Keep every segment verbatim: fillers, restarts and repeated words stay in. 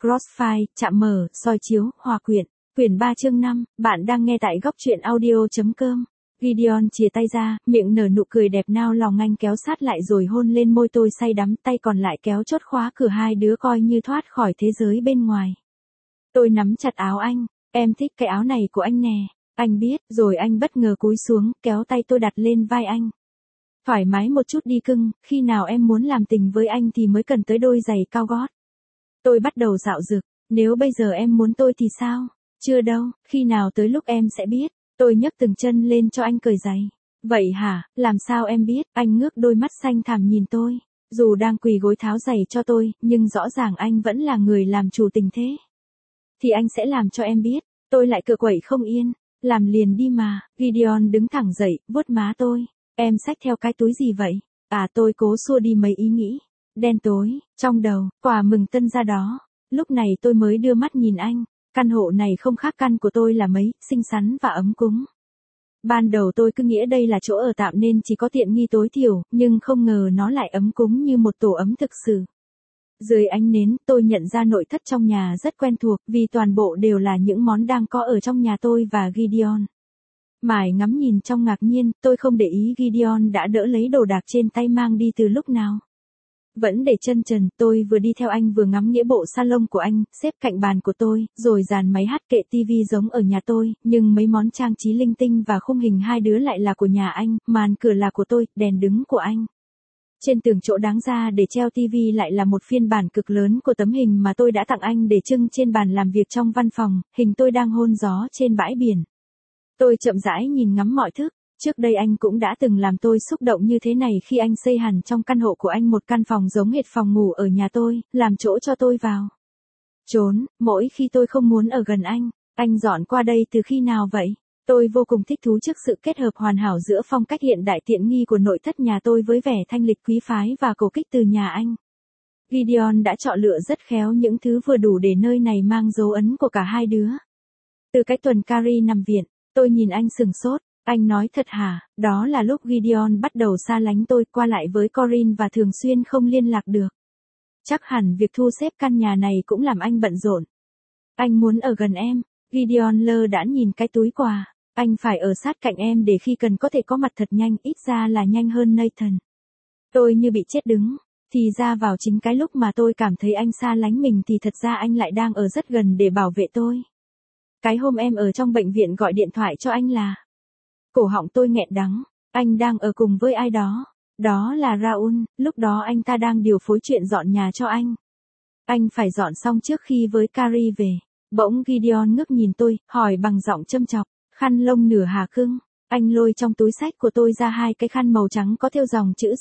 Crossfire, chạm mở, soi chiếu, hòa quyện. Quyển ba chương năm, bạn đang nghe tại góc truyện audio.com. Gideon chìa tay ra, miệng nở nụ cười đẹp nao lòng anh kéo sát lại rồi hôn lên môi tôi say đắm, tay còn lại kéo chốt khóa cửa hai đứa coi như thoát khỏi thế giới bên ngoài. Tôi nắm chặt áo anh, em thích cái áo này của anh nè, anh biết, rồi anh bất ngờ cúi xuống, kéo tay tôi đặt lên vai anh. Thoải mái một chút đi cưng, khi nào em muốn làm tình với anh thì mới cần tới đôi giày cao gót. Tôi bắt đầu dạo dực, nếu bây giờ em muốn tôi thì sao? Chưa đâu, khi nào tới lúc em sẽ biết. Tôi nhấc từng chân lên cho anh cởi giày. Vậy hả, làm sao em biết? Anh ngước đôi mắt xanh thẳm nhìn tôi. Dù đang quỳ gối tháo giày cho tôi, nhưng rõ ràng anh vẫn là người làm chủ tình thế. Thì anh sẽ làm cho em biết. Tôi lại cựa quẩy không yên. Làm liền đi mà. Gideon đứng thẳng dậy, vuốt má tôi. Em xách theo cái túi gì vậy? À, tôi cố xua đi mấy ý nghĩ đen tối trong đầu, quà mừng tân ra đó. Lúc này tôi mới đưa mắt nhìn anh. Căn hộ này không khác căn của tôi là mấy, xinh xắn và ấm cúng. Ban đầu tôi cứ nghĩ đây là chỗ ở tạm nên chỉ có tiện nghi tối thiểu, nhưng không ngờ nó lại ấm cúng như một tổ ấm thực sự. Dưới ánh nến, tôi nhận ra nội thất trong nhà rất quen thuộc, vì toàn bộ đều là những món đang có ở trong nhà tôi và Gideon. Mải ngắm nhìn trong ngạc nhiên, tôi không để ý Gideon đã đỡ lấy đồ đạc trên tay mang đi từ lúc nào. Vẫn để chân trần, tôi vừa đi theo anh vừa ngắm nghĩa bộ salon của anh, xếp cạnh bàn của tôi, rồi dàn máy hát kệ tivi giống ở nhà tôi, nhưng mấy món trang trí linh tinh và khung hình hai đứa lại là của nhà anh, màn cửa là của tôi, đèn đứng của anh. Trên tường chỗ đáng ra để treo tivi lại là một phiên bản cực lớn của tấm hình mà tôi đã tặng anh để trưng trên bàn làm việc trong văn phòng, hình tôi đang hôn gió trên bãi biển. Tôi chậm rãi nhìn ngắm mọi thứ. Trước đây anh cũng đã từng làm tôi xúc động như thế này khi anh xây hẳn trong căn hộ của anh một căn phòng giống hệt phòng ngủ ở nhà tôi, làm chỗ cho tôi vào. Trốn, mỗi khi tôi không muốn ở gần anh. Anh dọn qua đây từ khi nào vậy? Tôi vô cùng thích thú trước sự kết hợp hoàn hảo giữa phong cách hiện đại tiện nghi của nội thất nhà tôi với vẻ thanh lịch quý phái và cổ kính từ nhà anh. Gideon đã chọn lựa rất khéo những thứ vừa đủ để nơi này mang dấu ấn của cả hai đứa. Từ cái tuần Carrie nằm viện, tôi nhìn anh sừng sốt. Anh nói thật hả? Đó là lúc Gideon bắt đầu xa lánh tôi, qua lại với Corinne và thường xuyên không liên lạc được. Chắc hẳn việc thu xếp căn nhà này cũng làm anh bận rộn. Anh muốn ở gần em. Gideon lơ đãng nhìn cái túi quà. Anh phải ở sát cạnh em để khi cần có thể có mặt thật nhanh, ít ra là nhanh hơn Nathan. Tôi như bị chết đứng. Thì ra vào chính cái lúc mà tôi cảm thấy anh xa lánh mình thì thật ra anh lại đang ở rất gần để bảo vệ tôi. Cái hôm em ở trong bệnh viện gọi điện thoại cho anh là... Cổ họng tôi nghẹn đắng, anh đang ở cùng với ai đó. Đó là Raul, lúc đó anh ta đang điều phối chuyện dọn nhà cho anh. Anh phải dọn xong trước khi với Carrie về. Bỗng Gideon ngước nhìn tôi, hỏi bằng giọng châm chọc, khăn lông nửa hà cưng. Anh lôi trong túi xách của tôi ra hai cái khăn màu trắng có thêu dòng chữ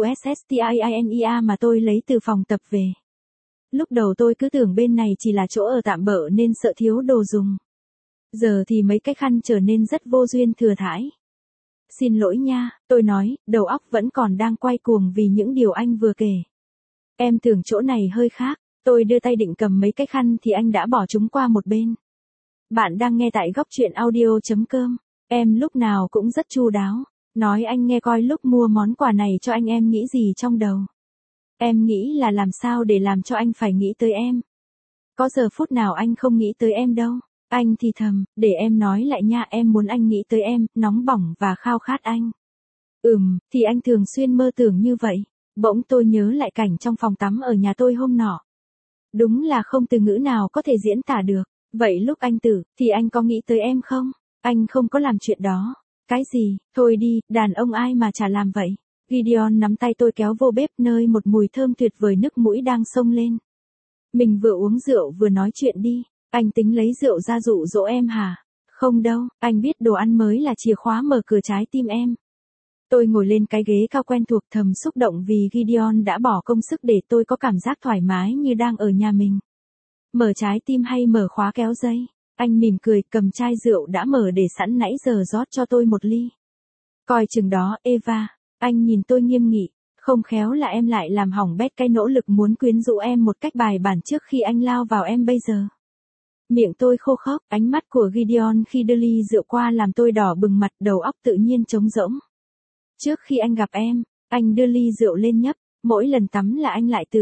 Crossstinia mà tôi lấy từ phòng tập về. Lúc đầu tôi cứ tưởng bên này chỉ là chỗ ở tạm bợ nên sợ thiếu đồ dùng. Giờ thì mấy cái khăn trở nên rất vô duyên thừa thãi. Xin lỗi nha, tôi nói, đầu óc vẫn còn đang quay cuồng vì những điều anh vừa kể. Em tưởng chỗ này hơi khác, tôi đưa tay định cầm mấy cái khăn thì anh đã bỏ chúng qua một bên. Bạn đang nghe tại góc truyện audio.com, em lúc nào cũng rất chu đáo, nói anh nghe coi lúc mua món quà này cho anh em nghĩ gì trong đầu. Em nghĩ là làm sao để làm cho anh phải nghĩ tới em. Có giờ phút nào anh không nghĩ tới em đâu. Anh thì thầm, để em nói lại nha, em muốn anh nghĩ tới em, nóng bỏng và khao khát anh. Ừm, thì anh thường xuyên mơ tưởng như vậy. Bỗng tôi nhớ lại cảnh trong phòng tắm ở nhà tôi hôm nọ. Đúng là không từ ngữ nào có thể diễn tả được. Vậy lúc anh tử, thì anh có nghĩ tới em không? Anh không có làm chuyện đó. Cái gì, thôi đi, đàn ông ai mà chả làm vậy. Gideon nắm tay tôi kéo vô bếp nơi một mùi thơm tuyệt vời nước mũi đang xông lên. Mình vừa uống rượu vừa nói chuyện đi. Anh tính lấy rượu ra dụ dỗ em hả? Không đâu, anh biết đồ ăn mới là chìa khóa mở cửa trái tim em. Tôi ngồi lên cái ghế cao quen thuộc thầm xúc động vì Gideon đã bỏ công sức để tôi có cảm giác thoải mái như đang ở nhà mình. Mở trái tim hay mở khóa kéo dây? Anh mỉm cười cầm chai rượu đã mở để sẵn nãy giờ rót cho tôi một ly. Coi chừng đó, Eva. Anh nhìn tôi nghiêm nghị. Không khéo là em lại làm hỏng bét cái nỗ lực muốn quyến rũ em một cách bài bản trước khi anh lao vào em bây giờ. Miệng tôi khô khốc, ánh mắt của Gideon khi đưa ly rượu qua làm tôi đỏ bừng mặt, đầu óc tự nhiên trống rỗng. Trước khi anh gặp em, anh đưa ly rượu lên nhấp, mỗi lần tắm là anh lại từ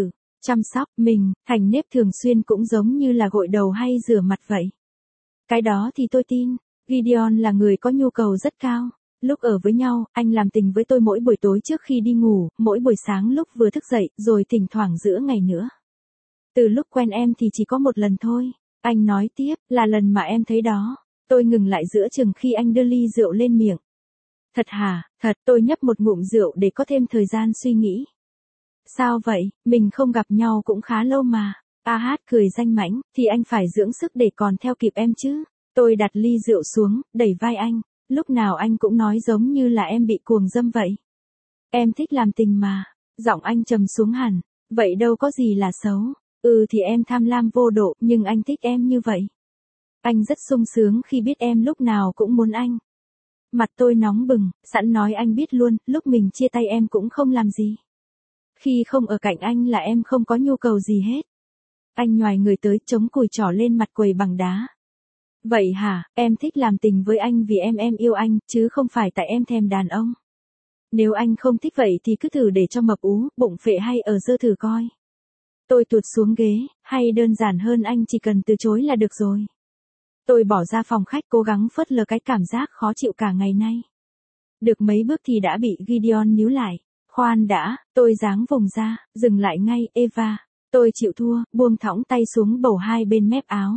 chăm sóc mình, thành nếp thường xuyên cũng giống như là gội đầu hay rửa mặt vậy. Cái đó thì tôi tin, Gideon là người có nhu cầu rất cao. Lúc ở với nhau, anh làm tình với tôi mỗi buổi tối trước khi đi ngủ, mỗi buổi sáng lúc vừa thức dậy, rồi thỉnh thoảng giữa ngày nữa. Từ lúc quen em thì chỉ có một lần thôi. Anh nói tiếp, là lần mà em thấy đó. Tôi ngừng lại giữa chừng khi anh đưa ly rượu lên miệng. Thật hả? Thật, tôi nhấp một ngụm rượu để có thêm thời gian suy nghĩ. Sao vậy, mình không gặp nhau cũng khá lâu mà. A Hát cười danh mãnh, thì anh phải dưỡng sức để còn theo kịp em chứ. Tôi đặt ly rượu xuống, đẩy vai anh. Lúc nào anh cũng nói giống như là em bị cuồng dâm vậy. Em thích làm tình mà. Giọng anh trầm xuống hẳn. Vậy đâu có gì là xấu. Ừ thì em tham lam vô độ, nhưng anh thích em như vậy. Anh rất sung sướng khi biết em lúc nào cũng muốn anh. Mặt tôi nóng bừng, sẵn nói anh biết luôn, lúc mình chia tay em cũng không làm gì. Khi không ở cạnh anh là em không có nhu cầu gì hết. Anh nhoài người tới chống cùi trỏ lên mặt quầy bằng đá. Vậy hả, em thích làm tình với anh vì em em yêu anh, chứ không phải tại em thèm đàn ông. Nếu anh không thích vậy thì cứ thử để cho mập ú, bụng phệ hay ở dơ thử coi. Tôi tụt xuống ghế, hay đơn giản hơn anh chỉ cần từ chối là được rồi. Tôi bỏ ra phòng khách cố gắng phớt lờ cái cảm giác khó chịu cả ngày nay. Được mấy bước thì đã bị Gideon níu lại. Khoan đã, tôi giáng vùng ra, dừng lại ngay, Eva. Tôi chịu thua, buông thõng tay xuống bầu hai bên mép áo.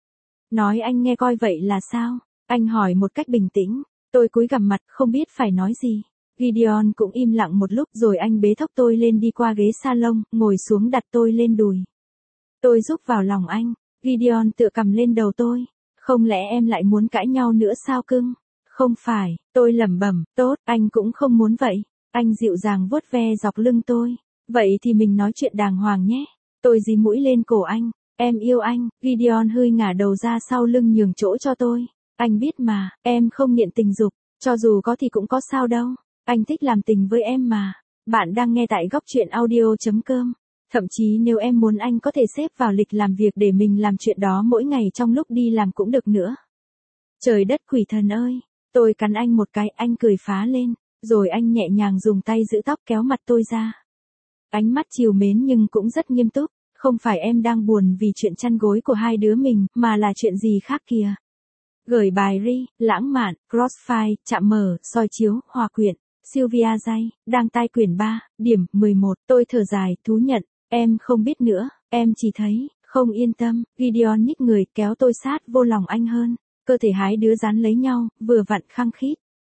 Nói anh nghe coi vậy là sao? Anh hỏi một cách bình tĩnh. Tôi cúi gằm mặt, không biết phải nói gì. Gideon cũng im lặng một lúc rồi anh bế thốc tôi lên đi qua ghế salon, ngồi xuống đặt tôi lên đùi. Tôi rúc vào lòng anh. Gideon tựa cầm lên đầu tôi. Không lẽ em lại muốn cãi nhau nữa sao cưng? Không phải, tôi lẩm bẩm, tốt, anh cũng không muốn vậy. Anh dịu dàng vuốt ve dọc lưng tôi. Vậy thì mình nói chuyện đàng hoàng nhé. Tôi dí mũi lên cổ anh. Em yêu anh. Gideon hơi ngả đầu ra sau lưng nhường chỗ cho tôi. Anh biết mà, em không nghiện tình dục. Cho dù có thì cũng có sao đâu. Anh thích làm tình với em mà. Bạn đang nghe tại góc truyện audio chấm com. Thậm chí nếu em muốn anh có thể xếp vào lịch làm việc để mình làm chuyện đó mỗi ngày trong lúc đi làm cũng được nữa. Trời đất quỷ thần ơi. Tôi cắn anh một cái, anh cười phá lên. Rồi anh nhẹ nhàng dùng tay giữ tóc kéo mặt tôi ra. Ánh mắt trìu mến nhưng cũng rất nghiêm túc. Không phải em đang buồn vì chuyện chăn gối của hai đứa mình, mà là chuyện gì khác kìa. Gửi bài ri, lãng mạn, crossfire, chạm mở, soi chiếu, hòa quyện. Sylvia Jay, đang tai quyển ba, điểm mười một, tôi thở dài, thú nhận, em không biết nữa, em chỉ thấy, không yên tâm, Gideon nhích người kéo tôi sát vô lòng anh hơn, cơ thể hai đứa dán lấy nhau, vừa vặn khăng khít.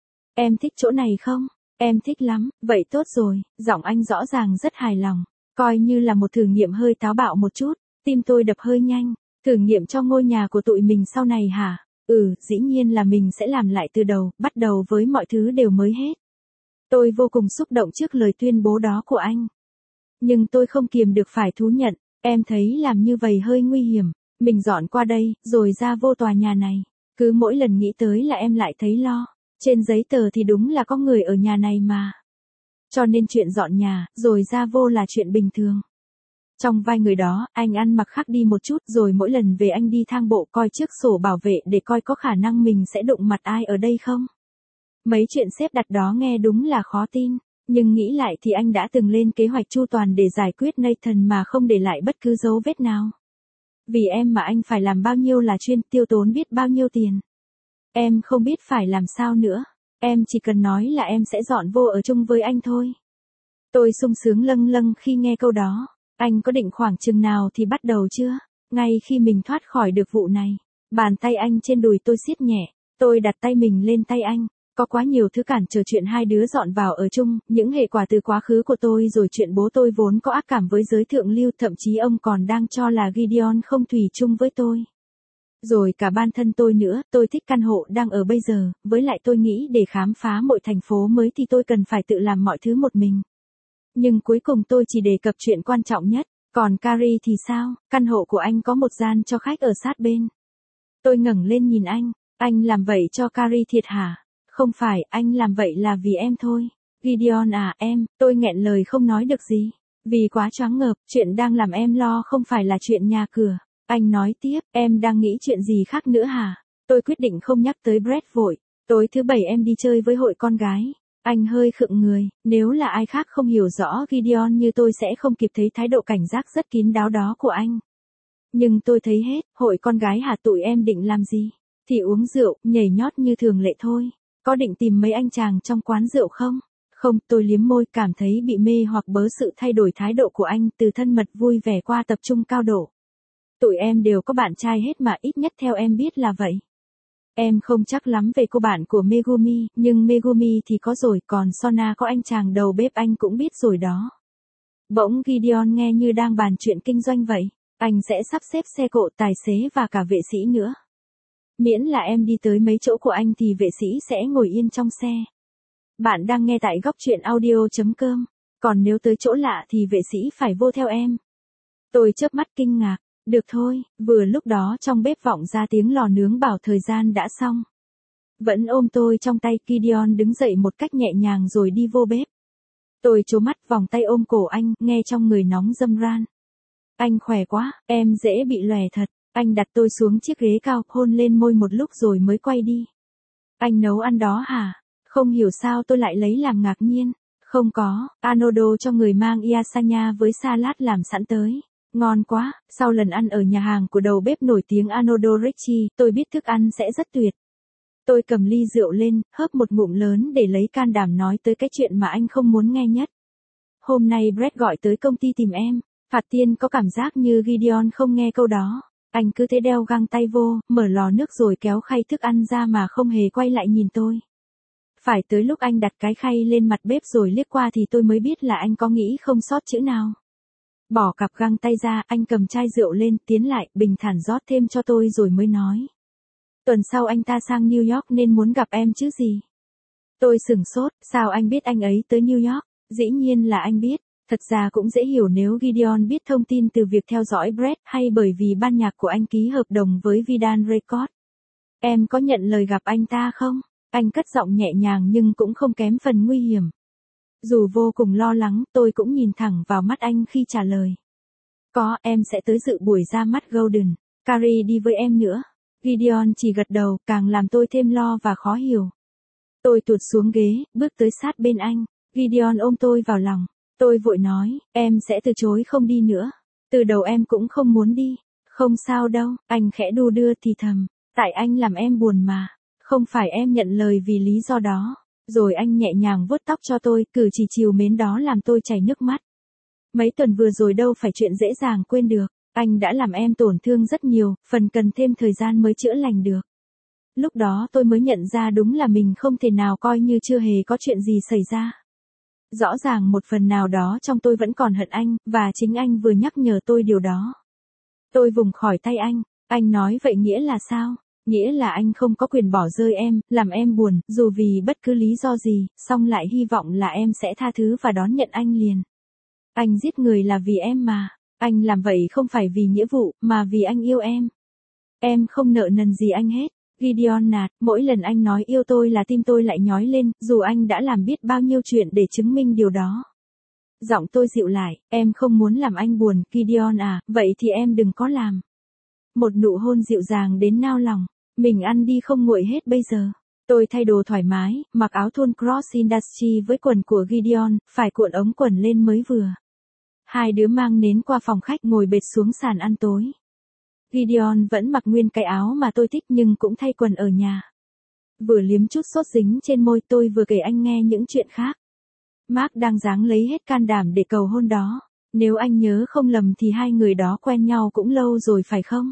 Em thích chỗ này không? Em thích lắm, vậy tốt rồi, giọng anh rõ ràng rất hài lòng, coi như là một thử nghiệm hơi táo bạo một chút, tim tôi đập hơi nhanh, thử nghiệm cho ngôi nhà của tụi mình sau này hả? Ừ, dĩ nhiên là mình sẽ làm lại từ đầu, bắt đầu với mọi thứ đều mới hết. Tôi vô cùng xúc động trước lời tuyên bố đó của anh. Nhưng tôi không kiềm được phải thú nhận, em thấy làm như vậy hơi nguy hiểm. Mình dọn qua đây, rồi ra vô tòa nhà này. Cứ mỗi lần nghĩ tới là em lại thấy lo. Trên giấy tờ thì đúng là có người ở nhà này mà. Cho nên chuyện dọn nhà, rồi ra vô là chuyện bình thường. Trong vai người đó, anh ăn mặc khác đi một chút, rồi mỗi lần về anh đi thang bộ coi trước sổ bảo vệ để coi có khả năng mình sẽ đụng mặt ai ở đây không. Mấy chuyện xếp đặt đó nghe đúng là khó tin, nhưng nghĩ lại thì anh đã từng lên kế hoạch chu toàn để giải quyết Nathan mà không để lại bất cứ dấu vết nào. Vì em mà anh phải làm bao nhiêu là chuyên, tiêu tốn biết bao nhiêu tiền. Em không biết phải làm sao nữa, em chỉ cần nói là em sẽ dọn vô ở chung với anh thôi. Tôi sung sướng lâng lâng khi nghe câu đó. Anh có định khoảng chừng nào thì bắt đầu chưa? Ngay khi mình thoát khỏi được vụ này, bàn tay anh trên đùi tôi siết nhẹ, tôi đặt tay mình lên tay anh. Có quá nhiều thứ cản trở chuyện hai đứa dọn vào ở chung, những hệ quả từ quá khứ của tôi rồi chuyện bố tôi vốn có ác cảm với giới thượng lưu, thậm chí ông còn đang cho là Gideon không thủy chung với tôi. Rồi cả bản thân tôi nữa, tôi thích căn hộ đang ở bây giờ, với lại tôi nghĩ để khám phá mọi thành phố mới thì tôi cần phải tự làm mọi thứ một mình. Nhưng cuối cùng tôi chỉ đề cập chuyện quan trọng nhất, còn Carrie thì sao, căn hộ của anh có một gian cho khách ở sát bên. Tôi ngẩng lên nhìn anh, anh làm vậy cho Carrie thiệt hả? Không phải, anh làm vậy là vì em thôi. Gideon à, em, tôi nghẹn lời không nói được gì. Vì quá choáng ngợp, chuyện đang làm em lo không phải là chuyện nhà cửa. Anh nói tiếp, em đang nghĩ chuyện gì khác nữa hả? Tôi quyết định không nhắc tới Brett vội. Tối thứ bảy em đi chơi với hội con gái. Anh hơi khựng người, nếu là ai khác không hiểu rõ Gideon như tôi sẽ không kịp thấy thái độ cảnh giác rất kín đáo đó của anh. Nhưng tôi thấy hết, hội con gái hả tụi em định làm gì? Thì uống rượu, nhảy nhót như thường lệ thôi. Có định tìm mấy anh chàng trong quán rượu không? Không, tôi liếm môi cảm thấy bị mê hoặc bớ sự thay đổi thái độ của anh từ thân mật vui vẻ qua tập trung cao độ. Tụi em đều có bạn trai hết mà, ít nhất theo em biết là vậy. Em không chắc lắm về cô bạn của Megumi, nhưng Megumi thì có rồi, còn Sona có anh chàng đầu bếp anh cũng biết rồi đó. Bỗng Gideon nghe như đang bàn chuyện kinh doanh vậy. Anh sẽ sắp xếp xe cộ, tài xế và cả vệ sĩ nữa. Miễn là em đi tới mấy chỗ của anh thì vệ sĩ sẽ ngồi yên trong xe. Bạn đang nghe tại góc truyện audio.com. Còn nếu tới chỗ lạ thì vệ sĩ phải vô theo em. Tôi chớp mắt kinh ngạc. Được thôi, vừa lúc đó trong bếp vọng ra tiếng lò nướng bảo thời gian đã xong. Vẫn ôm tôi trong tay, Gideon đứng dậy một cách nhẹ nhàng rồi đi vô bếp. Tôi trố mắt vòng tay ôm cổ anh, nghe trong người nóng râm ran. Anh khỏe quá, em dễ bị lòe thật. Anh đặt tôi xuống chiếc ghế cao, hôn lên môi một lúc rồi mới quay đi. Anh nấu ăn đó hả? Không hiểu sao tôi lại lấy làm ngạc nhiên. Không có, Anodo cho người mang Yasanya với salad làm sẵn tới. Ngon quá, sau lần ăn ở nhà hàng của đầu bếp nổi tiếng Anodo Ricci, tôi biết thức ăn sẽ rất tuyệt. Tôi cầm ly rượu lên, hớp một ngụm lớn để lấy can đảm nói tới cái chuyện mà anh không muốn nghe nhất. Hôm nay Brett gọi tới công ty tìm em. Phạt Tiên có cảm giác như Gideon không nghe câu đó. Anh cứ thế đeo găng tay vô, mở lò nước rồi kéo khay thức ăn ra mà không hề quay lại nhìn tôi. Phải tới lúc anh đặt cái khay lên mặt bếp rồi liếc qua thì tôi mới biết là anh có nghĩ không sót chữ nào. Bỏ cặp găng tay ra, anh cầm chai rượu lên, tiến lại, bình thản rót thêm cho tôi rồi mới nói. Tuần sau anh ta sang New York nên muốn gặp em chứ gì. Tôi sửng sốt, sao anh biết anh ấy tới New York? Dĩ nhiên là anh biết. Thật ra cũng dễ hiểu nếu Gideon biết thông tin từ việc theo dõi Brett hay bởi vì ban nhạc của anh ký hợp đồng với Vidan Records. Em có nhận lời gặp anh ta không? Anh cất giọng nhẹ nhàng nhưng cũng không kém phần nguy hiểm. Dù vô cùng lo lắng, tôi cũng nhìn thẳng vào mắt anh khi trả lời. Có, em sẽ tới dự buổi ra mắt Golden. Carrie đi với em nữa. Gideon chỉ gật đầu, càng làm tôi thêm lo và khó hiểu. Tôi tụt xuống ghế, bước tới sát bên anh. Gideon ôm tôi vào lòng. Tôi vội nói, em sẽ từ chối không đi nữa. Từ đầu em cũng không muốn đi. Không sao đâu, anh khẽ đu đưa thì thầm. Tại anh làm em buồn mà. Không phải em nhận lời vì lý do đó. Rồi anh nhẹ nhàng vuốt tóc cho tôi, cử chỉ trìu mến đó làm tôi chảy nước mắt. Mấy tuần vừa rồi đâu phải chuyện dễ dàng quên được. Anh đã làm em tổn thương rất nhiều, phần cần thêm thời gian mới chữa lành được. Lúc đó tôi mới nhận ra đúng là mình không thể nào coi như chưa hề có chuyện gì xảy ra. Rõ ràng một phần nào đó trong tôi vẫn còn hận anh, và chính anh vừa nhắc nhở tôi điều đó. Tôi vùng khỏi tay anh, anh nói vậy nghĩa là sao? Nghĩa là anh không có quyền bỏ rơi em, làm em buồn, dù vì bất cứ lý do gì, song lại hy vọng là em sẽ tha thứ và đón nhận anh liền. Anh giết người là vì em mà, anh làm vậy không phải vì nghĩa vụ, mà vì anh yêu em. Em không nợ nần gì anh hết. Gideon nạt, mỗi lần anh nói yêu tôi là tim tôi lại nhói lên, dù anh đã làm biết bao nhiêu chuyện để chứng minh điều đó. Giọng tôi dịu lại, em không muốn làm anh buồn, Gideon à, vậy thì em đừng có làm. Một nụ hôn dịu dàng đến nao lòng, mình ăn đi không nguội hết bây giờ. Tôi thay đồ thoải mái, mặc áo thun Cross Industry với quần của Gideon, phải cuộn ống quần lên mới vừa. Hai đứa mang nến qua phòng khách ngồi bệt xuống sàn ăn tối. Gideon vẫn mặc nguyên cái áo mà tôi thích nhưng cũng thay quần ở nhà. Vừa liếm chút sốt dính trên môi tôi vừa kể anh nghe những chuyện khác. Mark đang dáng lấy hết can đảm để cầu hôn đó. Nếu anh nhớ không lầm thì hai người đó quen nhau cũng lâu rồi phải không?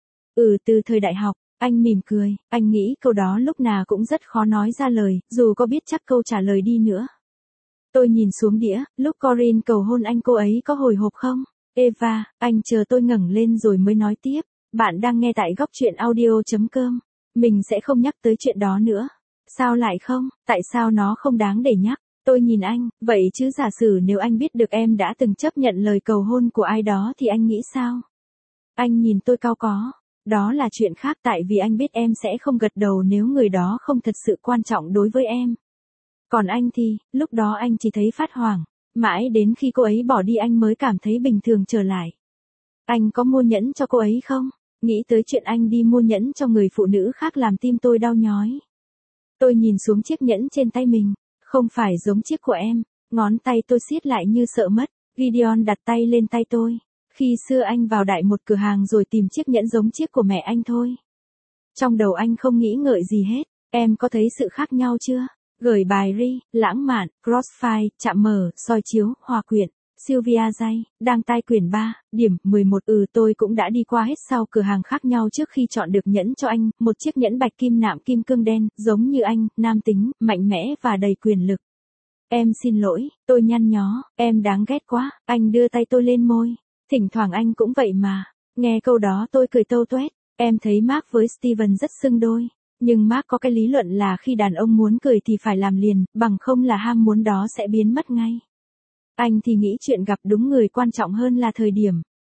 Ừ, từ thời đại học. Anh mỉm cười, anh nghĩ câu đó lúc nào cũng rất khó nói ra lời, dù có biết chắc câu trả lời đi nữa. Tôi nhìn xuống đĩa, lúc Corinne cầu hôn anh cô ấy có hồi hộp không? Eva, anh chờ tôi ngẩng lên rồi mới nói tiếp. Bạn đang nghe tại góc truyện audio.com. Mình sẽ không nhắc tới chuyện đó nữa. Sao lại không? Tại sao nó không đáng để nhắc? Tôi nhìn anh, vậy chứ giả sử nếu anh biết được em đã từng chấp nhận lời cầu hôn của ai đó thì anh nghĩ sao? Anh nhìn tôi cau có. Đó là chuyện khác tại vì anh biết em sẽ không gật đầu nếu người đó không thật sự quan trọng đối với em. Còn anh thì, lúc đó anh chỉ thấy phát hoảng. Mãi đến khi cô ấy bỏ đi anh mới cảm thấy bình thường trở lại. Anh có mua nhẫn cho cô ấy không? Nghĩ tới chuyện anh đi mua nhẫn cho người phụ nữ khác làm tim tôi đau nhói. Tôi nhìn xuống chiếc nhẫn trên tay mình. Không phải giống chiếc của em. Ngón tay tôi siết lại như sợ mất. Gideon đặt tay lên tay tôi. Khi xưa anh vào đại một cửa hàng rồi tìm chiếc nhẫn giống chiếc của mẹ anh thôi. Trong đầu anh không nghĩ ngợi gì hết. Em có thấy sự khác nhau chưa? Gửi bài ri, lãng mạn, crossfire, chạm mở, soi chiếu, hòa quyện. Sylvia Jay, đang tai quyển ba, điểm mười một. Ừ, tôi cũng đã đi qua hết sáu cửa hàng khác nhau trước khi chọn được nhẫn cho anh, một chiếc nhẫn bạch kim nạm kim cương đen, giống như anh, nam tính, mạnh mẽ và đầy quyền lực. Em xin lỗi, tôi nhăn nhó, em đáng ghét quá. Anh đưa tay tôi lên môi. Thỉnh thoảng anh cũng vậy mà. Nghe câu đó tôi cười tâu tuét. Em thấy Mark với Steven rất xứng đôi. Nhưng Mark có cái lý luận là khi đàn ông muốn cười thì phải làm liền, bằng không là ham muốn đó sẽ biến mất ngay. Anh thì nghĩ chuyện gặp đúng người quan trọng hơn là thời điểm.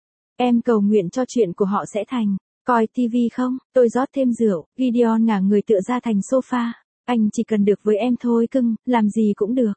Em cầu nguyện cho chuyện của họ sẽ thành. Coi tivi không? Tôi rót thêm rượu. Gideon ngả người tựa ra thành sofa. Anh chỉ cần được với em thôi cưng, làm gì cũng được.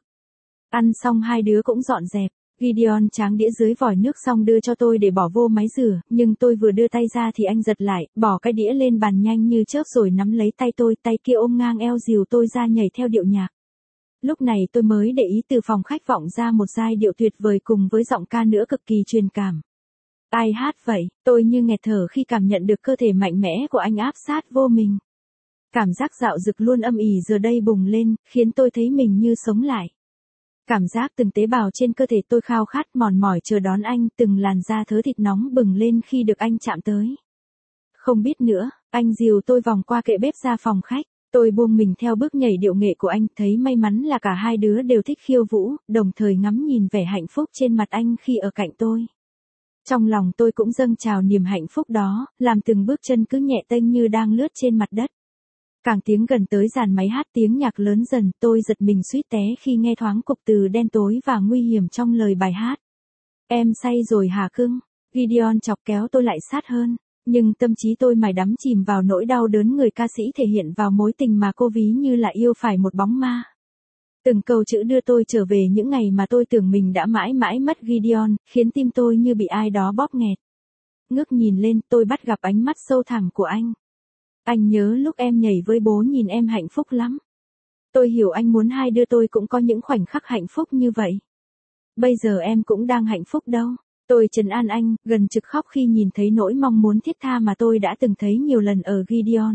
Ăn xong hai đứa cũng dọn dẹp. Gideon tráng đĩa dưới vòi nước xong đưa cho tôi để bỏ vô máy rửa, nhưng tôi vừa đưa tay ra thì anh giật lại, bỏ cái đĩa lên bàn nhanh như chớp rồi nắm lấy tay tôi, tay kia ôm ngang eo dìu tôi ra nhảy theo điệu nhạc. Lúc này tôi mới để ý từ phòng khách vọng ra một giai điệu tuyệt vời cùng với giọng ca nữa cực kỳ truyền cảm. Ai hát vậy? Tôi như nghẹt thở khi cảm nhận được cơ thể mạnh mẽ của anh áp sát vô mình. Cảm giác dạo dực luôn âm ỉ giờ đây bùng lên, khiến tôi thấy mình như sống lại. Cảm giác từng tế bào trên cơ thể tôi khao khát mòn mỏi chờ đón anh, từng làn da thớ thịt nóng bừng lên khi được anh chạm tới. Không biết nữa, anh dìu tôi vòng qua kệ bếp ra phòng khách. Tôi buông mình theo bước nhảy điệu nghệ của anh, thấy may mắn là cả hai đứa đều thích khiêu vũ, đồng thời ngắm nhìn vẻ hạnh phúc trên mặt anh khi ở cạnh tôi. Trong lòng tôi cũng dâng trào niềm hạnh phúc đó, làm từng bước chân cứ nhẹ tênh như đang lướt trên mặt đất. Càng tiến gần tới dàn máy hát tiếng nhạc lớn dần, tôi giật mình suýt té khi nghe thoáng cụm từ đen tối và nguy hiểm trong lời bài hát. Em say rồi hả cưng? Gideon chọc kéo tôi lại sát hơn. Nhưng tâm trí tôi mải đắm chìm vào nỗi đau đớn người ca sĩ thể hiện vào mối tình mà cô ví như là yêu phải một bóng ma. Từng câu chữ đưa tôi trở về những ngày mà tôi tưởng mình đã mãi mãi mất Gideon, khiến tim tôi như bị ai đó bóp nghẹt. Ngước nhìn lên, tôi bắt gặp ánh mắt sâu thẳm của anh. Anh nhớ lúc em nhảy với bố nhìn em hạnh phúc lắm. Tôi hiểu anh muốn hai đứa tôi cũng có những khoảnh khắc hạnh phúc như vậy. Bây giờ em cũng đang hạnh phúc đâu. Tôi trấn an anh, gần trực khóc khi nhìn thấy nỗi mong muốn thiết tha mà tôi đã từng thấy nhiều lần ở Gideon.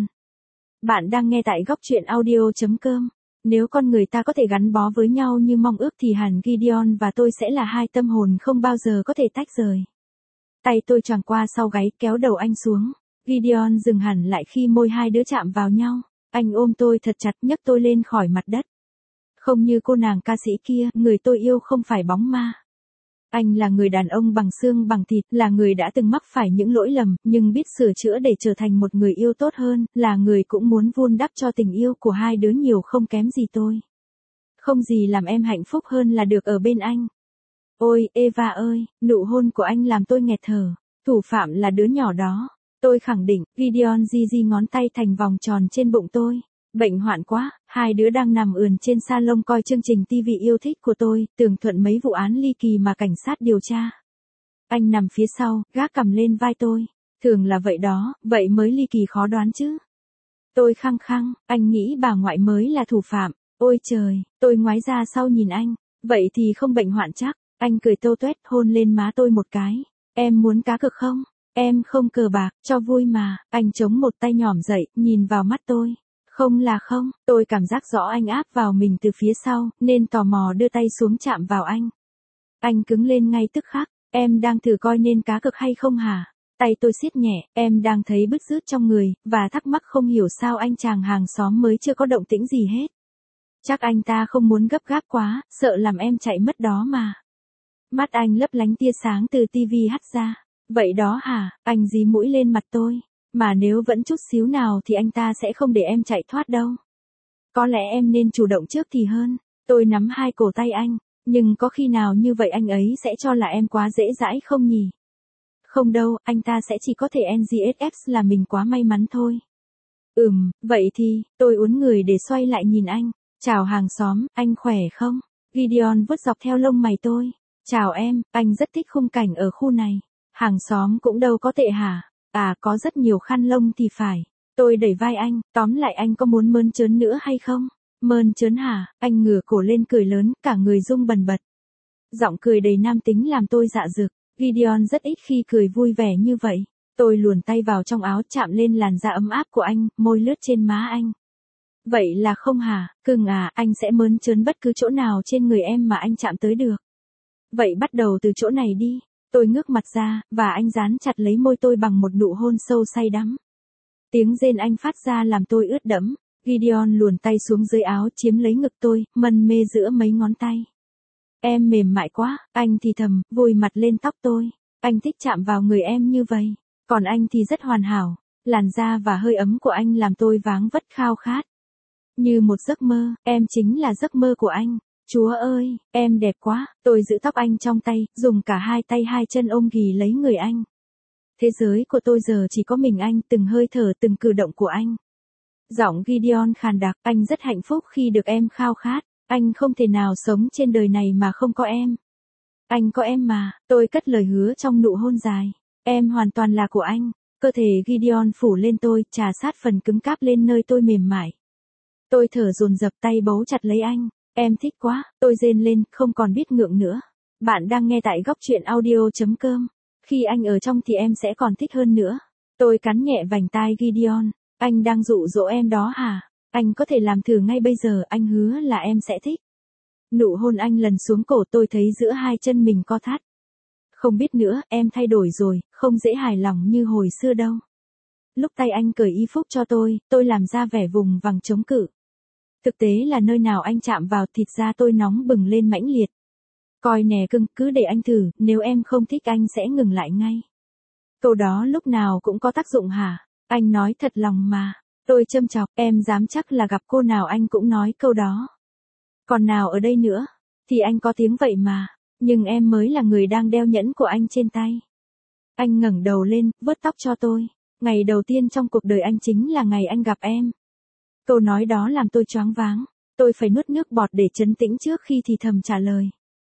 Bạn đang nghe tại góc truyện audio chấm com. Nếu con người ta có thể gắn bó với nhau như mong ước thì hẳn Gideon và tôi sẽ là hai tâm hồn không bao giờ có thể tách rời. Tay tôi choàng qua sau gáy kéo đầu anh xuống. Gideon dừng hẳn lại khi môi hai đứa chạm vào nhau. Anh ôm tôi thật chặt nhấc tôi lên khỏi mặt đất. Không như cô nàng ca sĩ kia, người tôi yêu không phải bóng ma. Anh là người đàn ông bằng xương bằng thịt, là người đã từng mắc phải những lỗi lầm, nhưng biết sửa chữa để trở thành một người yêu tốt hơn, là người cũng muốn vun đắp cho tình yêu của hai đứa nhiều không kém gì tôi. Không gì làm em hạnh phúc hơn là được ở bên anh. Ôi, Eva ơi, nụ hôn của anh làm tôi nghẹt thở. Thủ phạm là đứa nhỏ đó. Tôi khẳng định, Gideon di di ngón tay thành vòng tròn trên bụng tôi. Bệnh hoạn quá, hai đứa đang nằm ườn trên salon coi chương trình ti vi yêu thích của tôi, tường thuận mấy vụ án ly kỳ mà cảnh sát điều tra. Anh nằm phía sau, gác cằm lên vai tôi. Thường là vậy đó, vậy mới ly kỳ khó đoán chứ. Tôi khăng khăng, anh nghĩ bà ngoại mới là thủ phạm. Ôi trời, tôi ngoái ra sau nhìn anh. Vậy thì không bệnh hoạn chắc. Anh cười tâu tuét hôn lên má tôi một cái. Em muốn cá cược không? Em không cờ bạc, cho vui mà. Anh chống một tay nhỏm dậy, nhìn vào mắt tôi. Không là không, tôi cảm giác rõ anh áp vào mình từ phía sau, nên tò mò đưa tay xuống chạm vào anh. Anh cứng lên ngay tức khắc, em đang thử coi nên cá cược hay không hả? Tay tôi siết nhẹ, em đang thấy bứt rứt trong người, và thắc mắc không hiểu sao anh chàng hàng xóm mới chưa có động tĩnh gì hết. Chắc anh ta không muốn gấp gáp quá, sợ làm em chạy mất đó mà. Mắt anh lấp lánh tia sáng từ tivi hắt ra. Vậy đó hả, anh dí mũi lên mặt tôi. Mà nếu vẫn chút xíu nào thì anh ta sẽ không để em chạy thoát đâu. Có lẽ em nên chủ động trước thì hơn. Tôi nắm hai cổ tay anh. Nhưng có khi nào như vậy anh ấy sẽ cho là em quá dễ dãi không nhỉ? Không đâu, anh ta sẽ chỉ có thể en giê ét ép là mình quá may mắn thôi. Ừm, vậy thì, tôi uốn người để xoay lại nhìn anh. Chào hàng xóm, anh khỏe không? Gideon vuốt dọc theo lông mày tôi. Chào em, anh rất thích khung cảnh ở khu này. Hàng xóm cũng đâu có tệ hả? À, có rất nhiều khăn lông thì phải. Tôi đẩy vai anh, tóm lại anh có muốn mơn trớn nữa hay không? Mơn trớn hả? Anh ngửa cổ lên cười lớn, cả người rung bần bật. Giọng cười đầy nam tính làm tôi dạ dược. Gideon rất ít khi cười vui vẻ như vậy. Tôi luồn tay vào trong áo chạm lên làn da ấm áp của anh, môi lướt trên má anh. Vậy là không hả, cưng à, anh sẽ mơn trớn bất cứ chỗ nào trên người em mà anh chạm tới được. Vậy bắt đầu từ chỗ này đi. Tôi ngước mặt ra, và anh dán chặt lấy môi tôi bằng một nụ hôn sâu say đắm. Tiếng rên anh phát ra làm tôi ướt đẫm. Gideon luồn tay xuống dưới áo chiếm lấy ngực tôi, mân mê giữa mấy ngón tay. Em mềm mại quá, anh thì thầm, vùi mặt lên tóc tôi. Anh thích chạm vào người em như vậy. Còn anh thì rất hoàn hảo. Làn da và hơi ấm của anh làm tôi váng vất khao khát. Như một giấc mơ, em chính là giấc mơ của anh. Chúa ơi, em đẹp quá. Tôi giữ tóc anh trong tay, dùng cả hai tay hai chân ôm ghì lấy người anh. Thế giới của tôi giờ chỉ có mình anh, từng hơi thở, từng cử động của anh. Giọng Gideon khàn đặc, anh rất hạnh phúc khi được em khao khát. Anh không thể nào sống trên đời này mà không có em. Anh có em mà, tôi cất lời hứa trong nụ hôn dài. Em hoàn toàn là của anh. Cơ thể Gideon phủ lên tôi, trà sát phần cứng cáp lên nơi tôi mềm mại. Tôi thở dồn dập, tay bấu chặt lấy anh. Em thích quá, tôi rên lên, không còn biết ngượng nữa. Bạn đang nghe tại góc truyện audio chấm com. Khi anh ở trong thì em sẽ còn thích hơn nữa. Tôi cắn nhẹ vành tai Gideon. Anh đang dụ dỗ em đó hả? Anh có thể làm thử ngay bây giờ, anh hứa là em sẽ thích. Nụ hôn anh lần xuống cổ tôi thấy giữa hai chân mình co thắt. Không biết nữa, em thay đổi rồi, không dễ hài lòng như hồi xưa đâu. Lúc tay anh cởi y phục cho tôi, tôi làm ra vẻ vùng vằng chống cự. Thực tế là nơi nào anh chạm vào thịt da tôi nóng bừng lên mãnh liệt. Coi nè cưng, cứ để anh thử, nếu em không thích anh sẽ ngừng lại ngay. Câu đó lúc nào cũng có tác dụng hả? Anh nói thật lòng mà. Tôi châm chọc, em dám chắc là gặp cô nào anh cũng nói câu đó. Còn nào ở đây nữa, thì anh có tiếng vậy mà, nhưng em mới là người đang đeo nhẫn của anh trên tay. Anh ngẩng đầu lên, vuốt tóc cho tôi. Ngày đầu tiên trong cuộc đời anh chính là ngày anh gặp em. Câu nói đó làm tôi choáng váng. Tôi phải nuốt nước bọt để trấn tĩnh trước khi thì thầm trả lời.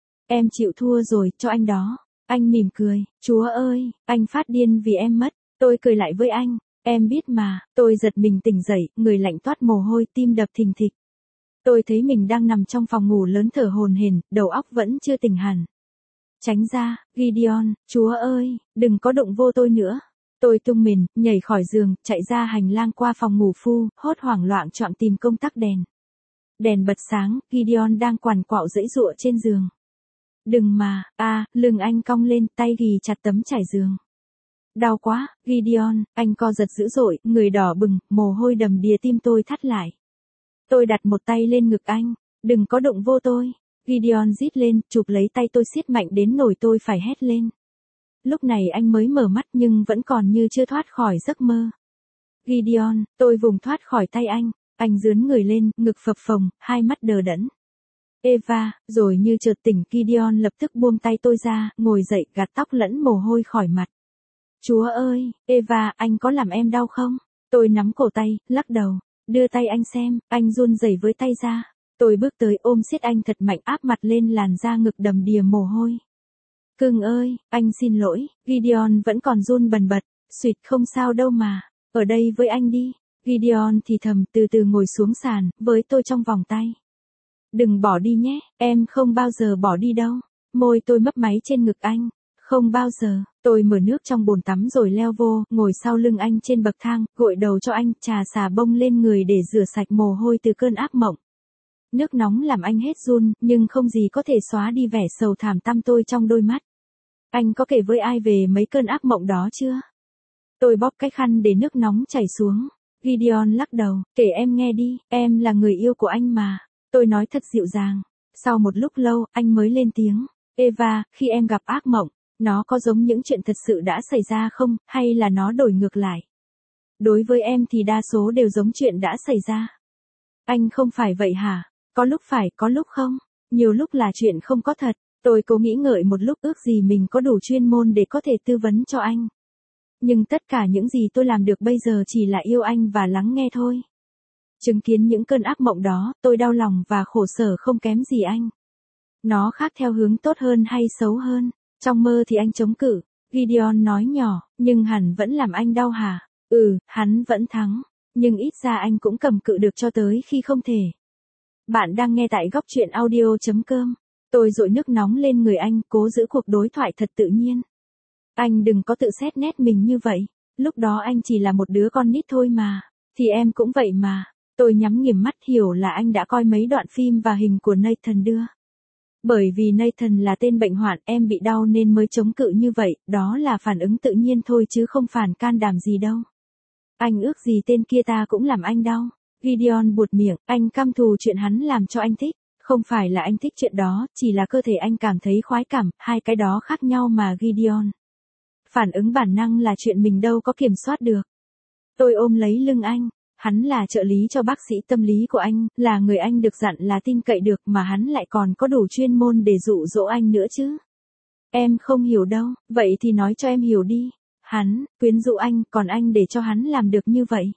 Em chịu thua rồi, cho anh đó. Anh mỉm cười, Chúa ơi, anh phát điên vì em mất. Tôi cười lại với anh. Em biết mà, tôi giật mình tỉnh dậy, người lạnh toát mồ hôi, tim đập thình thịch. Tôi thấy mình đang nằm trong phòng ngủ lớn thở hổn hển, đầu óc vẫn chưa tỉnh hẳn. Tránh ra, Gideon, Chúa ơi, đừng có đụng vô tôi nữa. Tôi tung mình, nhảy khỏi giường, chạy ra hành lang qua phòng ngủ phu, hốt hoảng loạn chọn tìm công tắc đèn. Đèn bật sáng, Gideon đang quằn quạo giãy giụa trên giường. Đừng mà, a, à, lưng anh cong lên, tay ghì chặt tấm trải giường. Đau quá, Gideon, anh co giật dữ dội, người đỏ bừng, mồ hôi đầm đìa, tim tôi thắt lại. Tôi đặt một tay lên ngực anh, đừng có đụng vô tôi. Gideon rít lên, chụp lấy tay tôi siết mạnh đến nỗi tôi phải hét lên. Lúc này anh mới mở mắt nhưng vẫn còn như chưa thoát khỏi giấc mơ. Gideon, tôi vùng thoát khỏi tay anh, anh dướn người lên, ngực phập phồng, hai mắt đờ đẫn. Eva, rồi như chợt tỉnh, Gideon lập tức buông tay tôi ra, ngồi dậy, gạt tóc lẫn mồ hôi khỏi mặt. Chúa ơi, Eva, anh có làm em đau không? Tôi nắm cổ tay, lắc đầu. Đưa tay anh xem, anh run rẩy với tay ra. Tôi bước tới ôm siết anh thật mạnh, áp mặt lên làn da ngực đầm đìa mồ hôi. Cưng ơi, anh xin lỗi. Gideon vẫn còn run bần bật. Xuyệt, không sao đâu mà. Ở đây với anh đi. Gideon thì thầm, từ từ ngồi xuống sàn, với tôi trong vòng tay. Đừng bỏ đi nhé, em không bao giờ bỏ đi đâu. Môi tôi mấp máy trên ngực anh. Không bao giờ. Tôi mở nước trong bồn tắm rồi leo vô, ngồi sau lưng anh trên bậc thang, gội đầu cho anh, trà xà bông lên người để rửa sạch mồ hôi từ cơn ác mộng. Nước nóng làm anh hết run, nhưng không gì có thể xóa đi vẻ sầu thảm tăm tôi trong đôi mắt. Anh có kể với ai về mấy cơn ác mộng đó chưa? Tôi bóp cái khăn để nước nóng chảy xuống. Gideon lắc đầu, kể em nghe đi, em là người yêu của anh mà. Tôi nói thật dịu dàng. Sau một lúc lâu, anh mới lên tiếng. Eva, khi em gặp ác mộng, nó có giống những chuyện thật sự đã xảy ra không, hay là nó đổi ngược lại? Đối với em thì đa số đều giống chuyện đã xảy ra. Anh không phải vậy hả? Có lúc phải, có lúc không. Nhiều lúc là chuyện không có thật. Tôi cố nghĩ ngợi một lúc, ước gì mình có đủ chuyên môn để có thể tư vấn cho anh. Nhưng tất cả những gì tôi làm được bây giờ chỉ là yêu anh và lắng nghe thôi. Chứng kiến những cơn ác mộng đó, tôi đau lòng và khổ sở không kém gì anh. Nó khác theo hướng tốt hơn hay xấu hơn? Trong mơ thì anh chống cự. Gideon nói nhỏ, nhưng hẳn vẫn làm anh đau hả? Ừ, hắn vẫn thắng. Nhưng ít ra anh cũng cầm cự được cho tới khi không thể. Bạn đang nghe tại góc chuyện audio chấm com. Tôi dội nước nóng lên người anh, cố giữ cuộc đối thoại thật tự nhiên. Anh đừng có tự xét nét mình như vậy. Lúc đó anh chỉ là một đứa con nít thôi mà. Thì em cũng vậy mà. Tôi nhắm nghiền mắt hiểu là anh đã coi mấy đoạn phim và hình của Nathan đưa. Bởi vì Nathan là tên bệnh hoạn, em bị đau nên mới chống cự như vậy, đó là phản ứng tự nhiên thôi chứ không phản can đảm gì đâu. Anh ước gì tên kia ta cũng làm anh đau. Gideon buột miệng, anh căm thù chuyện hắn làm cho anh thích. Không phải là anh thích chuyện đó, chỉ là cơ thể anh cảm thấy khoái cảm, hai cái đó khác nhau mà Gideon. Phản ứng bản năng là chuyện mình đâu có kiểm soát được. Tôi ôm lấy lưng anh. Hắn là trợ lý cho bác sĩ tâm lý của anh, là người anh được dặn là tin cậy được mà hắn lại còn có đủ chuyên môn để dụ dỗ anh nữa chứ. Em không hiểu đâu, vậy thì nói cho em hiểu đi. Hắn, quyến rũ anh, còn anh để cho hắn làm được như vậy.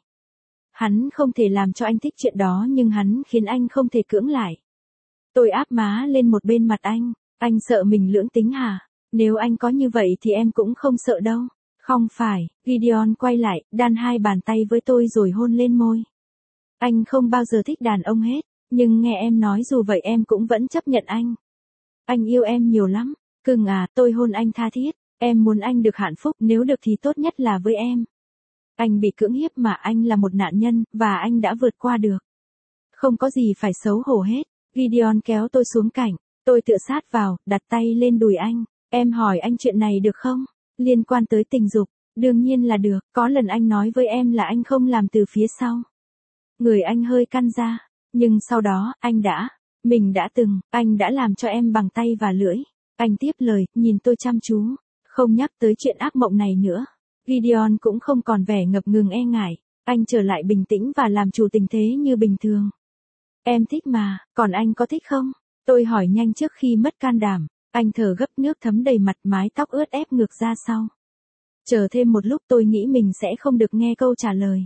Hắn không thể làm cho anh thích chuyện đó nhưng hắn khiến anh không thể cưỡng lại. Tôi áp má lên một bên mặt anh, anh sợ mình lưỡng tính hả? Nếu anh có như vậy thì em cũng không sợ đâu. Không phải, Gideon quay lại, đan hai bàn tay với tôi rồi hôn lên môi. Anh không bao giờ thích đàn ông hết, nhưng nghe em nói dù vậy em cũng vẫn chấp nhận anh. Anh yêu em nhiều lắm, cưng à, tôi hôn anh tha thiết, em muốn anh được hạnh phúc, nếu được thì tốt nhất là với em. Anh bị cưỡng hiếp mà anh là một nạn nhân, và anh đã vượt qua được. Không có gì phải xấu hổ hết. Gideon kéo tôi xuống cạnh, tôi tựa sát vào, đặt tay lên đùi anh. Em hỏi anh chuyện này được không? Liên quan tới tình dục, đương nhiên là được, có lần anh nói với em là anh không làm từ phía sau. Người anh hơi căng ra, nhưng sau đó, anh đã, mình đã từng, anh đã làm cho em bằng tay và lưỡi. Anh tiếp lời, nhìn tôi chăm chú, không nhắc tới chuyện ác mộng này nữa. Gideon cũng không còn vẻ ngập ngừng e ngại, anh trở lại bình tĩnh và làm chủ tình thế như bình thường. Em thích mà, còn anh có thích không? Tôi hỏi nhanh trước khi mất can đảm. Anh thở gấp, nước thấm đầy mặt, mái tóc ướt ép ngược ra sau. Chờ thêm một lúc tôi nghĩ mình sẽ không được nghe câu trả lời.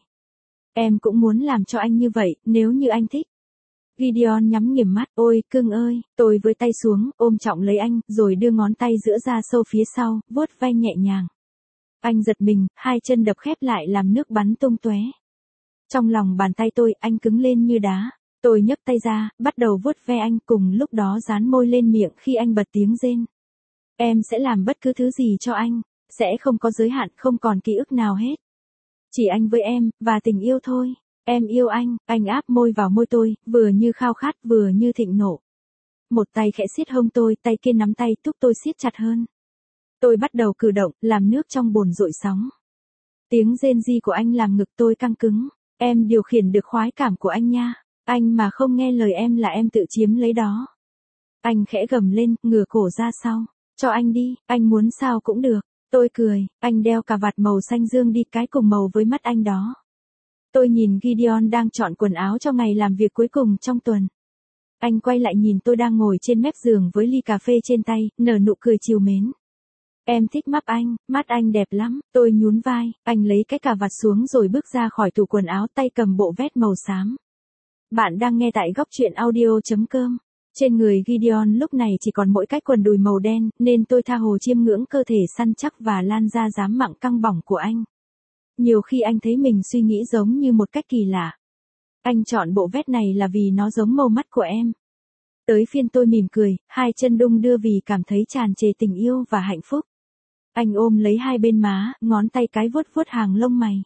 Em cũng muốn làm cho anh như vậy, nếu như anh thích. Gideon nhắm nghiền mắt, ôi, cưng ơi, tôi với tay xuống, ôm trọng lấy anh, rồi đưa ngón tay giữa ra sâu phía sau, vuốt ve nhẹ nhàng. Anh giật mình, hai chân đập khép lại làm nước bắn tung tóe. Trong lòng bàn tay tôi, anh cứng lên như đá. Tôi nhấc tay ra, bắt đầu vuốt ve anh, cùng lúc đó dán môi lên miệng khi anh bật tiếng rên. Em sẽ làm bất cứ thứ gì cho anh, sẽ không có giới hạn, không còn ký ức nào hết. Chỉ anh với em, và tình yêu thôi. Em yêu anh, anh áp môi vào môi tôi, vừa như khao khát, vừa như thịnh nộ. Một tay khẽ siết hông tôi, tay kia nắm tay thúc tôi siết chặt hơn. Tôi bắt đầu cử động, làm nước trong bồn dội sóng. Tiếng rên ri của anh làm ngực tôi căng cứng. Em điều khiển được khoái cảm của anh nha. Anh mà không nghe lời em là em tự chiếm lấy đó. Anh khẽ gầm lên, ngửa cổ ra sau. Cho anh đi, anh muốn sao cũng được. Tôi cười, anh đeo cà vạt màu xanh dương đi, cái cùng màu với mắt anh đó. Tôi nhìn Gideon đang chọn quần áo cho ngày làm việc cuối cùng trong tuần. Anh quay lại nhìn tôi đang ngồi trên mép giường với ly cà phê trên tay, nở nụ cười trìu mến. Em thích mắt anh, mắt anh đẹp lắm. Tôi nhún vai, anh lấy cái cà vạt xuống rồi bước ra khỏi tủ quần áo, tay cầm bộ vest màu xám. Bạn đang nghe tại góc chuyện audio chấm com. Trên người Gideon lúc này chỉ còn mỗi cái quần đùi màu đen, nên tôi tha hồ chiêm ngưỡng cơ thể săn chắc và lan ra dám mặng căng bỏng của anh. Nhiều khi anh thấy mình suy nghĩ giống như một cách kỳ lạ. Anh chọn bộ vest này là vì nó giống màu mắt của em. Tới phiên tôi mỉm cười, hai chân đung đưa vì cảm thấy tràn trề tình yêu và hạnh phúc. Anh ôm lấy hai bên má, ngón tay cái vuốt vuốt hàng lông mày.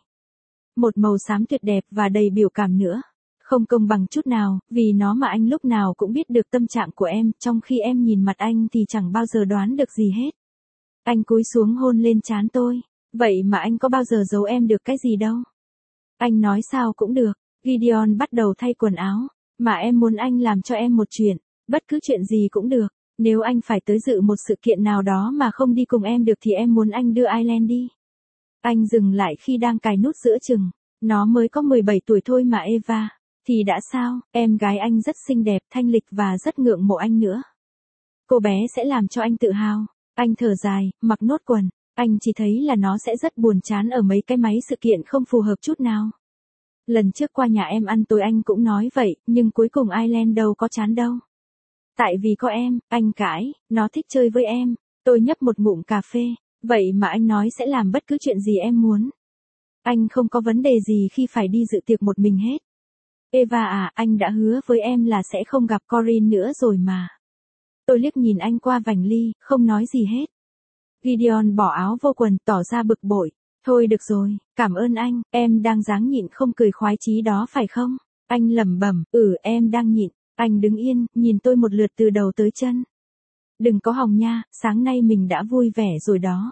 Một màu xám tuyệt đẹp và đầy biểu cảm nữa. Không công bằng chút nào, vì nó mà anh lúc nào cũng biết được tâm trạng của em, trong khi em nhìn mặt anh thì chẳng bao giờ đoán được gì hết. Anh cúi xuống hôn lên trán tôi. Vậy mà anh có bao giờ giấu em được cái gì đâu. Anh nói sao cũng được. Gideon bắt đầu thay quần áo. Mà em muốn anh làm cho em một chuyện. Bất cứ chuyện gì cũng được. Nếu anh phải tới dự một sự kiện nào đó mà không đi cùng em được thì em muốn anh đưa Aileen đi. Anh dừng lại khi đang cài nút giữa chừng. Nó mới có mười bảy tuổi thôi mà Eva. Thì đã sao, em gái anh rất xinh đẹp, thanh lịch và rất ngưỡng mộ anh nữa. Cô bé sẽ làm cho anh tự hào. Anh thở dài, mặc nốt quần. Anh chỉ thấy là nó sẽ rất buồn chán ở mấy cái máy sự kiện không phù hợp chút nào. Lần trước qua nhà em ăn tối anh cũng nói vậy, nhưng cuối cùng Aileen đâu có chán đâu. Tại vì có em, anh cãi, nó thích chơi với em. Tôi nhấp một ngụm cà phê. Vậy mà anh nói sẽ làm bất cứ chuyện gì em muốn. Anh không có vấn đề gì khi phải đi dự tiệc một mình hết. Eva à, anh đã hứa với em là sẽ không gặp Corinne nữa rồi mà. Tôi liếc nhìn anh qua vành ly, không nói gì hết. Gideon bỏ áo vô quần, tỏ ra bực bội. Thôi được rồi, cảm ơn anh, em đang ráng nhịn không cười khoái chí đó phải không? Anh lẩm bẩm, ừ em đang nhịn. Anh đứng yên, nhìn tôi một lượt từ đầu tới chân. Đừng có hòng nha, sáng nay mình đã vui vẻ rồi đó.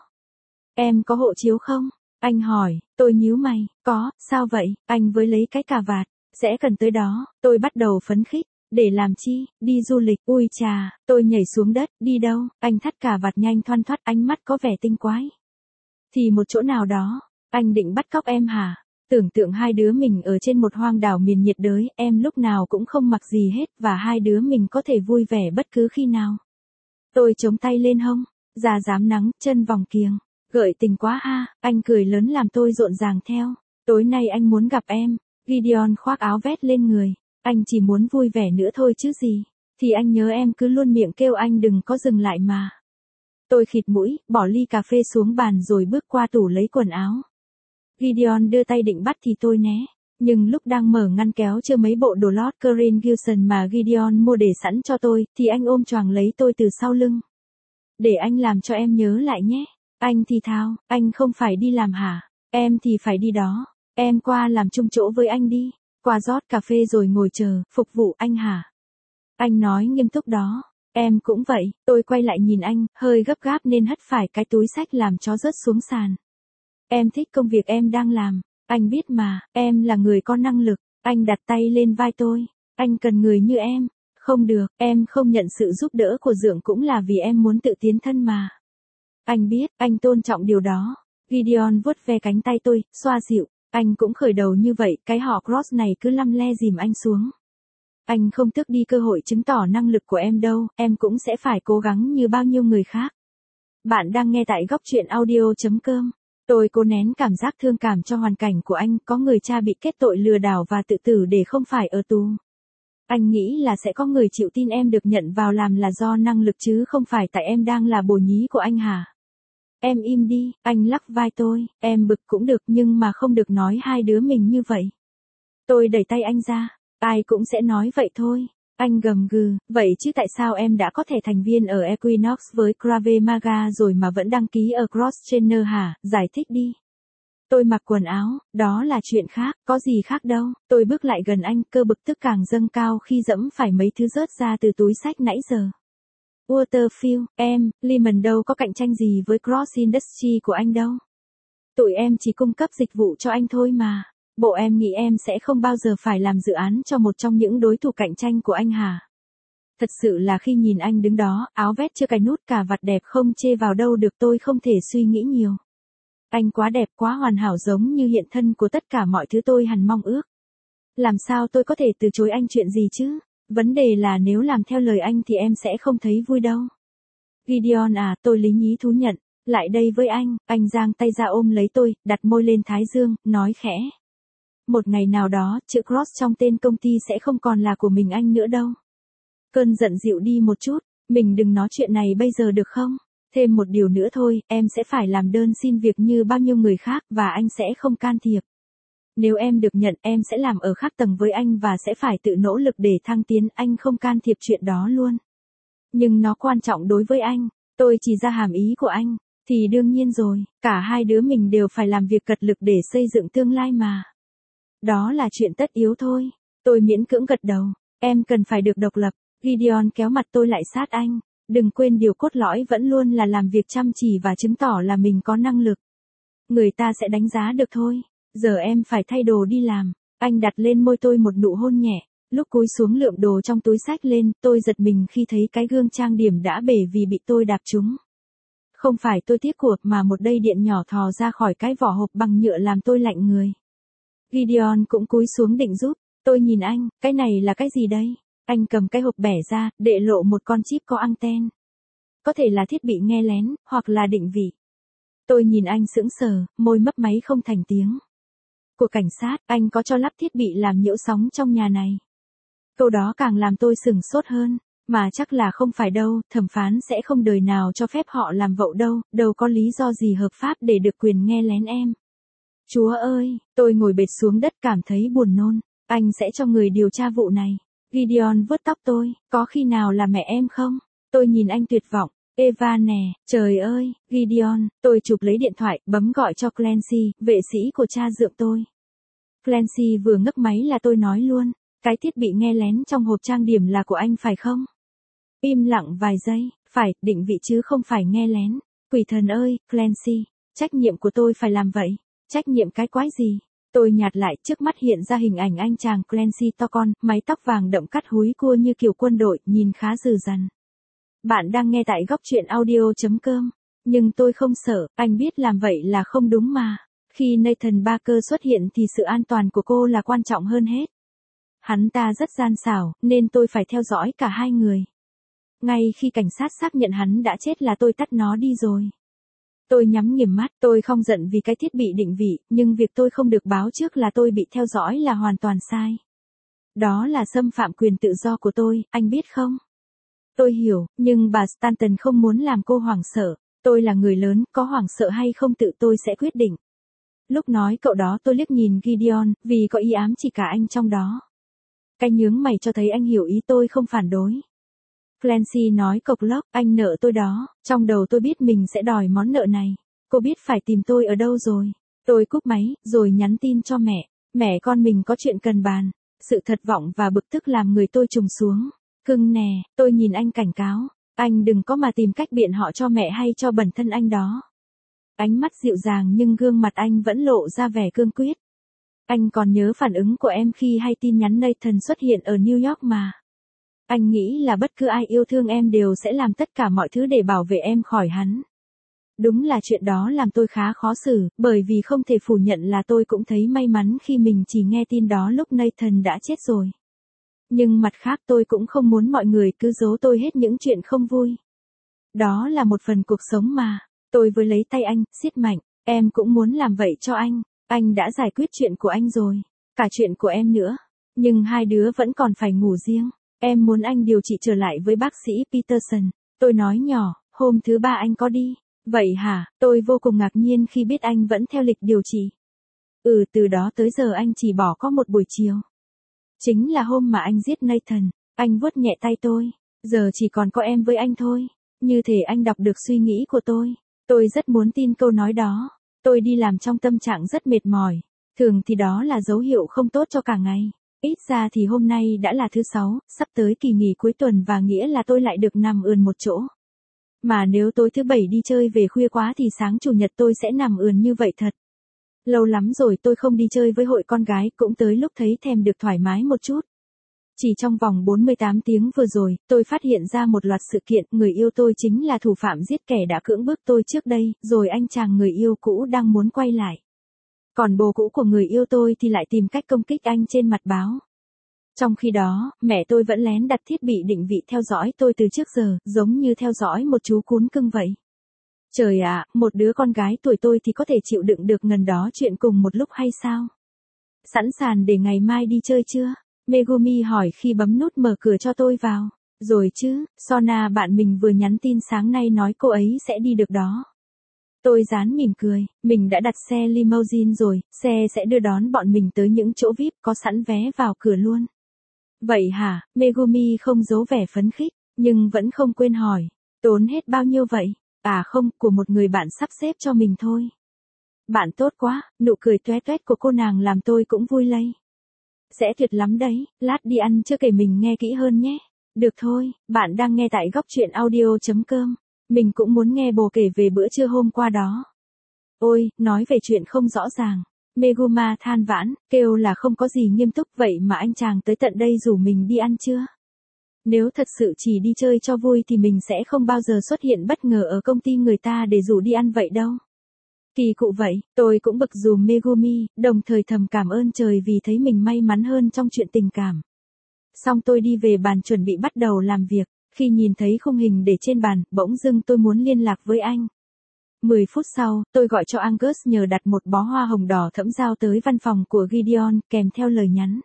Em có hộ chiếu không? Anh hỏi, tôi nhíu mày, có, sao vậy? Anh với lấy cái cà vạt, sẽ cần tới đó. Tôi bắt đầu phấn khích. Để làm chi? Đi du lịch. Ui chà, tôi nhảy xuống đất, đi đâu? Anh thắt cà vạt nhanh thoăn thoắt, ánh mắt có vẻ tinh quái. Thì một chỗ nào đó. Anh định bắt cóc em hả? Tưởng tượng hai đứa mình ở trên một hoang đảo miền nhiệt đới, em lúc nào cũng không mặc gì hết và hai đứa mình có thể vui vẻ bất cứ khi nào. Tôi chống tay lên hông, da dám nắng, chân vòng kiềng. Gợi tình quá ha, anh cười lớn làm tôi rộn ràng theo. Tối nay anh muốn gặp em. Gideon khoác áo vest lên người. Anh chỉ muốn vui vẻ nữa thôi chứ gì. Thì anh nhớ em cứ luôn miệng kêu anh đừng có dừng lại mà. Tôi khịt mũi, bỏ ly cà phê xuống bàn rồi bước qua tủ lấy quần áo. Gideon đưa tay định bắt thì tôi né. Nhưng lúc đang mở ngăn kéo chưa mấy bộ đồ lót Corinne Gilson mà Gideon mua để sẵn cho tôi, thì anh ôm choàng lấy tôi từ sau lưng. Để anh làm cho em nhớ lại nhé. Anh thì thào, anh không phải đi làm hả? Em thì phải đi đó. Em qua làm chung chỗ với anh đi. Qua rót cà phê rồi ngồi chờ, phục vụ anh hả? Anh nói nghiêm túc đó. Em cũng vậy. Tôi quay lại nhìn anh, hơi gấp gáp nên hất phải cái túi xách làm cho rớt xuống sàn. Em thích công việc em đang làm. Anh biết mà, em là người có năng lực. Anh đặt tay lên vai tôi. Anh cần người như em. Không được, em không nhận sự giúp đỡ của Dượng cũng là vì em muốn tự tiến thân mà. Anh biết, anh tôn trọng điều đó. Gideon vuốt ve cánh tay tôi, xoa dịu. Anh cũng khởi đầu như vậy, cái họ Cross này cứ lăm le dìm anh xuống. Anh không tước đi cơ hội chứng tỏ năng lực của em đâu, em cũng sẽ phải cố gắng như bao nhiêu người khác. Bạn đang nghe tại góc truyện audio chấm com. Tôi cố nén cảm giác thương cảm cho hoàn cảnh của anh, có người cha bị kết tội lừa đảo và tự tử để không phải ở tù. Anh nghĩ là sẽ có người chịu tin em được nhận vào làm là do năng lực chứ không phải tại em đang là bồ nhí của anh hả? Em im đi, anh lắc vai tôi, em bực cũng được nhưng mà không được nói hai đứa mình như vậy. Tôi đẩy tay anh ra, ai cũng sẽ nói vậy thôi. Anh gầm gừ, vậy chứ tại sao em đã có thể thành viên ở Equinox với Krav Maga rồi mà vẫn đăng ký ở Cross Trainer hả, giải thích đi. Tôi mặc quần áo, đó là chuyện khác, có gì khác đâu. Tôi bước lại gần anh, cơ bực tức càng dâng cao khi dẫm phải mấy thứ rớt ra từ túi xách nãy giờ. Waterfield, em, Lehman đâu có cạnh tranh gì với Cross Industry của anh đâu. Tụi em chỉ cung cấp dịch vụ cho anh thôi mà. Bộ em nghĩ em sẽ không bao giờ phải làm dự án cho một trong những đối thủ cạnh tranh của anh hả? Thật sự là khi nhìn anh đứng đó, áo vest chưa cài nút cà vạt đẹp không chê vào đâu được tôi không thể suy nghĩ nhiều. Anh quá đẹp quá hoàn hảo giống như hiện thân của tất cả mọi thứ tôi hằng mong ước. Làm sao tôi có thể từ chối anh chuyện gì chứ? Vấn đề là nếu làm theo lời anh thì em sẽ không thấy vui đâu. Gideon à, tôi lý nhí thú nhận. Lại đây với anh, anh giang tay ra ôm lấy tôi, đặt môi lên thái dương, nói khẽ. Một ngày nào đó, chữ Cross trong tên công ty sẽ không còn là của mình anh nữa đâu. Cơn giận dịu đi một chút, mình đừng nói chuyện này bây giờ được không? Thêm một điều nữa thôi, em sẽ phải làm đơn xin việc như bao nhiêu người khác và anh sẽ không can thiệp. Nếu em được nhận em sẽ làm ở khác tầng với anh và sẽ phải tự nỗ lực để thăng tiến, anh không can thiệp chuyện đó luôn. Nhưng nó quan trọng đối với anh, tôi chỉ ra hàm ý của anh, thì đương nhiên rồi, cả hai đứa mình đều phải làm việc cật lực để xây dựng tương lai mà. Đó là chuyện tất yếu thôi, tôi miễn cưỡng gật đầu, em cần phải được độc lập, Gideon kéo mặt tôi lại sát anh, đừng quên điều cốt lõi vẫn luôn là làm việc chăm chỉ và chứng tỏ là mình có năng lực. Người ta sẽ đánh giá được thôi. Giờ em phải thay đồ đi làm. Anh đặt lên môi tôi một nụ hôn nhẹ. Lúc cúi xuống lượm đồ trong túi xách lên, tôi giật mình khi thấy cái gương trang điểm đã bể vì bị tôi đạp trúng. Không phải tôi tiếc cuộc mà một dây điện nhỏ thò ra khỏi cái vỏ hộp bằng nhựa làm tôi lạnh người. Gideon cũng cúi xuống định giúp. Tôi nhìn anh, cái này là cái gì đây? Anh cầm cái hộp bẻ ra, để lộ một con chip có anten. Có thể là thiết bị nghe lén, hoặc là định vị. Tôi nhìn anh sững sờ, môi mấp máy không thành tiếng. Của cảnh sát, anh có cho lắp thiết bị làm nhiễu sóng trong nhà này. Câu đó càng làm tôi sửng sốt hơn, mà chắc là không phải đâu, thẩm phán sẽ không đời nào cho phép họ làm vậu đâu, đâu có lý do gì hợp pháp để được quyền nghe lén em. Chúa ơi, tôi ngồi bệt xuống đất cảm thấy buồn nôn. Anh sẽ cho người điều tra vụ này. Gideon vuốt tóc tôi, có khi nào là mẹ em không? Tôi nhìn anh tuyệt vọng. Eva nè, trời ơi, Gideon, tôi chụp lấy điện thoại, bấm gọi cho Clancy, vệ sĩ của cha dượng tôi. Clancy vừa ngấc máy là tôi nói luôn, cái thiết bị nghe lén trong hộp trang điểm là của anh phải không? Im lặng vài giây, phải, định vị chứ không phải nghe lén. Quỷ thần ơi, Clancy, trách nhiệm của tôi phải làm vậy. Trách nhiệm cái quái gì? Tôi nhạt lại, trước mắt hiện ra hình ảnh anh chàng Clancy to con, mái tóc vàng đậm cắt húi cua như kiểu quân đội, nhìn khá dừ dằn. Bạn đang nghe tại góc truyện audio.com. Nhưng tôi không sợ, anh biết làm vậy là không đúng mà. Khi Nathan Barker xuất hiện thì sự an toàn của cô là quan trọng hơn hết. Hắn ta rất gian xảo, nên tôi phải theo dõi cả hai người. Ngay khi cảnh sát xác nhận hắn đã chết là tôi tắt nó đi rồi. Tôi nhắm nghiền mắt, tôi không giận vì cái thiết bị định vị, nhưng việc tôi không được báo trước là tôi bị theo dõi là hoàn toàn sai. Đó là xâm phạm quyền tự do của tôi, anh biết không? Tôi hiểu, nhưng bà Stanton không muốn làm cô hoảng sợ. Tôi là người lớn, có hoảng sợ hay không tự tôi sẽ quyết định. Lúc nói cậu đó tôi liếc nhìn Gideon, vì có ý ám chỉ cả anh trong đó. Cái nhướng mày cho thấy anh hiểu ý tôi không phản đối. Clancy nói cộc lốc, anh nợ tôi đó, trong đầu tôi biết mình sẽ đòi món nợ này. Cô biết phải tìm tôi ở đâu rồi. Tôi cúp máy, rồi nhắn tin cho mẹ. Mẹ con mình có chuyện cần bàn. Sự thất vọng và bực tức làm người tôi trùng xuống. Cưng nè, tôi nhìn anh cảnh cáo. Anh đừng có mà tìm cách biện họ cho mẹ hay cho bản thân anh đó. Ánh mắt dịu dàng nhưng gương mặt anh vẫn lộ ra vẻ cương quyết. Anh còn nhớ phản ứng của em khi hay tin nhắn Nathan xuất hiện ở New York mà. Anh nghĩ là bất cứ ai yêu thương em đều sẽ làm tất cả mọi thứ để bảo vệ em khỏi hắn. Đúng là chuyện đó làm tôi khá khó xử, bởi vì không thể phủ nhận là tôi cũng thấy may mắn khi mình chỉ nghe tin đó lúc Nathan đã chết rồi. Nhưng mặt khác tôi cũng không muốn mọi người cứ giấu tôi hết những chuyện không vui. Đó là một phần cuộc sống mà. Tôi vừa lấy tay anh, siết mạnh, em cũng muốn làm vậy cho anh. Anh đã giải quyết chuyện của anh rồi, cả chuyện của em nữa. Nhưng hai đứa vẫn còn phải ngủ riêng. Em muốn anh điều trị trở lại với bác sĩ Peterson. Tôi nói nhỏ, hôm thứ ba anh có đi. Vậy hả, tôi vô cùng ngạc nhiên khi biết anh vẫn theo lịch điều trị. Ừ, từ đó tới giờ anh chỉ bỏ có một buổi chiều. Chính là hôm mà anh giết Nathan. Anh vuốt nhẹ tay tôi. Giờ chỉ còn có em với anh thôi. Như thể anh đọc được suy nghĩ của tôi. Tôi rất muốn tin câu nói đó. Tôi đi làm trong tâm trạng rất mệt mỏi. Thường thì đó là dấu hiệu không tốt cho cả ngày. Ít ra thì hôm nay đã là thứ sáu, sắp tới kỳ nghỉ cuối tuần và nghĩa là tôi lại được nằm ườn một chỗ. Mà nếu tối thứ bảy đi chơi về khuya quá thì sáng chủ nhật tôi sẽ nằm ườn như vậy thật. Lâu lắm rồi tôi không đi chơi với hội con gái, cũng tới lúc thấy thèm được thoải mái một chút. Chỉ trong vòng bốn mươi tám tiếng vừa rồi, tôi phát hiện ra một loạt sự kiện, người yêu tôi chính là thủ phạm giết kẻ đã cưỡng bức tôi trước đây, rồi anh chàng người yêu cũ đang muốn quay lại. Còn bồ cũ của người yêu tôi thì lại tìm cách công kích anh trên mặt báo. Trong khi đó, mẹ tôi vẫn lén đặt thiết bị định vị theo dõi tôi từ trước giờ, giống như theo dõi một chú cún cưng vậy. Trời ạ, một đứa con gái tuổi tôi thì có thể chịu đựng được ngần đó chuyện cùng một lúc hay sao? Sẵn sàng để ngày mai đi chơi chưa? Megumi hỏi khi bấm nút mở cửa cho tôi vào. Rồi chứ, Sona bạn mình vừa nhắn tin sáng nay nói cô ấy sẽ đi được đó. Tôi dán mỉm cười, mình đã đặt xe limousine rồi, xe sẽ đưa đón bọn mình tới những chỗ vi ai pi có sẵn vé vào cửa luôn. Vậy hả, Megumi không giấu vẻ phấn khích, nhưng vẫn không quên hỏi, tốn hết bao nhiêu vậy? À không, của một người bạn sắp xếp cho mình thôi. Bạn tốt quá, nụ cười toét toét của cô nàng làm tôi cũng vui lây. Sẽ tuyệt lắm đấy, lát đi ăn chưa kể mình nghe kỹ hơn nhé. Được thôi, bạn đang nghe tại góc truyện audio.com. Mình cũng muốn nghe bồ kể về bữa trưa hôm qua đó. Ôi, nói về chuyện không rõ ràng. Meguma than vãn, kêu là không có gì nghiêm túc vậy mà anh chàng tới tận đây rủ mình đi ăn chưa? Nếu thật sự chỉ đi chơi cho vui thì mình sẽ không bao giờ xuất hiện bất ngờ ở công ty người ta để rủ đi ăn vậy đâu. Kỳ cụ vậy, tôi cũng bực dùm Megumi, đồng thời thầm cảm ơn trời vì thấy mình may mắn hơn trong chuyện tình cảm. Xong tôi đi về bàn chuẩn bị bắt đầu làm việc, khi nhìn thấy khung hình để trên bàn, bỗng dưng tôi muốn liên lạc với anh. mười phút sau, tôi gọi cho Angus nhờ đặt một bó hoa hồng đỏ thẫm giao tới văn phòng của Gideon, kèm theo lời nhắn.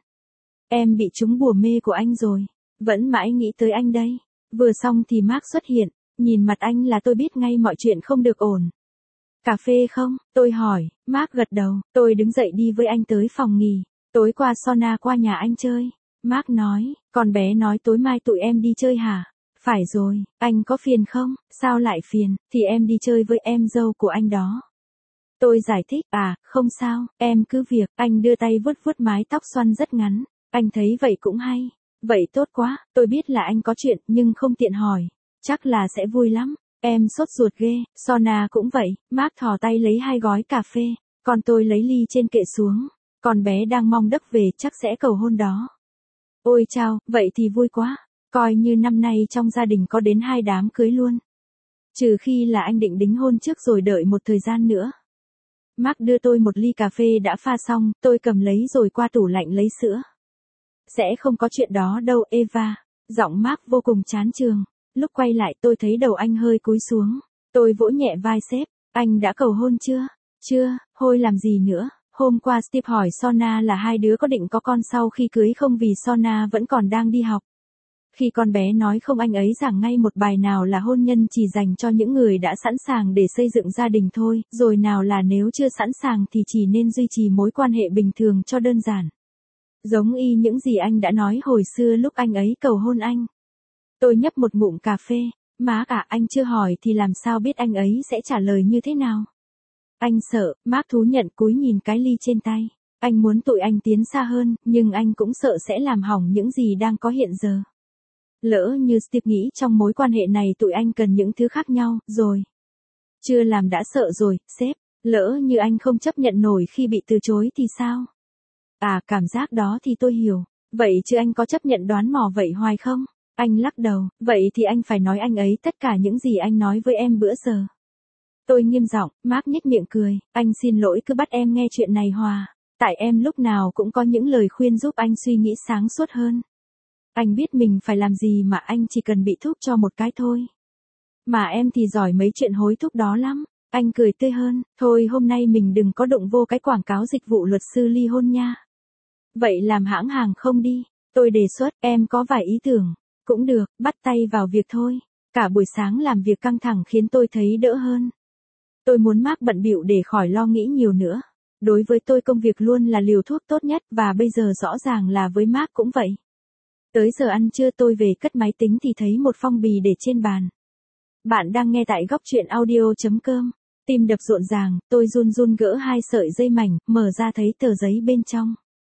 Em bị trúng bùa mê của anh rồi, vẫn mãi nghĩ tới anh đây. Vừa xong thì Mark xuất hiện, nhìn mặt anh là tôi biết ngay mọi chuyện không được ổn. Cà phê không? Tôi hỏi, Mark gật đầu, tôi đứng dậy đi với anh tới phòng nghỉ. Tối qua Sona qua nhà anh chơi. Mark nói, con bé nói tối mai tụi em đi chơi hả? Phải rồi, anh có phiền không? Sao lại phiền, thì em đi chơi với em dâu của anh đó. Tôi giải thích, à, không sao, em cứ việc, anh đưa tay vuốt vuốt mái tóc xoăn rất ngắn. Anh thấy vậy cũng hay. Vậy tốt quá, tôi biết là anh có chuyện, nhưng không tiện hỏi. Chắc là sẽ vui lắm. Em sốt ruột ghê, Sona cũng vậy. Mark thò tay lấy hai gói cà phê. Còn tôi lấy ly trên kệ xuống. Con bé đang mong đấc về chắc sẽ cầu hôn đó. Ôi chao, vậy thì vui quá. Coi như năm nay trong gia đình có đến hai đám cưới luôn. Trừ khi là anh định đính hôn trước rồi đợi một thời gian nữa. Mark đưa tôi một ly cà phê đã pha xong, tôi cầm lấy rồi qua tủ lạnh lấy sữa. Sẽ không có chuyện đó đâu Eva. Giọng Mark vô cùng chán chường. Lúc quay lại tôi thấy đầu anh hơi cúi xuống. Tôi vỗ nhẹ vai sếp. Anh đã cầu hôn chưa? Chưa, hôi làm gì nữa. Hôm qua Steve hỏi Sona là hai đứa có định có con sau khi cưới không vì Sona vẫn còn đang đi học. Khi con bé nói không anh ấy giảng ngay một bài nào là hôn nhân chỉ dành cho những người đã sẵn sàng để xây dựng gia đình thôi, rồi nào là nếu chưa sẵn sàng thì chỉ nên duy trì mối quan hệ bình thường cho đơn giản. Giống y những gì anh đã nói hồi xưa lúc anh ấy cầu hôn anh. Tôi nhấp một ngụm cà phê, má cả anh chưa hỏi thì làm sao biết anh ấy sẽ trả lời như thế nào. Anh sợ, Mark thú nhận cúi nhìn cái ly trên tay. Anh muốn tụi anh tiến xa hơn, nhưng anh cũng sợ sẽ làm hỏng những gì đang có hiện giờ. Lỡ như Steve nghĩ trong mối quan hệ này tụi anh cần những thứ khác nhau, rồi. Chưa làm đã sợ rồi, sếp. Lỡ như anh không chấp nhận nổi khi bị từ chối thì sao? À, cảm giác đó thì tôi hiểu. Vậy chứ anh có chấp nhận đoán mò vậy hoài không? Anh lắc đầu, vậy thì anh phải nói anh ấy tất cả những gì anh nói với em bữa giờ. Tôi nghiêm giọng, Mark nhếch miệng cười, anh xin lỗi cứ bắt em nghe chuyện này hòa. Tại em lúc nào cũng có những lời khuyên giúp anh suy nghĩ sáng suốt hơn. Anh biết mình phải làm gì mà anh chỉ cần bị thúc cho một cái thôi. Mà em thì giỏi mấy chuyện hối thúc đó lắm. Anh cười tươi hơn, thôi hôm nay mình đừng có đụng vô cái quảng cáo dịch vụ luật sư ly hôn nha. Vậy làm hãng hàng không đi. Tôi đề xuất, em có vài ý tưởng. Cũng được, bắt tay vào việc thôi. Cả buổi sáng làm việc căng thẳng khiến tôi thấy đỡ hơn. Tôi muốn Mark bận bịu để khỏi lo nghĩ nhiều nữa. Đối với tôi công việc luôn là liều thuốc tốt nhất và bây giờ rõ ràng là với Mark cũng vậy. Tới giờ ăn trưa tôi về cất máy tính thì thấy một phong bì để trên bàn. Bạn đang nghe tại góc truyện audio.com. Tim đập rộn ràng, tôi run run gỡ hai sợi dây mảnh, mở ra thấy tờ giấy bên trong.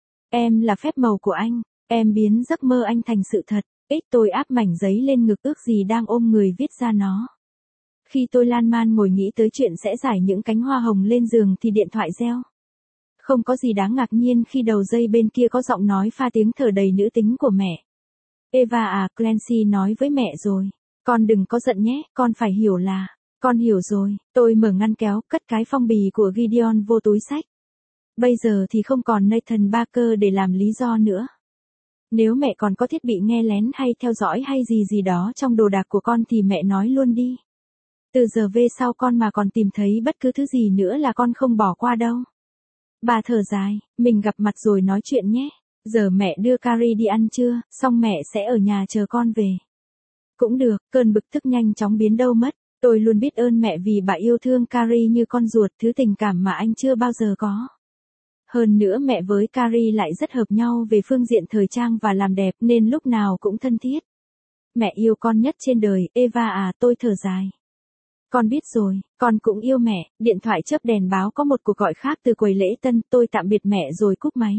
Em là phép màu của anh, em biến giấc mơ anh thành sự thật. Ít tôi áp mảnh giấy lên ngực ước gì đang ôm người viết ra nó. Khi tôi lan man ngồi nghĩ tới chuyện sẽ rải những cánh hoa hồng lên giường thì điện thoại reo. Không có gì đáng ngạc nhiên khi đầu dây bên kia có giọng nói pha tiếng thở đầy nữ tính của mẹ. Eva à, Clancy nói với mẹ rồi. Con đừng có giận nhé, con phải hiểu là. Con hiểu rồi, tôi mở ngăn kéo, cất cái phong bì của Gideon vô túi xách. Bây giờ thì không còn Nathan Barker để làm lý do nữa. Nếu mẹ còn có thiết bị nghe lén hay theo dõi hay gì gì đó trong đồ đạc của con thì mẹ nói luôn đi. Từ giờ về sau con mà còn tìm thấy bất cứ thứ gì nữa là con không bỏ qua đâu. Bà thở dài, mình gặp mặt rồi nói chuyện nhé. Giờ mẹ đưa Carrie đi ăn trưa, xong mẹ sẽ ở nhà chờ con về. Cũng được, cơn bực tức nhanh chóng biến đâu mất. Tôi luôn biết ơn mẹ vì bà yêu thương Carrie như con ruột, thứ tình cảm mà anh chưa bao giờ có. Hơn nữa mẹ với Carrie lại rất hợp nhau về phương diện thời trang và làm đẹp nên lúc nào cũng thân thiết. Mẹ yêu con nhất trên đời, Eva à, tôi thở dài. Con biết rồi, con cũng yêu mẹ. Điện thoại chớp đèn báo có một cuộc gọi khác từ quầy lễ tân, tôi tạm biệt mẹ rồi cúp máy.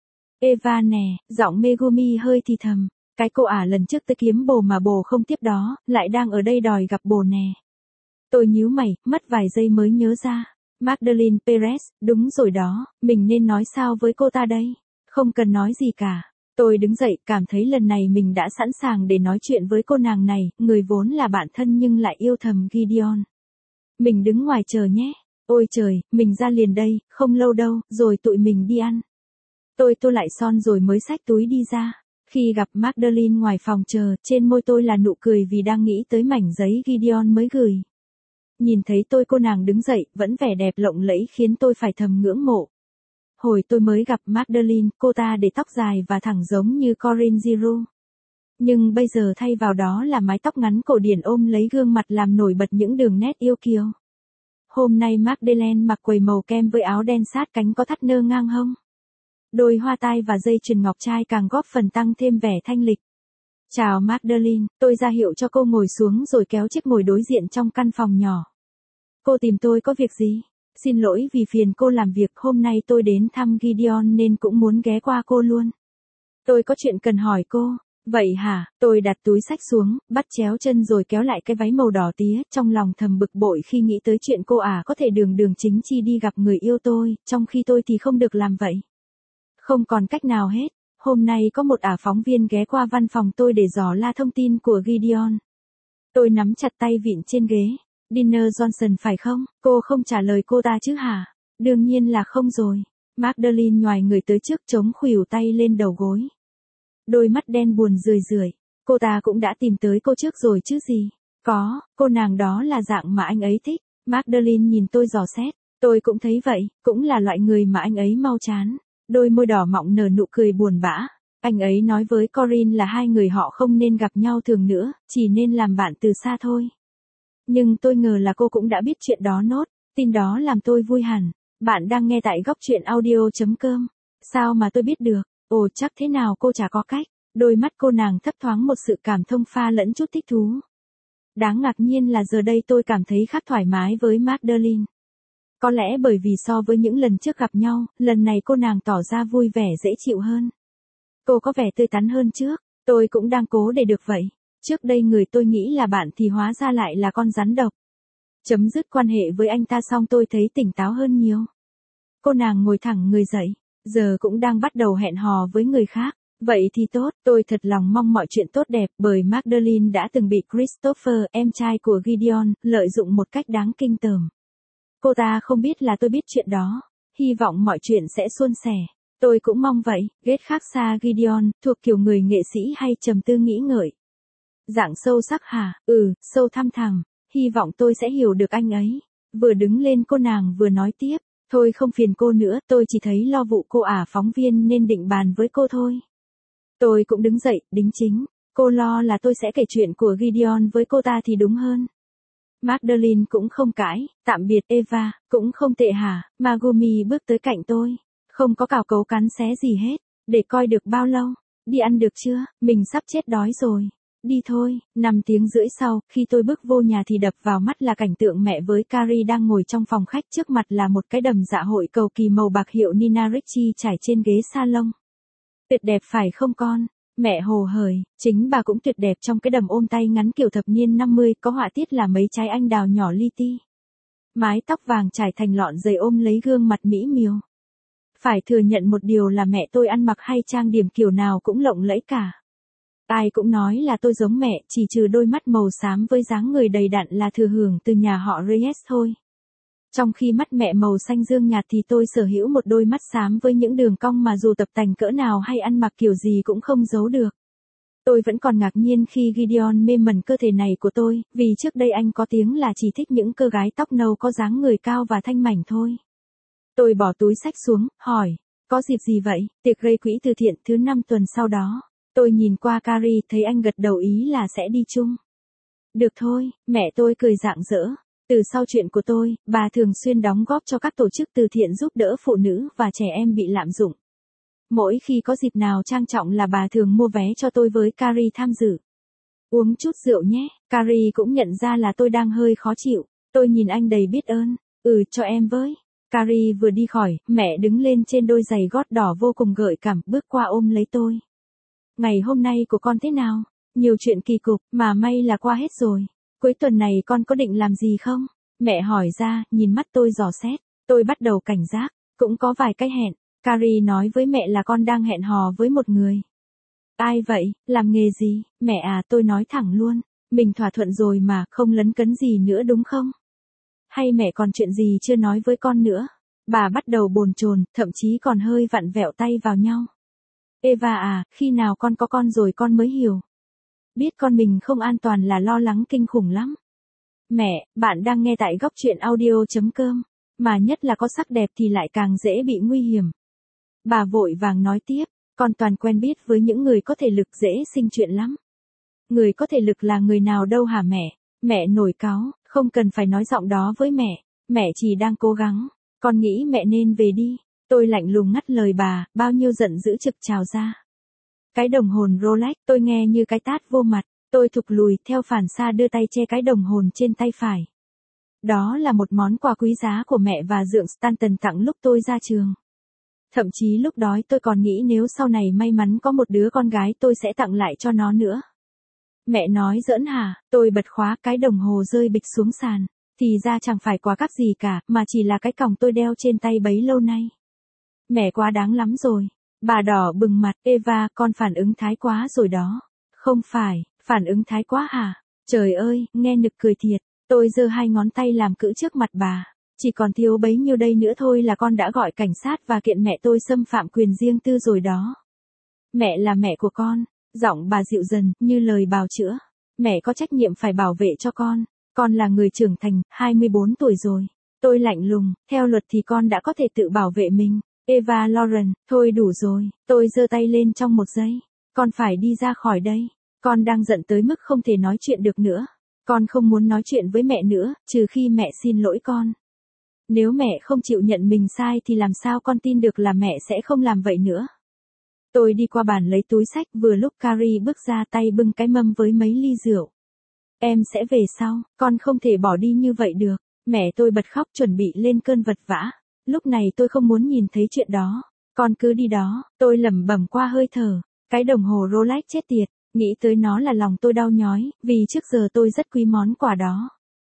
Eva nè, giọng Megumi hơi thì thầm. Cái cô ả lần trước tới kiếm bồ mà bồ không tiếp đó, lại đang ở đây đòi gặp bồ nè. Tôi nhíu mày, mất vài giây mới nhớ ra. Magdalene Perez, đúng rồi đó, mình nên nói sao với cô ta đây? Không cần nói gì cả. Tôi đứng dậy, cảm thấy lần này mình đã sẵn sàng để nói chuyện với cô nàng này, người vốn là bạn thân nhưng lại yêu thầm Gideon. Mình đứng ngoài chờ nhé. Ôi trời, mình ra liền đây, không lâu đâu, rồi tụi mình đi ăn. Tôi tô lại son rồi mới xách túi đi ra. Khi gặp Magdalene ngoài phòng chờ, trên môi tôi là nụ cười vì đang nghĩ tới mảnh giấy Gideon mới gửi. Nhìn thấy tôi cô nàng đứng dậy, vẫn vẻ đẹp lộng lẫy khiến tôi phải thầm ngưỡng mộ. Hồi tôi mới gặp Magdalene, cô ta để tóc dài và thẳng giống như Corinne Giroux. Nhưng bây giờ thay vào đó là mái tóc ngắn cổ điển ôm lấy gương mặt làm nổi bật những đường nét yêu kiều. Hôm nay Magdalene mặc quầy màu kem với áo đen sát cánh có thắt nơ ngang hông. Đôi hoa tai và dây chuyền ngọc trai càng góp phần tăng thêm vẻ thanh lịch. Chào Magdalene, tôi ra hiệu cho cô ngồi xuống rồi kéo chiếc ngồi đối diện trong căn phòng nhỏ. Cô tìm tôi có việc gì? Xin lỗi vì phiền cô làm việc, hôm nay tôi đến thăm Gideon nên cũng muốn ghé qua cô luôn. Tôi có chuyện cần hỏi cô. Vậy hả? Tôi đặt túi xách xuống, bắt chéo chân rồi kéo lại cái váy màu đỏ tía, trong lòng thầm bực bội khi nghĩ tới chuyện cô ả có thể đường đường chính chi đi gặp người yêu tôi, trong khi tôi thì không được làm vậy. Không còn cách nào hết. Hôm nay có một ả phóng viên ghé qua văn phòng tôi để dò la thông tin của Gideon. Tôi nắm chặt tay vịn trên ghế. Dinner Johnson phải không? Cô không trả lời cô ta chứ hả? Đương nhiên là không rồi. Magdalene nhoài người tới trước chống khuỷu tay lên đầu gối. Đôi mắt đen buồn rười rượi. Cô ta cũng đã tìm tới cô trước rồi chứ gì? Có, cô nàng đó là dạng mà anh ấy thích. Magdalene nhìn tôi dò xét. Tôi cũng thấy vậy, cũng là loại người mà anh ấy mau chán. Đôi môi đỏ mọng nở nụ cười buồn bã. Anh ấy nói với Corinne là hai người họ không nên gặp nhau thường nữa, chỉ nên làm bạn từ xa thôi. Nhưng tôi ngờ là cô cũng đã biết chuyện đó nốt, tin đó làm tôi vui hẳn. Bạn đang nghe tại góc truyện audio chấm com. Sao mà tôi biết được? Ồ chắc thế nào cô chả có cách. Đôi mắt cô nàng thấp thoáng một sự cảm thông pha lẫn chút thích thú. Đáng ngạc nhiên là giờ đây tôi cảm thấy khác thoải mái với Magdalene. Có lẽ bởi vì so với những lần trước gặp nhau, lần này cô nàng tỏ ra vui vẻ dễ chịu hơn. Cô có vẻ tươi tắn hơn trước, tôi cũng đang cố để được vậy. Trước đây người tôi nghĩ là bạn thì hóa ra lại là con rắn độc. Chấm dứt quan hệ với anh ta xong tôi thấy tỉnh táo hơn nhiều. Cô nàng ngồi thẳng người dậy, giờ cũng đang bắt đầu hẹn hò với người khác. Vậy thì tốt, tôi thật lòng mong mọi chuyện tốt đẹp bởi Magdalene đã từng bị Christopher, em trai của Gideon, lợi dụng một cách đáng kinh tởm. Cô ta không biết là tôi biết chuyện đó. Hy vọng mọi chuyện sẽ suôn sẻ. Tôi cũng mong vậy. Ghét khác xa Gideon, thuộc kiểu người nghệ sĩ hay trầm tư nghĩ ngợi. Dạng sâu sắc hả? Ừ, sâu thăm thẳm. Hy vọng tôi sẽ hiểu được anh ấy. Vừa đứng lên cô nàng vừa nói tiếp. Thôi không phiền cô nữa, tôi chỉ thấy lo vụ cô ả phóng viên nên định bàn với cô thôi. Tôi cũng đứng dậy, đính chính. Cô lo là tôi sẽ kể chuyện của Gideon với cô ta thì đúng hơn. Magdalene cũng không cãi, tạm biệt Eva, cũng không tệ hả? Magumi bước tới cạnh tôi. Không có cào cấu cắn xé gì hết, để coi được bao lâu. Đi ăn được chưa? Mình sắp chết đói rồi. Đi thôi. Năm tiếng rưỡi sau, khi tôi bước vô nhà thì đập vào mắt là cảnh tượng mẹ với Carrie đang ngồi trong phòng khách, trước mặt là một cái đầm dạ hội cầu kỳ màu bạc hiệu Nina Ricci trải trên ghế salon. Tuyệt đẹp phải không con? Mẹ hồ hởi, chính bà cũng tuyệt đẹp trong cái đầm ôm tay ngắn kiểu thập niên năm mươi, có họa tiết là mấy trái anh đào nhỏ li ti. Mái tóc vàng trải thành lọn dày ôm lấy gương mặt mỹ miều. Phải thừa nhận một điều là mẹ tôi ăn mặc hay trang điểm kiểu nào cũng lộng lẫy cả. Ai cũng nói là tôi giống mẹ, chỉ trừ đôi mắt màu xám với dáng người đầy đặn là thừa hưởng từ nhà họ Reyes thôi. Trong khi mắt mẹ màu xanh dương nhạt thì tôi sở hữu một đôi mắt xám với những đường cong mà dù tập tành cỡ nào hay ăn mặc kiểu gì cũng không giấu được. Tôi vẫn còn ngạc nhiên khi Gideon mê mẩn cơ thể này của tôi, vì trước đây anh có tiếng là chỉ thích những cô gái tóc nâu có dáng người cao và thanh mảnh thôi. Tôi bỏ túi xách xuống, hỏi, có dịp gì vậy? Tiệc gây quỹ từ thiện thứ năm tuần sau đó. Tôi nhìn qua Carrie thấy anh gật đầu ý là sẽ đi chung. Được thôi, mẹ tôi cười rạng rỡ. Từ sau chuyện của tôi, bà thường xuyên đóng góp cho các tổ chức từ thiện giúp đỡ phụ nữ và trẻ em bị lạm dụng. Mỗi khi có dịp nào trang trọng là bà thường mua vé cho tôi với Carrie tham dự. Uống chút rượu nhé, Carrie cũng nhận ra là tôi đang hơi khó chịu. Tôi nhìn anh đầy biết ơn. Ừ, cho em với. Carrie vừa đi khỏi, mẹ đứng lên trên đôi giày gót đỏ vô cùng gợi cảm, bước qua ôm lấy tôi. Ngày hôm nay của con thế nào? Nhiều chuyện kỳ cục, mà may là qua hết rồi. Cuối tuần này con có định làm gì không? Mẹ hỏi ra, nhìn mắt tôi dò xét. Tôi bắt đầu cảnh giác, cũng có vài cái hẹn. Carrie nói với mẹ là con đang hẹn hò với một người. Ai vậy, làm nghề gì? Mẹ à, tôi nói thẳng luôn. Mình thỏa thuận rồi mà, không lấn cấn gì nữa đúng không? Hay mẹ còn chuyện gì chưa nói với con nữa? Bà bắt đầu bồn chồn, thậm chí còn hơi vặn vẹo tay vào nhau. Eva à, khi nào con có con rồi con mới hiểu. Biết con mình không an toàn là lo lắng kinh khủng lắm. Mẹ, bạn đang nghe tại góc truyện audio chấm com. Mà nhất là có sắc đẹp thì lại càng dễ bị nguy hiểm. Bà vội vàng nói tiếp, con toàn quen biết với những người có thể lực dễ sinh chuyện lắm. Người có thể lực là người nào đâu hả mẹ? Mẹ nổi cáu, không cần phải nói giọng đó với mẹ. Mẹ chỉ đang cố gắng. Con nghĩ mẹ nên về đi. Tôi lạnh lùng ngắt lời bà, bao nhiêu giận dữ trực trào ra. Cái đồng hồn Rolex, tôi nghe như cái tát vô mặt, tôi thụt lùi theo phản xạ đưa tay che cái đồng hồn trên tay phải. Đó là một món quà quý giá của mẹ và dượng Stanton tặng lúc tôi ra trường. Thậm chí lúc đó tôi còn nghĩ nếu sau này may mắn có một đứa con gái tôi sẽ tặng lại cho nó nữa. Mẹ nói giỡn hả, tôi bật khóa, cái đồng hồ rơi bịch xuống sàn. Thì ra chẳng phải quà cáp gì cả, mà chỉ là cái còng tôi đeo trên tay bấy lâu nay. Mẹ quá đáng lắm rồi. Bà đỏ bừng mặt, Eva, con phản ứng thái quá rồi đó. Không phải, phản ứng thái quá hả? Trời ơi, nghe nực cười thiệt. Tôi giơ hai ngón tay làm cữ trước mặt bà. Chỉ còn thiếu bấy nhiêu đây nữa thôi là con đã gọi cảnh sát và kiện mẹ tôi xâm phạm quyền riêng tư rồi đó. Mẹ là mẹ của con. Giọng bà dịu dần, như lời bào chữa. Mẹ có trách nhiệm phải bảo vệ cho con. Con là người trưởng thành, hai mươi bốn tuổi rồi. Tôi lạnh lùng, theo luật thì con đã có thể tự bảo vệ mình. Eva Lauren, thôi đủ rồi. Tôi giơ tay lên trong một giây. Con phải đi ra khỏi đây. Con đang giận tới mức không thể nói chuyện được nữa. Con không muốn nói chuyện với mẹ nữa, trừ khi mẹ xin lỗi con. Nếu mẹ không chịu nhận mình sai thì làm sao con tin được là mẹ sẽ không làm vậy nữa. Tôi đi qua bàn lấy túi xách, vừa lúc Carrie bước ra tay bưng cái mâm với mấy ly rượu. Em sẽ về sau, con không thể bỏ đi như vậy được. Mẹ tôi bật khóc chuẩn bị lên cơn vật vã. Lúc này tôi không muốn nhìn thấy chuyện đó. Con cứ đi đó, tôi lẩm bẩm qua hơi thở. Cái đồng hồ Rolex chết tiệt, nghĩ tới nó là lòng tôi đau nhói, vì trước giờ tôi rất quý món quà đó.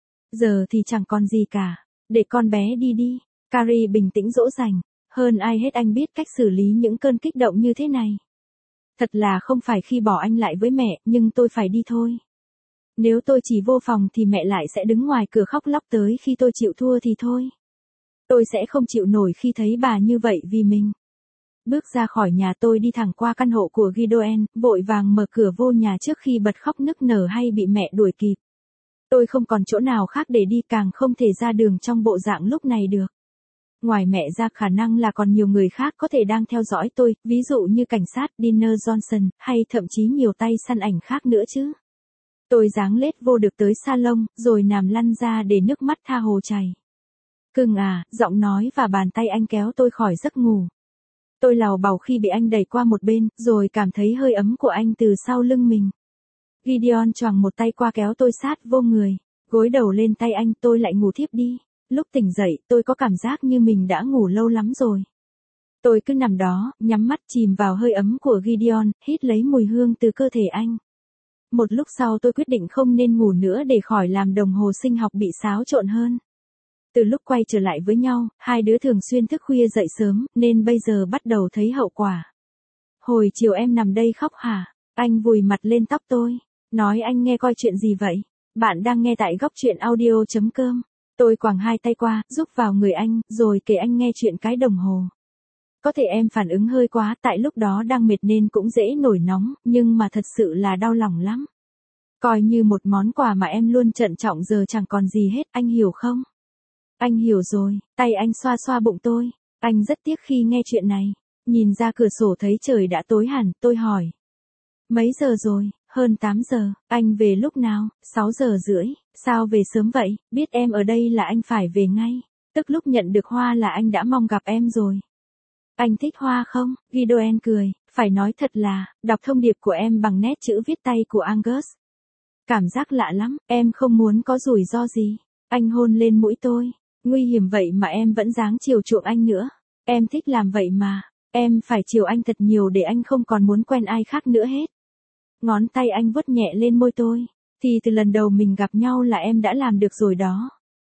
Giờ thì chẳng còn gì cả, để con bé đi đi. Carrie bình tĩnh dỗ dành, hơn ai hết anh biết cách xử lý những cơn kích động như thế này. Thật là không phải khi bỏ anh lại với mẹ, nhưng tôi phải đi thôi. Nếu tôi chỉ vô phòng thì mẹ lại sẽ đứng ngoài cửa khóc lóc tới khi tôi chịu thua thì thôi. Tôi sẽ không chịu nổi khi thấy bà như vậy vì mình. Bước ra khỏi nhà tôi đi thẳng qua căn hộ của Gideon, vội vàng mở cửa vô nhà trước khi bật khóc nức nở hay bị mẹ đuổi kịp. Tôi không còn chỗ nào khác để đi, càng không thể ra đường trong bộ dạng lúc này được. Ngoài mẹ ra khả năng là còn nhiều người khác có thể đang theo dõi tôi, ví dụ như cảnh sát Dinner Johnson, hay thậm chí nhiều tay săn ảnh khác nữa chứ. Tôi giáng lết vô được tới salon, rồi nằm lăn ra để nước mắt tha hồ chảy. Cưng à, giọng nói và bàn tay anh kéo tôi khỏi giấc ngủ. Tôi lào bào khi bị anh đẩy qua một bên, rồi cảm thấy hơi ấm của anh từ sau lưng mình. Gideon choàng một tay qua kéo tôi sát vô người, gối đầu lên tay anh, tôi lại ngủ thiếp đi. Lúc tỉnh dậy, tôi có cảm giác như mình đã ngủ lâu lắm rồi. Tôi cứ nằm đó, nhắm mắt chìm vào hơi ấm của Gideon, hít lấy mùi hương từ cơ thể anh. Một lúc sau tôi quyết định không nên ngủ nữa để khỏi làm đồng hồ sinh học bị xáo trộn hơn. Từ lúc quay trở lại với nhau, hai đứa thường xuyên thức khuya dậy sớm, nên bây giờ bắt đầu thấy hậu quả. Hồi chiều em nằm đây khóc hả? Anh vùi mặt lên tóc tôi, nói anh nghe coi chuyện gì vậy? Bạn đang nghe tại góc truyện audio chấm com. Tôi quàng hai tay qua, giúp vào người anh, rồi kể anh nghe chuyện cái đồng hồ. Có thể em phản ứng hơi quá, tại lúc đó đang mệt nên cũng dễ nổi nóng, nhưng mà thật sự là đau lòng lắm. Coi như một món quà mà em luôn trân trọng giờ chẳng còn gì hết, anh hiểu không? Anh hiểu rồi, tay anh xoa xoa bụng tôi. Anh rất tiếc khi nghe chuyện này. Nhìn ra cửa sổ thấy trời đã tối hẳn, tôi hỏi. Mấy giờ rồi? Hơn tám giờ. Anh về lúc nào? sáu giờ rưỡi. Sao về sớm vậy? Biết em ở đây là anh phải về ngay. Tức lúc nhận được hoa là anh đã mong gặp em rồi. Anh thích hoa không? Gideon cười. Phải nói thật là, đọc thông điệp của em bằng nét chữ viết tay của Angus. Cảm giác lạ lắm, em không muốn có rủi ro gì. Anh hôn lên mũi tôi. Nguy hiểm vậy mà em vẫn dáng chiều chuộng anh nữa. Em thích làm vậy mà. Em phải chiều anh thật nhiều để anh không còn muốn quen ai khác nữa hết. Ngón tay anh vuốt nhẹ lên môi tôi. Thì từ lần đầu mình gặp nhau là em đã làm được rồi đó.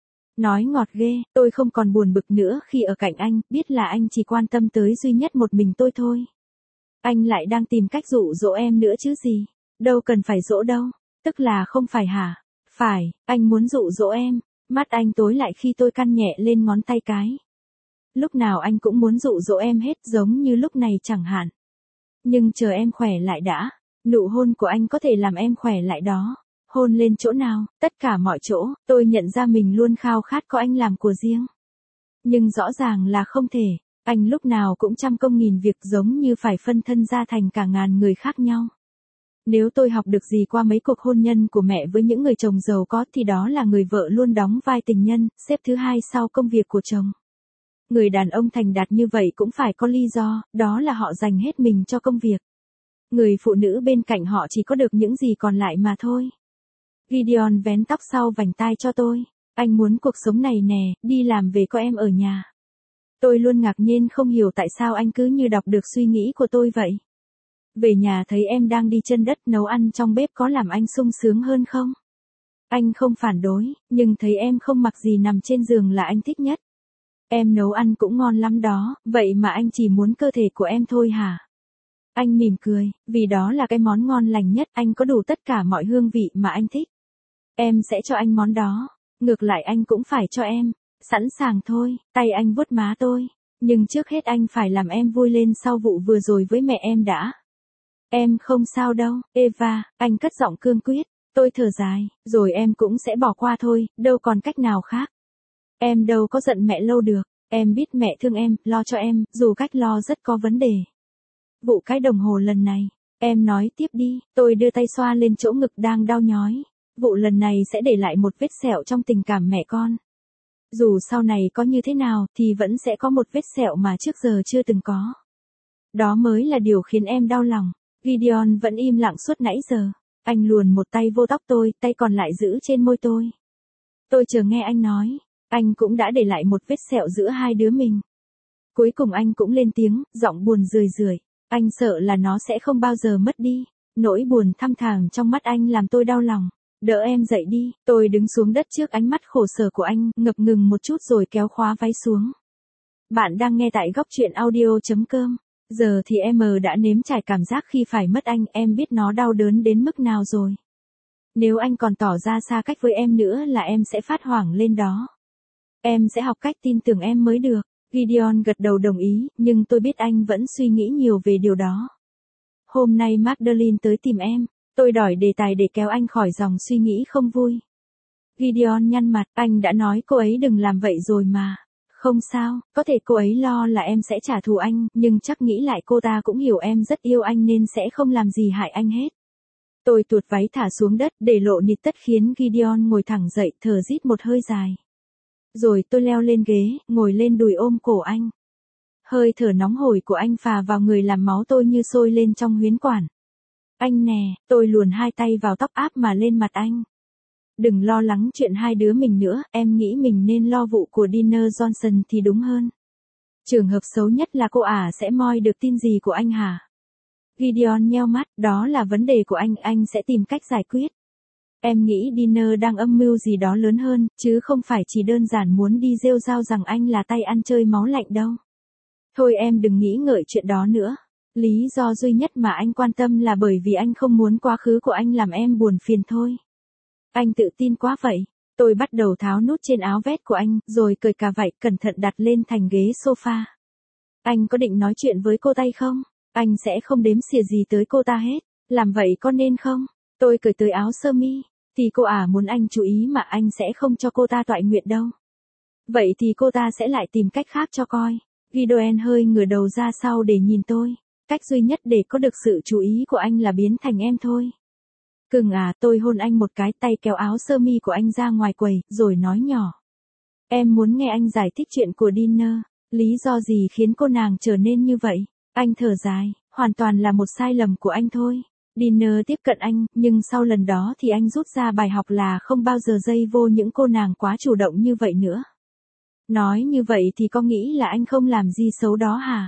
Nói ngọt ghê, tôi không còn buồn bực nữa khi ở cạnh anh, biết là anh chỉ quan tâm tới duy nhất một mình tôi thôi. Anh lại đang tìm cách dụ dỗ em nữa chứ gì. Đâu cần phải dỗ đâu. Tức là không phải hả? Phải, anh muốn dụ dỗ em. Mắt anh tối lại khi tôi căn nhẹ lên ngón tay cái. Lúc nào anh cũng muốn dụ dỗ em hết, giống như lúc này chẳng hạn. Nhưng chờ em khỏe lại đã. Nụ hôn của anh có thể làm em khỏe lại đó. Hôn lên chỗ nào? Tất cả mọi chỗ. Tôi nhận ra mình luôn khao khát có anh làm của riêng. Nhưng rõ ràng là không thể. Anh lúc nào cũng trăm công nghìn việc, giống như phải phân thân ra thành cả ngàn người khác nhau. Nếu tôi học được gì qua mấy cuộc hôn nhân của mẹ với những người chồng giàu có thì đó là người vợ luôn đóng vai tình nhân, xếp thứ hai sau công việc của chồng. Người đàn ông thành đạt như vậy cũng phải có lý do, đó là họ dành hết mình cho công việc. Người phụ nữ bên cạnh họ chỉ có được những gì còn lại mà thôi. Gideon vén tóc sau vành tai cho tôi. Anh muốn cuộc sống này nè, đi làm về có em ở nhà. Tôi luôn ngạc nhiên không hiểu tại sao anh cứ như đọc được suy nghĩ của tôi vậy. Về nhà thấy em đang đi chân đất nấu ăn trong bếp có làm anh sung sướng hơn không? Anh không phản đối, nhưng thấy em không mặc gì nằm trên giường là anh thích nhất. Em nấu ăn cũng ngon lắm đó, vậy mà anh chỉ muốn cơ thể của em thôi hả? Anh mỉm cười, vì đó là cái món ngon lành nhất, anh có đủ tất cả mọi hương vị mà anh thích. Em sẽ cho anh món đó, ngược lại anh cũng phải cho em. Sẵn sàng thôi, tay anh vuốt má tôi. Nhưng trước hết anh phải làm em vui lên sau vụ vừa rồi với mẹ em đã. Em không sao đâu, Eva, anh cất giọng cương quyết. Tôi thở dài, rồi em cũng sẽ bỏ qua thôi, đâu còn cách nào khác. Em đâu có giận mẹ lâu được, em biết mẹ thương em, lo cho em, dù cách lo rất có vấn đề. Vụ cái đồng hồ lần này, em nói tiếp đi, tôi đưa tay xoa lên chỗ ngực đang đau nhói. Vụ lần này sẽ để lại một vết sẹo trong tình cảm mẹ con. Dù sau này có như thế nào thì vẫn sẽ có một vết sẹo mà trước giờ chưa từng có. Đó mới là điều khiến em đau lòng. Gideon vẫn im lặng suốt nãy giờ. Anh luồn một tay vô tóc tôi, tay còn lại giữ trên môi tôi. Tôi chờ nghe anh nói. Anh cũng đã để lại một vết sẹo giữa hai đứa mình. Cuối cùng anh cũng lên tiếng, giọng buồn rười rượi. Anh sợ là nó sẽ không bao giờ mất đi. Nỗi buồn thăm thẳm trong mắt anh làm tôi đau lòng. Đỡ em dậy đi, tôi đứng xuống đất trước ánh mắt khổ sở của anh, ngập ngừng một chút rồi kéo khóa váy xuống. Bạn đang nghe tại góc truyện audio chấm com. Giờ thì em đã nếm trải cảm giác khi phải mất anh, em biết nó đau đớn đến mức nào rồi. Nếu anh còn tỏ ra xa cách với em nữa là em sẽ phát hoảng lên đó. Em sẽ học cách tin tưởng em mới được. Gideon gật đầu đồng ý, nhưng tôi biết anh vẫn suy nghĩ nhiều về điều đó. Hôm nay Magdalene tới tìm em. Tôi đổi đề tài để kéo anh khỏi dòng suy nghĩ không vui. Gideon nhăn mặt, anh đã nói cô ấy đừng làm vậy rồi mà. Không sao, có thể cô ấy lo là em sẽ trả thù anh, nhưng chắc nghĩ lại cô ta cũng hiểu em rất yêu anh nên sẽ không làm gì hại anh hết. Tôi tuột váy thả xuống đất để lộ nịt tất khiến Gideon ngồi thẳng dậy thở rít một hơi dài. Rồi tôi leo lên ghế, ngồi lên đùi ôm cổ anh. Hơi thở nóng hổi của anh phà vào người làm máu tôi như sôi lên trong huyến quản. Anh nè, tôi luồn hai tay vào tóc áp mà lên mặt anh. Đừng lo lắng chuyện hai đứa mình nữa, em nghĩ mình nên lo vụ của Dinner Johnson thì đúng hơn. Trường hợp xấu nhất là cô ả sẽ moi được tin gì của anh hả? Gideon nheo mắt, đó là vấn đề của anh, anh sẽ tìm cách giải quyết. Em nghĩ Dinner đang âm mưu gì đó lớn hơn, chứ không phải chỉ đơn giản muốn đi rêu rao rằng anh là tay ăn chơi máu lạnh đâu. Thôi em đừng nghĩ ngợi chuyện đó nữa. Lý do duy nhất mà anh quan tâm là bởi vì anh không muốn quá khứ của anh làm em buồn phiền thôi. Anh tự tin quá vậy. Tôi bắt đầu tháo nút trên áo vest của anh, rồi cởi cà vạt cẩn thận đặt lên thành ghế sofa. Anh có định nói chuyện với cô ta không? Anh sẽ không đếm xỉa gì tới cô ta hết. Làm vậy có nên không? Tôi cởi tới áo sơ mi. Thì cô ả muốn anh chú ý mà anh sẽ không cho cô ta toại nguyện đâu. Vậy thì cô ta sẽ lại tìm cách khác cho coi. Gideon hơi ngửa đầu ra sau để nhìn tôi. Cách duy nhất để có được sự chú ý của anh là biến thành em thôi. Cưng à, tôi hôn anh một cái, tay kéo áo sơ mi của anh ra ngoài quầy, rồi nói nhỏ. Em muốn nghe anh giải thích chuyện của Dinner. Lý do gì khiến cô nàng trở nên như vậy? Anh thở dài, hoàn toàn là một sai lầm của anh thôi. Dinner tiếp cận anh, nhưng sau lần đó thì anh rút ra bài học là không bao giờ dây vô những cô nàng quá chủ động như vậy nữa. Nói như vậy thì có nghĩ là anh không làm gì xấu đó hả?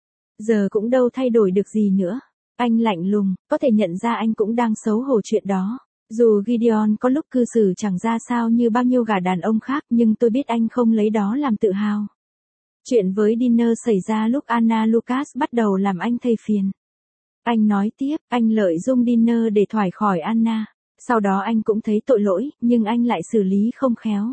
Giờ cũng đâu thay đổi được gì nữa. Anh lạnh lùng, có thể nhận ra anh cũng đang xấu hổ chuyện đó. Dù Gideon có lúc cư xử chẳng ra sao như bao nhiêu gã đàn ông khác, nhưng tôi biết anh không lấy đó làm tự hào. Chuyện với Dinner xảy ra lúc Anna Lucas bắt đầu làm anh thấy phiền. Anh nói tiếp, anh lợi dụng Dinner để thoải khỏi Anna. Sau đó anh cũng thấy tội lỗi, nhưng anh lại xử lý không khéo.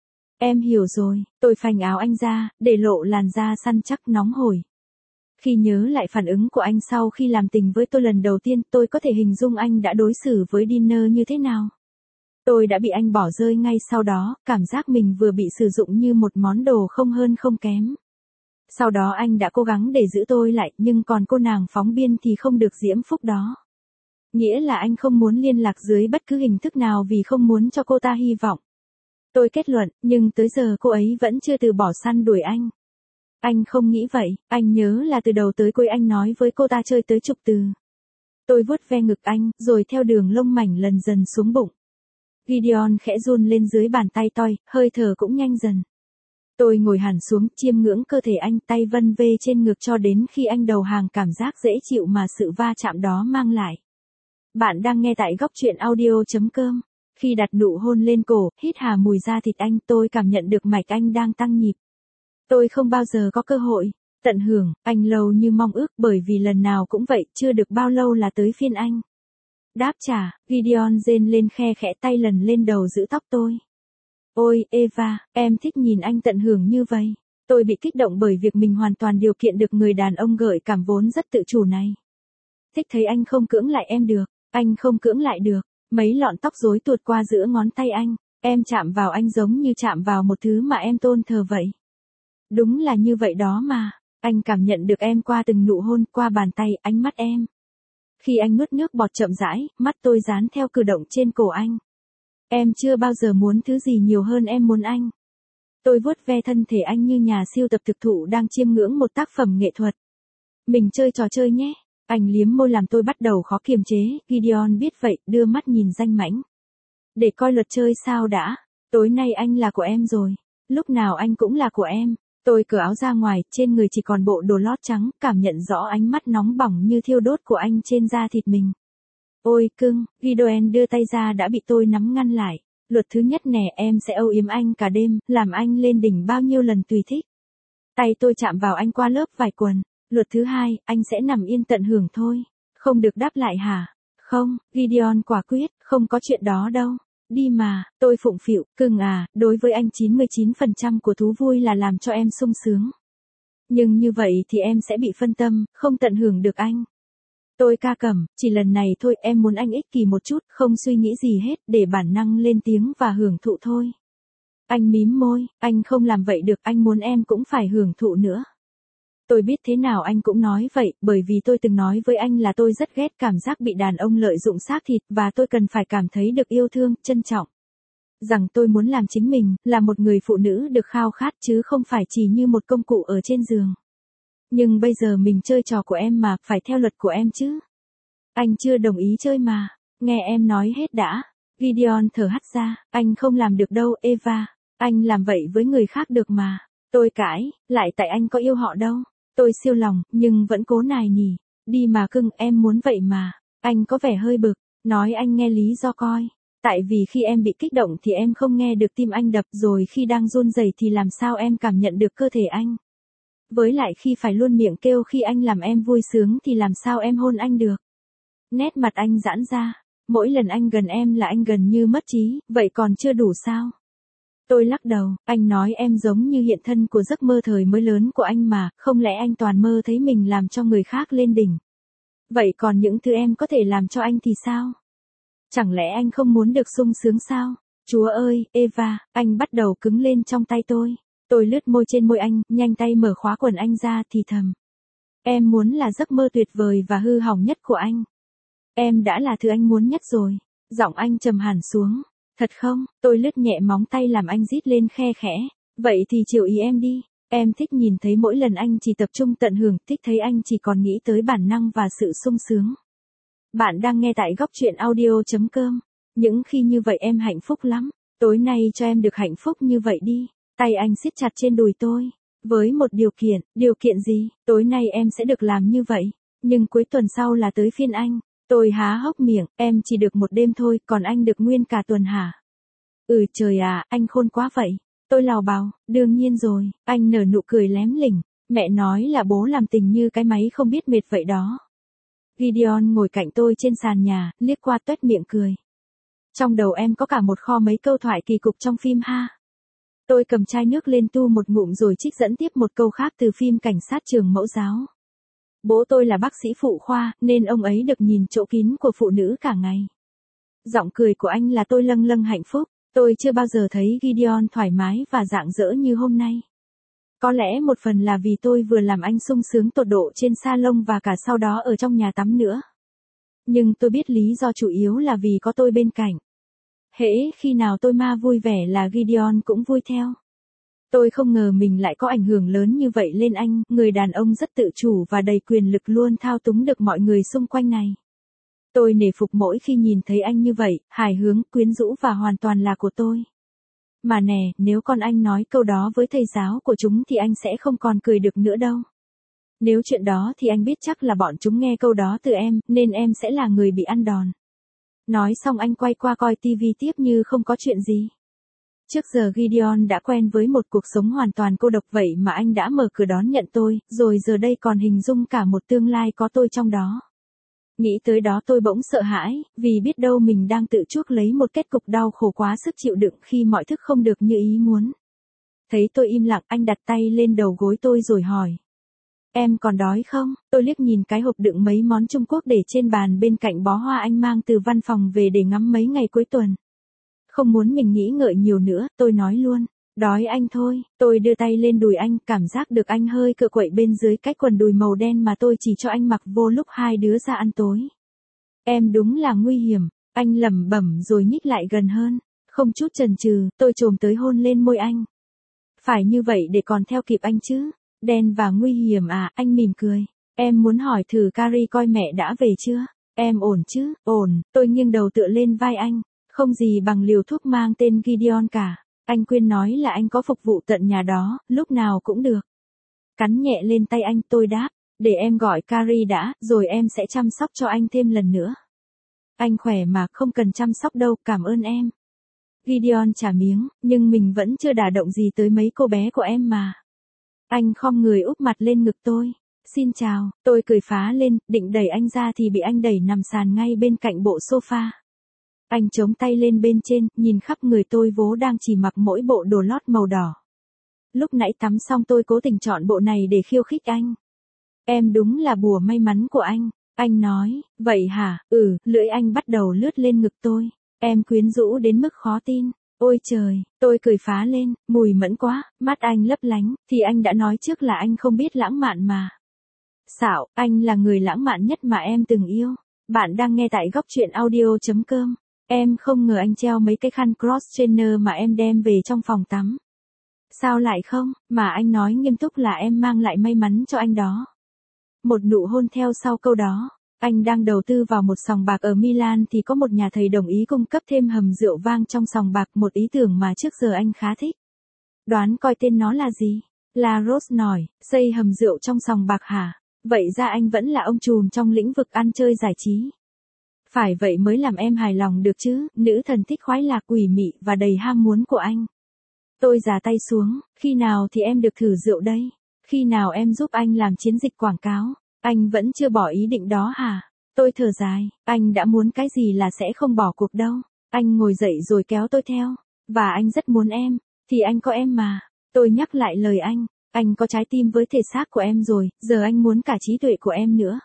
Em hiểu rồi, tôi phanh áo anh ra, để lộ làn da săn chắc nóng hổi. Khi nhớ lại phản ứng của anh sau khi làm tình với tôi lần đầu tiên, tôi có thể hình dung anh đã đối xử với Dinner như thế nào. Tôi đã bị anh bỏ rơi ngay sau đó, cảm giác mình vừa bị sử dụng như một món đồ không hơn không kém. Sau đó anh đã cố gắng để giữ tôi lại, nhưng còn cô nàng phóng biên thì không được diễm phúc đó. Nghĩa là anh không muốn liên lạc dưới bất cứ hình thức nào vì không muốn cho cô ta hy vọng. Tôi kết luận, nhưng tới giờ cô ấy vẫn chưa từ bỏ săn đuổi anh. Anh không nghĩ vậy, anh nhớ là từ đầu tới cuối anh nói với cô ta chơi tới chục từ. Tôi vuốt ve ngực anh, rồi theo đường lông mảnh lần dần xuống bụng. Gideon khẽ run lên dưới bàn tay tôi, hơi thở cũng nhanh dần. Tôi ngồi hẳn xuống, chiêm ngưỡng cơ thể anh, tay vân vê trên ngực cho đến khi anh đầu hàng cảm giác dễ chịu mà sự va chạm đó mang lại. Bạn đang nghe tại góc truyện audio chấm com. Khi đặt nụ hôn lên cổ, hít hà mùi da thịt anh, tôi cảm nhận được mạch anh đang tăng nhịp. Tôi không bao giờ có cơ hội tận hưởng anh lâu như mong ước, bởi vì lần nào cũng vậy, chưa được bao lâu là tới phiên anh. Đáp trả, Gideon rên lên khe khẽ, tay lần lên đầu giữ tóc tôi. Ôi, Eva, em thích nhìn anh tận hưởng như vậy. Tôi bị kích động bởi việc mình hoàn toàn điều kiện được người đàn ông gợi cảm vốn rất tự chủ này. Thích thấy anh không cưỡng lại em được, anh không cưỡng lại được. Mấy lọn tóc rối tuột qua giữa ngón tay anh, em chạm vào anh giống như chạm vào một thứ mà em tôn thờ vậy. Đúng là như vậy đó mà, anh cảm nhận được em qua từng nụ hôn, qua bàn tay, ánh mắt em. Khi anh nuốt nước bọt chậm rãi, mắt tôi dán theo cử động trên cổ anh. Em chưa bao giờ muốn thứ gì nhiều hơn em muốn anh. Tôi vuốt ve thân thể anh như nhà siêu tập thực thụ đang chiêm ngưỡng một tác phẩm nghệ thuật. Mình chơi trò chơi nhé. Anh liếm môi làm tôi bắt đầu khó kiềm chế, Gideon biết vậy, đưa mắt nhìn danh mãnh. Để coi luật chơi sao đã, tối nay anh là của em rồi, lúc nào anh cũng là của em. Tôi cởi áo ra ngoài, trên người chỉ còn bộ đồ lót trắng, cảm nhận rõ ánh mắt nóng bỏng như thiêu đốt của anh trên da thịt mình. Ôi cưng, Gideon đưa tay ra đã bị tôi nắm ngăn lại. Luật thứ nhất nè, em sẽ âu yếm anh cả đêm, làm anh lên đỉnh bao nhiêu lần tùy thích. Tay tôi chạm vào anh qua lớp vải quần. Luật thứ hai, anh sẽ nằm yên tận hưởng thôi. Không được đáp lại hả? Không, Gideon quả quyết, không có chuyện đó đâu. Đi mà, tôi phụng phịu, cưng à, đối với anh chín mươi chín phần trăm của thú vui là làm cho em sung sướng. Nhưng như vậy thì em sẽ bị phân tâm, không tận hưởng được anh. Tôi ca cẩm, chỉ lần này thôi, em muốn anh ích kỳ một chút, không suy nghĩ gì hết, để bản năng lên tiếng và hưởng thụ thôi. Anh mím môi, anh không làm vậy được, anh muốn em cũng phải hưởng thụ nữa. Tôi biết thế nào anh cũng nói vậy, bởi vì tôi từng nói với anh là tôi rất ghét cảm giác bị đàn ông lợi dụng xác thịt, và tôi cần phải cảm thấy được yêu thương, trân trọng. Rằng tôi muốn làm chính mình, là một người phụ nữ được khao khát chứ không phải chỉ như một công cụ ở trên giường. Nhưng bây giờ mình chơi trò của em mà, phải theo luật của em chứ. Anh chưa đồng ý chơi mà, nghe em nói hết đã. Gideon thở hắt ra, anh không làm được đâu, Eva. Anh làm vậy với người khác được mà. Tôi cãi, lại tại anh có yêu họ đâu. Tôi siêu lòng, nhưng vẫn cố nài nỉ. Đi mà cưng, em muốn vậy mà. Anh có vẻ hơi bực, nói anh nghe lý do coi. Tại vì khi em bị kích động thì em không nghe được tim anh đập, rồi khi đang run rẩy thì làm sao em cảm nhận được cơ thể anh. Với lại khi phải luôn miệng kêu khi anh làm em vui sướng thì làm sao em hôn anh được. Nét mặt anh giãn ra, mỗi lần anh gần em là anh gần như mất trí, vậy còn chưa đủ sao? Tôi lắc đầu, anh nói em giống như hiện thân của giấc mơ thời mới lớn của anh mà, không lẽ anh toàn mơ thấy mình làm cho người khác lên đỉnh. Vậy còn những thứ em có thể làm cho anh thì sao? Chẳng lẽ anh không muốn được sung sướng sao? Chúa ơi, Eva, anh bắt đầu cứng lên trong tay tôi. Tôi lướt môi trên môi anh, nhanh tay mở khóa quần anh ra thì thầm. Em muốn là giấc mơ tuyệt vời và hư hỏng nhất của anh. Em đã là thứ anh muốn nhất rồi. Giọng anh trầm hẳn xuống. Thật không? Tôi lướt nhẹ móng tay làm anh rít lên khe khẽ. Vậy thì chiều ý em đi. Em thích nhìn thấy mỗi lần anh chỉ tập trung tận hưởng, thích thấy anh chỉ còn nghĩ tới bản năng và sự sung sướng. Bạn đang nghe tại góc truyện audio chấm com. Những khi như vậy em hạnh phúc lắm. Tối nay cho em được hạnh phúc như vậy đi. Tay anh siết chặt trên đùi tôi. Với một điều kiện, điều kiện gì? Tối nay em sẽ được làm như vậy. Nhưng cuối tuần sau là tới phiên anh. Tôi há hốc miệng, em chỉ được một đêm thôi, còn anh được nguyên cả tuần hả? Ừ trời à, anh khôn quá vậy. Tôi lào bào, đương nhiên rồi, anh nở nụ cười lém lỉnh. Mẹ nói là bố làm tình như cái máy không biết mệt vậy đó. Gideon ngồi cạnh tôi trên sàn nhà, liếc qua tuét miệng cười. Trong đầu em có cả một kho mấy câu thoại kỳ cục trong phim ha. Tôi cầm chai nước lên tu một ngụm rồi trích dẫn tiếp một câu khác từ phim Cảnh sát trường mẫu giáo. Bố tôi là bác sĩ phụ khoa, nên ông ấy được nhìn chỗ kín của phụ nữ cả ngày. Giọng cười của anh là tôi lâng lâng hạnh phúc. Tôi chưa bao giờ thấy Gideon thoải mái và rạng rỡ như hôm nay. Có lẽ một phần là vì tôi vừa làm anh sung sướng tột độ trên salon và cả sau đó ở trong nhà tắm nữa. Nhưng tôi biết lý do chủ yếu là vì có tôi bên cạnh. Hễ khi nào tôi ma vui vẻ là Gideon cũng vui theo. Tôi không ngờ mình lại có ảnh hưởng lớn như vậy lên anh, người đàn ông rất tự chủ và đầy quyền lực luôn thao túng được mọi người xung quanh này. Tôi nể phục mỗi khi nhìn thấy anh như vậy, hài hước, quyến rũ và hoàn toàn là của tôi. Mà nè, nếu con anh nói câu đó với thầy giáo của chúng thì anh sẽ không còn cười được nữa đâu. Nếu chuyện đó thì anh biết chắc là bọn chúng nghe câu đó từ em, nên em sẽ là người bị ăn đòn. Nói xong anh quay qua coi tivi tiếp như không có chuyện gì. Trước giờ Gideon đã quen với một cuộc sống hoàn toàn cô độc vậy mà anh đã mở cửa đón nhận tôi, rồi giờ đây còn hình dung cả một tương lai có tôi trong đó. Nghĩ tới đó tôi bỗng sợ hãi, vì biết đâu mình đang tự chuốc lấy một kết cục đau khổ quá sức chịu đựng khi mọi thứ không được như ý muốn. Thấy tôi im lặng, anh đặt tay lên đầu gối tôi rồi hỏi. Em còn đói không? Tôi liếc nhìn cái hộp đựng mấy món Trung Quốc để trên bàn bên cạnh bó hoa anh mang từ văn phòng về để ngắm mấy ngày cuối tuần. Không muốn mình nghĩ ngợi nhiều nữa, tôi nói luôn. Đói anh thôi. Tôi đưa tay lên đùi anh, cảm giác được anh hơi cựa quậy bên dưới cái quần đùi màu đen mà tôi chỉ cho anh mặc vô lúc hai đứa ra ăn tối. Em đúng là nguy hiểm. Anh lẩm bẩm rồi nhích lại gần hơn. Không chút chần chừ, tôi chồm tới hôn lên môi anh. Phải như vậy để còn theo kịp anh chứ. Đen và nguy hiểm à, anh mỉm cười. Em muốn hỏi thử Carrie coi mẹ đã về chưa? Em ổn chứ? Ổn. Tôi nghiêng đầu tựa lên vai anh. Không gì bằng liều thuốc mang tên Gideon cả. Anh Quyên nói là anh có phục vụ tận nhà đó, lúc nào cũng được. Cắn nhẹ lên tay anh, tôi đáp. Để em gọi Carrie đã, rồi em sẽ chăm sóc cho anh thêm lần nữa. Anh khỏe mà, không cần chăm sóc đâu, cảm ơn em. Gideon trả miếng, nhưng mình vẫn chưa đả động gì tới mấy cô bé của em mà. Anh khom người úp mặt lên ngực tôi. Xin chào, tôi cười phá lên, định đẩy anh ra thì bị anh đẩy nằm sàn ngay bên cạnh bộ sofa. Anh chống tay lên bên trên, nhìn khắp người tôi vốn đang chỉ mặc mỗi bộ đồ lót màu đỏ. Lúc nãy tắm xong tôi cố tình chọn bộ này để khiêu khích anh. Em đúng là bùa may mắn của anh. Anh nói, vậy hả? Ừ, lưỡi anh bắt đầu lướt lên ngực tôi. Em quyến rũ đến mức khó tin. Ôi trời, tôi cười phá lên, mùi mẫn quá, mắt anh lấp lánh, thì anh đã nói trước là anh không biết lãng mạn mà. Xạo, anh là người lãng mạn nhất mà em từng yêu. Bạn đang nghe tại góc truyện audio.com. Em không ngờ anh treo mấy cái khăn cross-trainer mà em đem về trong phòng tắm. Sao lại không, mà anh nói nghiêm túc là em mang lại may mắn cho anh đó. Một nụ hôn theo sau câu đó. Anh đang đầu tư vào một sòng bạc ở Milan thì có một nhà thầy đồng ý cung cấp thêm hầm rượu vang trong sòng bạc, một ý tưởng mà trước giờ anh khá thích. Đoán coi tên nó là gì? La Rose nói, xây hầm rượu trong sòng bạc hả? Vậy ra anh vẫn là ông trùm trong lĩnh vực ăn chơi giải trí. Phải vậy mới làm em hài lòng được chứ, nữ thần thích khoái lạc quỷ mị và đầy ham muốn của anh. Tôi già tay xuống, khi nào thì em được thử rượu đây? Khi nào em giúp anh làm chiến dịch quảng cáo? Anh vẫn chưa bỏ ý định đó hả? Tôi thở dài, anh đã muốn cái gì là sẽ không bỏ cuộc đâu. Anh ngồi dậy rồi kéo tôi theo. Và anh rất muốn em, thì anh có em mà. Tôi nhắc lại lời anh, anh có trái tim với thể xác của em rồi, giờ anh muốn cả trí tuệ của em nữa.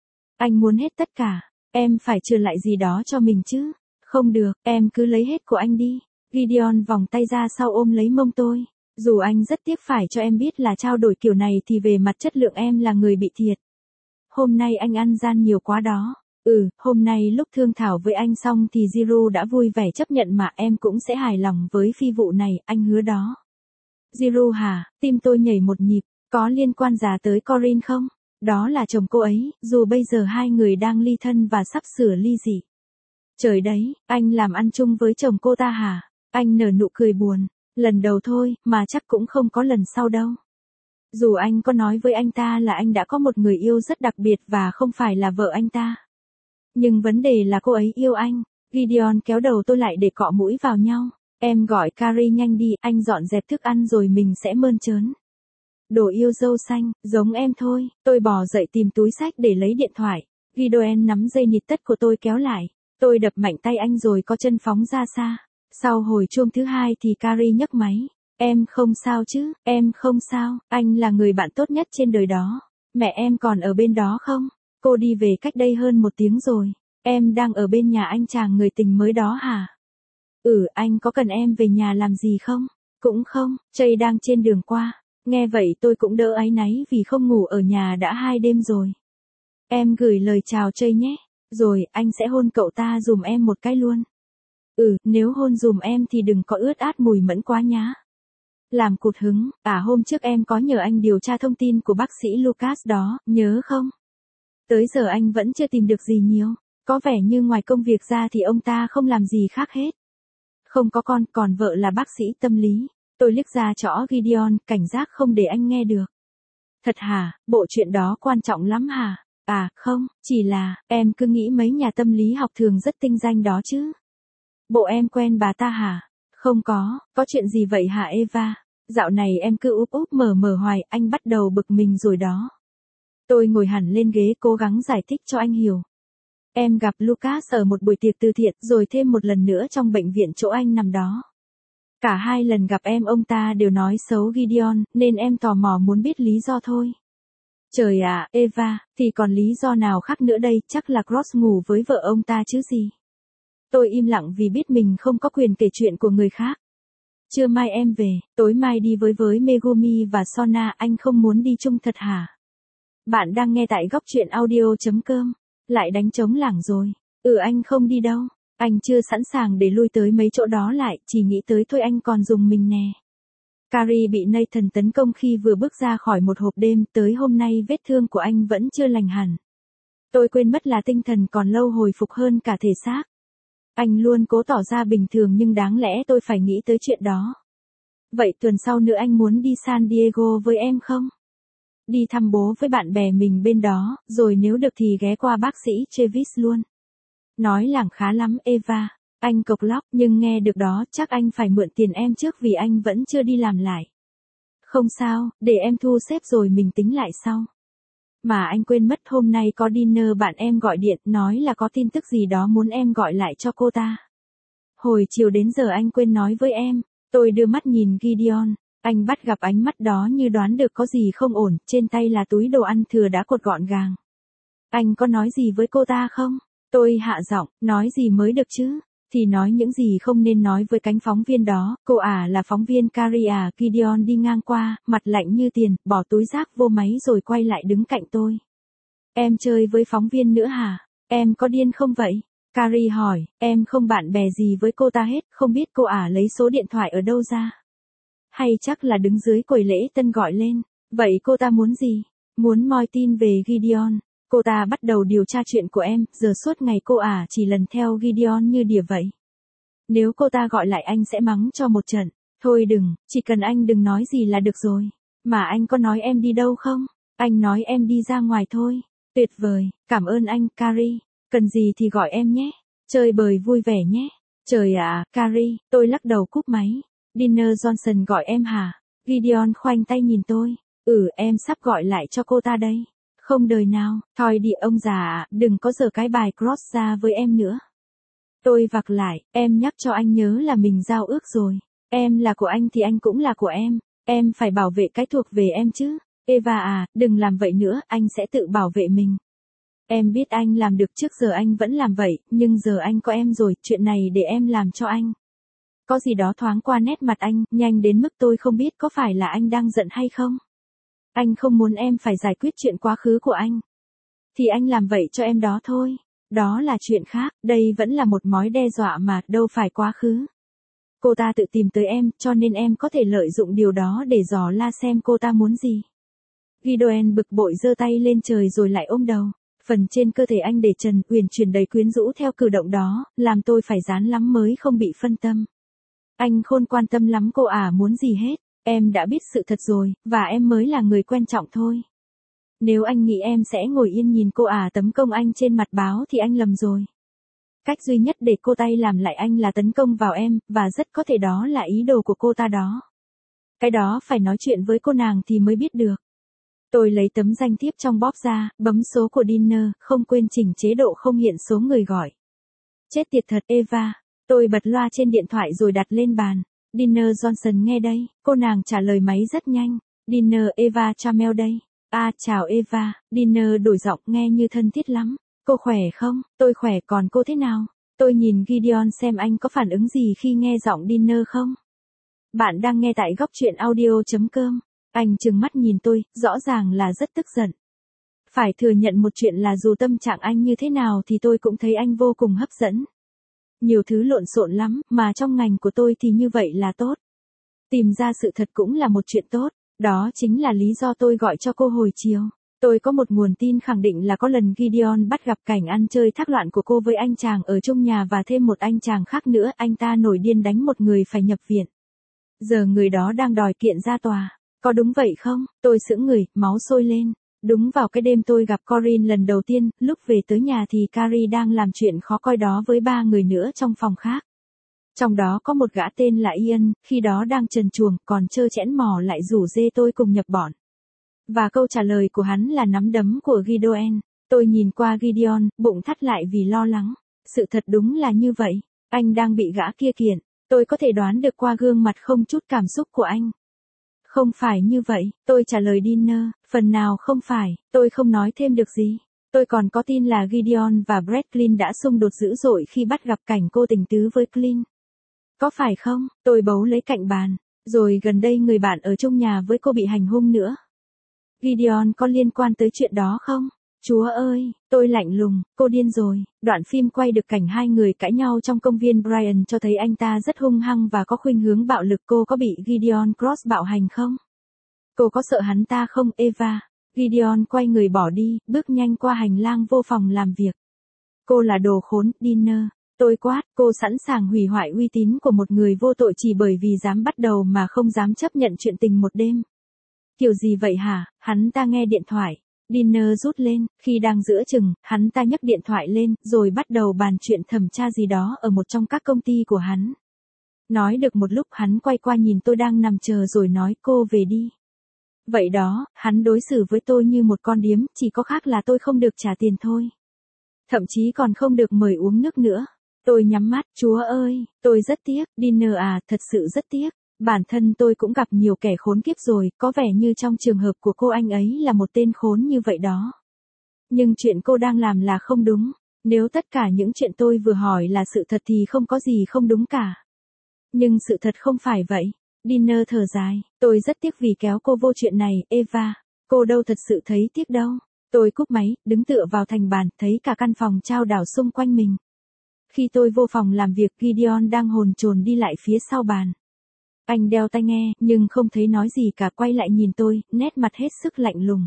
Anh muốn hết tất cả, em phải trừ lại gì đó cho mình chứ. Không được, em cứ lấy hết của anh đi. Gideon vòng tay ra sau ôm lấy mông tôi. Dù anh rất tiếc phải cho em biết là trao đổi kiểu này thì về mặt chất lượng em là người bị thiệt. Hôm nay anh ăn gian nhiều quá đó. Ừ, hôm nay lúc thương thảo với anh xong thì Giru đã vui vẻ chấp nhận mà em cũng sẽ hài lòng với phi vụ này, anh hứa đó. Giru hả? Tim tôi nhảy một nhịp, có liên quan gì tới Corinne không? Đó là chồng cô ấy, dù bây giờ hai người đang ly thân và sắp sửa ly dị. Trời đấy, anh làm ăn chung với chồng cô ta hả? Anh nở nụ cười buồn. Lần đầu thôi, mà chắc cũng không có lần sau đâu. Dù anh có nói với anh ta là anh đã có một người yêu rất đặc biệt và không phải là vợ anh ta. Nhưng vấn đề là cô ấy yêu anh. Gideon kéo đầu tôi lại để cọ mũi vào nhau. Em gọi Carrie nhanh đi, anh dọn dẹp thức ăn rồi mình sẽ mơn trớn. Đồ yêu dâu xanh, giống em thôi. Tôi bò dậy tìm túi xách để lấy điện thoại. Gideon nắm dây nịt tất của tôi kéo lại. Tôi đập mạnh tay anh rồi có chân phóng ra xa. Sau hồi chuông thứ hai thì Carrie nhấc máy. Em không sao chứ, em không sao, anh là người bạn tốt nhất trên đời đó. Mẹ em còn ở bên đó không? Cô đi về cách đây hơn một tiếng rồi. Em đang ở bên nhà anh chàng người tình mới đó hả? Ừ, anh có cần em về nhà làm gì không? Cũng không, Trey đang trên đường qua. Nghe vậy tôi cũng đỡ áy náy vì không ngủ ở nhà đã hai đêm rồi. Em gửi lời chào Trey nhé. Rồi, anh sẽ hôn cậu ta dùm em một cái luôn. Ừ, nếu hôn dùm em thì đừng có ướt át mùi mẫn quá nhá. Làm cụt hứng, à hôm trước em có nhờ anh điều tra thông tin của bác sĩ Lucas đó, nhớ không? Tới giờ anh vẫn chưa tìm được gì nhiều. Có vẻ như ngoài công việc ra thì ông ta không làm gì khác hết. Không có con, còn vợ là bác sĩ tâm lý. Tôi liếc ra chõ Gideon, cảnh giác không để anh nghe được. Thật hả, bộ chuyện đó quan trọng lắm hả? À, không, chỉ là, em cứ nghĩ mấy nhà tâm lý học thường rất tinh danh đó chứ. Bộ em quen bà ta hả? Không có, có chuyện gì vậy hả Eva? Dạo này em cứ úp úp mở mở hoài, anh bắt đầu bực mình rồi đó. Tôi ngồi hẳn lên ghế cố gắng giải thích cho anh hiểu. Em gặp Lucas ở một buổi tiệc từ thiện rồi thêm một lần nữa trong bệnh viện chỗ anh nằm đó. Cả hai lần gặp em ông ta đều nói xấu Gideon, nên em tò mò muốn biết lý do thôi. Trời ạ, Eva, thì còn lý do nào khác nữa đây, chắc là Cross ngủ với vợ ông ta chứ gì. Tôi im lặng vì biết mình không có quyền kể chuyện của người khác. Trưa mai em về, tối mai đi với với Megumi và Sona, anh không muốn đi chung thật hả? Bạn đang nghe tại góc truyện audio.com. Lại đánh trống lảng rồi. Ừ anh không đi đâu. Anh chưa sẵn sàng để lui tới mấy chỗ đó lại, chỉ nghĩ tới thôi anh còn dùng mình nè. Carrie bị Nathan tấn công khi vừa bước ra khỏi một hộp đêm, tới hôm nay vết thương của anh vẫn chưa lành hẳn. Tôi quên mất là tinh thần còn lâu hồi phục hơn cả thể xác. Anh luôn cố tỏ ra bình thường nhưng đáng lẽ tôi phải nghĩ tới chuyện đó. Vậy tuần sau nữa anh muốn đi San Diego với em không? Đi thăm bố với bạn bè mình bên đó, rồi nếu được thì ghé qua bác sĩ Travis luôn. Nói lảng khá lắm Eva. Anh cộc lóc, nhưng nghe được đó chắc anh phải mượn tiền em trước vì anh vẫn chưa đi làm lại. Không sao, để em thu xếp rồi mình tính lại sau. Mà anh quên mất hôm nay có dinner bạn em gọi điện nói là có tin tức gì đó muốn em gọi lại cho cô ta. Hồi chiều đến giờ anh quên nói với em. Tôi đưa mắt nhìn Gideon. Anh bắt gặp ánh mắt đó như đoán được có gì không ổn, trên tay là túi đồ ăn thừa đã cột gọn gàng. Anh có nói gì với cô ta không? Tôi hạ giọng, nói gì mới được chứ? Thì nói những gì không nên nói với cánh phóng viên đó. Cô à là phóng viên Carrie à? Gideon đi ngang qua, mặt lạnh như tiền, bỏ túi rác vô máy rồi quay lại đứng cạnh tôi. Em chơi với phóng viên nữa hả? Em có điên không vậy? Carrie hỏi, em không bạn bè gì với cô ta hết, không biết cô à lấy số điện thoại ở đâu ra. Hay chắc là đứng dưới quầy lễ tân gọi lên. Vậy cô ta muốn gì? Muốn moi tin về Gideon. Cô ta bắt đầu điều tra chuyện của em, giờ suốt ngày cô à chỉ lần theo Gideon như đỉa vậy. Nếu cô ta gọi lại anh sẽ mắng cho một trận. Thôi đừng, chỉ cần anh đừng nói gì là được rồi. Mà anh có nói em đi đâu không? Anh nói em đi ra ngoài thôi. Tuyệt vời, cảm ơn anh, Carrie. Cần gì thì gọi em nhé. Chơi bời vui vẻ nhé. Trời ạ, Carrie, tôi lắc đầu cúp máy. Dinner Johnson gọi em hả? Gideon khoanh tay nhìn tôi. Ừ, em sắp gọi lại cho cô ta đây. Không đời nào, thôi đi ông già ạ, đừng có giở cái bài cross ra với em nữa. Tôi vặc lại, em nhắc cho anh nhớ là mình giao ước rồi. Em là của anh thì anh cũng là của em. Em phải bảo vệ cái thuộc về em chứ. Eva à, đừng làm vậy nữa, anh sẽ tự bảo vệ mình. Em biết anh làm được trước giờ anh vẫn làm vậy, nhưng giờ anh có em rồi, chuyện này để em làm cho anh. Có gì đó thoáng qua nét mặt anh, nhanh đến mức tôi không biết có phải là anh đang giận hay không. Anh không muốn em phải giải quyết chuyện quá khứ của anh. Thì anh làm vậy cho em đó thôi. Đó là chuyện khác, đây vẫn là một mối đe dọa mà, đâu phải quá khứ. Cô ta tự tìm tới em, cho nên em có thể lợi dụng điều đó để dò la xem cô ta muốn gì. Gideon bực bội giơ tay lên trời rồi lại ôm đầu. Phần trên cơ thể anh để trần, uyển chuyển đầy quyến rũ theo cử động đó, làm tôi phải dán lắm mới không bị phân tâm. Anh không quan tâm lắm cô à muốn gì hết. Em đã biết sự thật rồi, và em mới là người quan trọng thôi. Nếu anh nghĩ em sẽ ngồi yên nhìn cô à tấn công anh trên mặt báo thì anh lầm rồi. Cách duy nhất để cô tay làm lại anh là tấn công vào em, và rất có thể đó là ý đồ của cô ta đó. Cái đó phải nói chuyện với cô nàng thì mới biết được. Tôi lấy tấm danh thiếp trong bóp ra, bấm số của dinner, không quên chỉnh chế độ không hiện số người gọi. Chết tiệt thật Eva. Tôi bật loa trên điện thoại rồi đặt lên bàn. Dinner Johnson nghe đây. Cô nàng trả lời máy rất nhanh. Dinner Eva Chamel đây. À chào Eva. Dinner đổi giọng nghe như thân thiết lắm. Cô khỏe không? Tôi khỏe, còn cô thế nào? Tôi nhìn Gideon xem anh có phản ứng gì khi nghe giọng Dinner không? Bạn đang nghe tại góc truyện audio.com. Anh trừng mắt nhìn tôi, rõ ràng là rất tức giận. Phải thừa nhận một chuyện là dù tâm trạng anh như thế nào thì tôi cũng thấy anh vô cùng hấp dẫn. Nhiều thứ lộn xộn lắm, mà trong ngành của tôi thì như vậy là tốt. Tìm ra sự thật cũng là một chuyện tốt, đó chính là lý do tôi gọi cho cô hồi chiều. Tôi có một nguồn tin khẳng định là có lần Gideon bắt gặp cảnh ăn chơi thác loạn của cô với anh chàng ở trong nhà và thêm một anh chàng khác nữa, anh ta nổi điên đánh một người phải nhập viện. Giờ người đó đang đòi kiện ra tòa. Có đúng vậy không? Tôi sững người, máu sôi lên. Đúng vào cái đêm tôi gặp Corinne lần đầu tiên, lúc về tới nhà thì Carrie đang làm chuyện khó coi đó với ba người nữa trong phòng khác. Trong đó có một gã tên là Ian, khi đó đang trần truồng, còn trơ trẽn mò lại rủ dê tôi cùng nhập bọn. Và câu trả lời của hắn là nắm đấm của Gideon. Tôi nhìn qua Gideon, bụng thắt lại vì lo lắng. Sự thật đúng là như vậy. Anh đang bị gã kia kiện. Tôi có thể đoán được qua gương mặt không chút cảm xúc của anh. Không phải như vậy, tôi trả lời Dinner, phần nào không phải, tôi không nói thêm được gì. Tôi còn có tin là Gideon và Brett Clint đã xung đột dữ dội khi bắt gặp cảnh cô tình tứ với Clint. Có phải không? Tôi bấu lấy cạnh bàn. Rồi gần đây người bạn ở chung nhà với cô bị hành hung nữa. Gideon có liên quan tới chuyện đó không? Chúa ơi, tôi lạnh lùng, cô điên rồi. Đoạn phim quay được cảnh hai người cãi nhau trong công viên Brian cho thấy anh ta rất hung hăng và có khuynh hướng bạo lực. Cô có bị Gideon Cross bạo hành không? Cô có sợ hắn ta không, Eva? Gideon quay người bỏ đi, bước nhanh qua hành lang vô phòng làm việc. Cô là đồ khốn, Dinner. Tôi quát, cô sẵn sàng hủy hoại uy tín của một người vô tội chỉ bởi vì dám bắt đầu mà không dám chấp nhận chuyện tình một đêm. Kiểu gì vậy hả? Hắn ta nghe điện thoại. Dinner rút lên, khi đang giữa chừng, hắn ta nhấc điện thoại lên, rồi bắt đầu bàn chuyện thẩm tra gì đó ở một trong các công ty của hắn. Nói được một lúc hắn quay qua nhìn tôi đang nằm chờ rồi nói cô về đi. Vậy đó, hắn đối xử với tôi như một con điếm, chỉ có khác là tôi không được trả tiền thôi. Thậm chí còn không được mời uống nước nữa. Tôi nhắm mắt, Chúa ơi, tôi rất tiếc, Dinner à, thật sự rất tiếc. Bản thân tôi cũng gặp nhiều kẻ khốn kiếp rồi, có vẻ như trong trường hợp của cô anh ấy là một tên khốn như vậy đó. Nhưng chuyện cô đang làm là không đúng. Nếu tất cả những chuyện tôi vừa hỏi là sự thật thì không có gì không đúng cả. Nhưng sự thật không phải vậy. Dinner thở dài, tôi rất tiếc vì kéo cô vô chuyện này, Eva. Cô đâu thật sự thấy tiếc đâu. Tôi cúp máy, đứng tựa vào thành bàn, thấy cả căn phòng chao đảo xung quanh mình. Khi tôi vô phòng làm việc, Gideon đang hồn chồn đi lại phía sau bàn. Anh đeo tai nghe, nhưng không thấy nói gì cả, quay lại nhìn tôi, nét mặt hết sức lạnh lùng.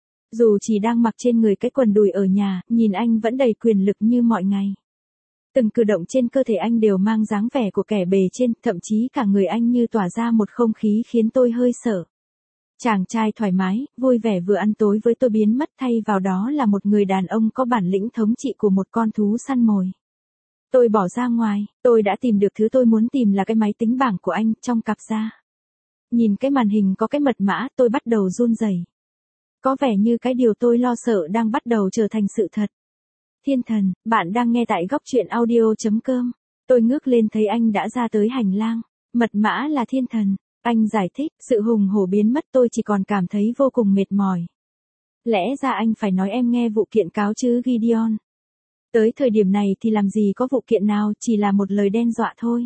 Dù chỉ đang mặc trên người cái quần đùi ở nhà, nhìn anh vẫn đầy quyền lực như mọi ngày. Từng cử động trên cơ thể anh đều mang dáng vẻ của kẻ bề trên, thậm chí cả người anh như tỏa ra một không khí khiến tôi hơi sợ. Chàng trai thoải mái, vui vẻ vừa ăn tối với tôi biến mất, thay vào đó là một người đàn ông có bản lĩnh thống trị của một con thú săn mồi. Tôi bỏ ra ngoài, tôi đã tìm được thứ tôi muốn tìm là cái máy tính bảng của anh trong cặp da. Nhìn cái màn hình có cái mật mã, tôi bắt đầu run rẩy. Có vẻ như cái điều tôi lo sợ đang bắt đầu trở thành sự thật. Thiên thần, bạn đang nghe tại góc truyện audio chấm com. Tôi ngước lên thấy anh đã ra tới hành lang. Mật mã là thiên thần. Anh giải thích, sự hùng hổ biến mất, tôi chỉ còn cảm thấy vô cùng mệt mỏi. Lẽ ra anh phải nói em nghe vụ kiện cáo chứ Gideon. Tới thời điểm này thì làm gì có vụ kiện nào, chỉ là một lời đe dọa thôi.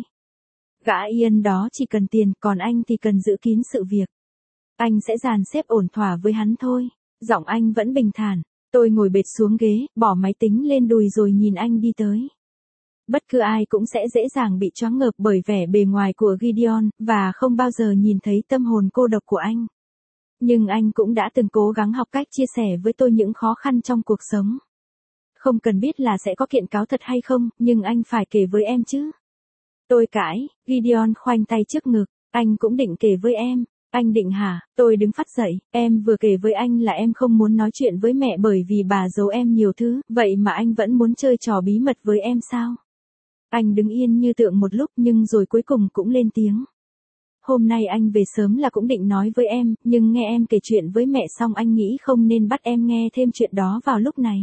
Gã Ian đó chỉ cần tiền, còn anh thì cần giữ kín sự việc. Anh sẽ dàn xếp ổn thỏa với hắn thôi. Giọng anh vẫn bình thản. Tôi ngồi bệt xuống ghế, bỏ máy tính lên đùi rồi nhìn anh đi tới. Bất cứ ai cũng sẽ dễ dàng bị choáng ngợp bởi vẻ bề ngoài của Gideon, và không bao giờ nhìn thấy tâm hồn cô độc của anh. Nhưng anh cũng đã từng cố gắng học cách chia sẻ với tôi những khó khăn trong cuộc sống. Không cần biết là sẽ có kiện cáo thật hay không, nhưng anh phải kể với em chứ. Tôi cãi, Gideon khoanh tay trước ngực, anh cũng định kể với em. Anh định hả? Tôi đứng phắt dậy, em vừa kể với anh là em không muốn nói chuyện với mẹ bởi vì bà giấu em nhiều thứ, vậy mà anh vẫn muốn chơi trò bí mật với em sao? Anh đứng yên như tượng một lúc nhưng rồi cuối cùng cũng lên tiếng. Hôm nay anh về sớm là cũng định nói với em, nhưng nghe em kể chuyện với mẹ xong anh nghĩ không nên bắt em nghe thêm chuyện đó vào lúc này.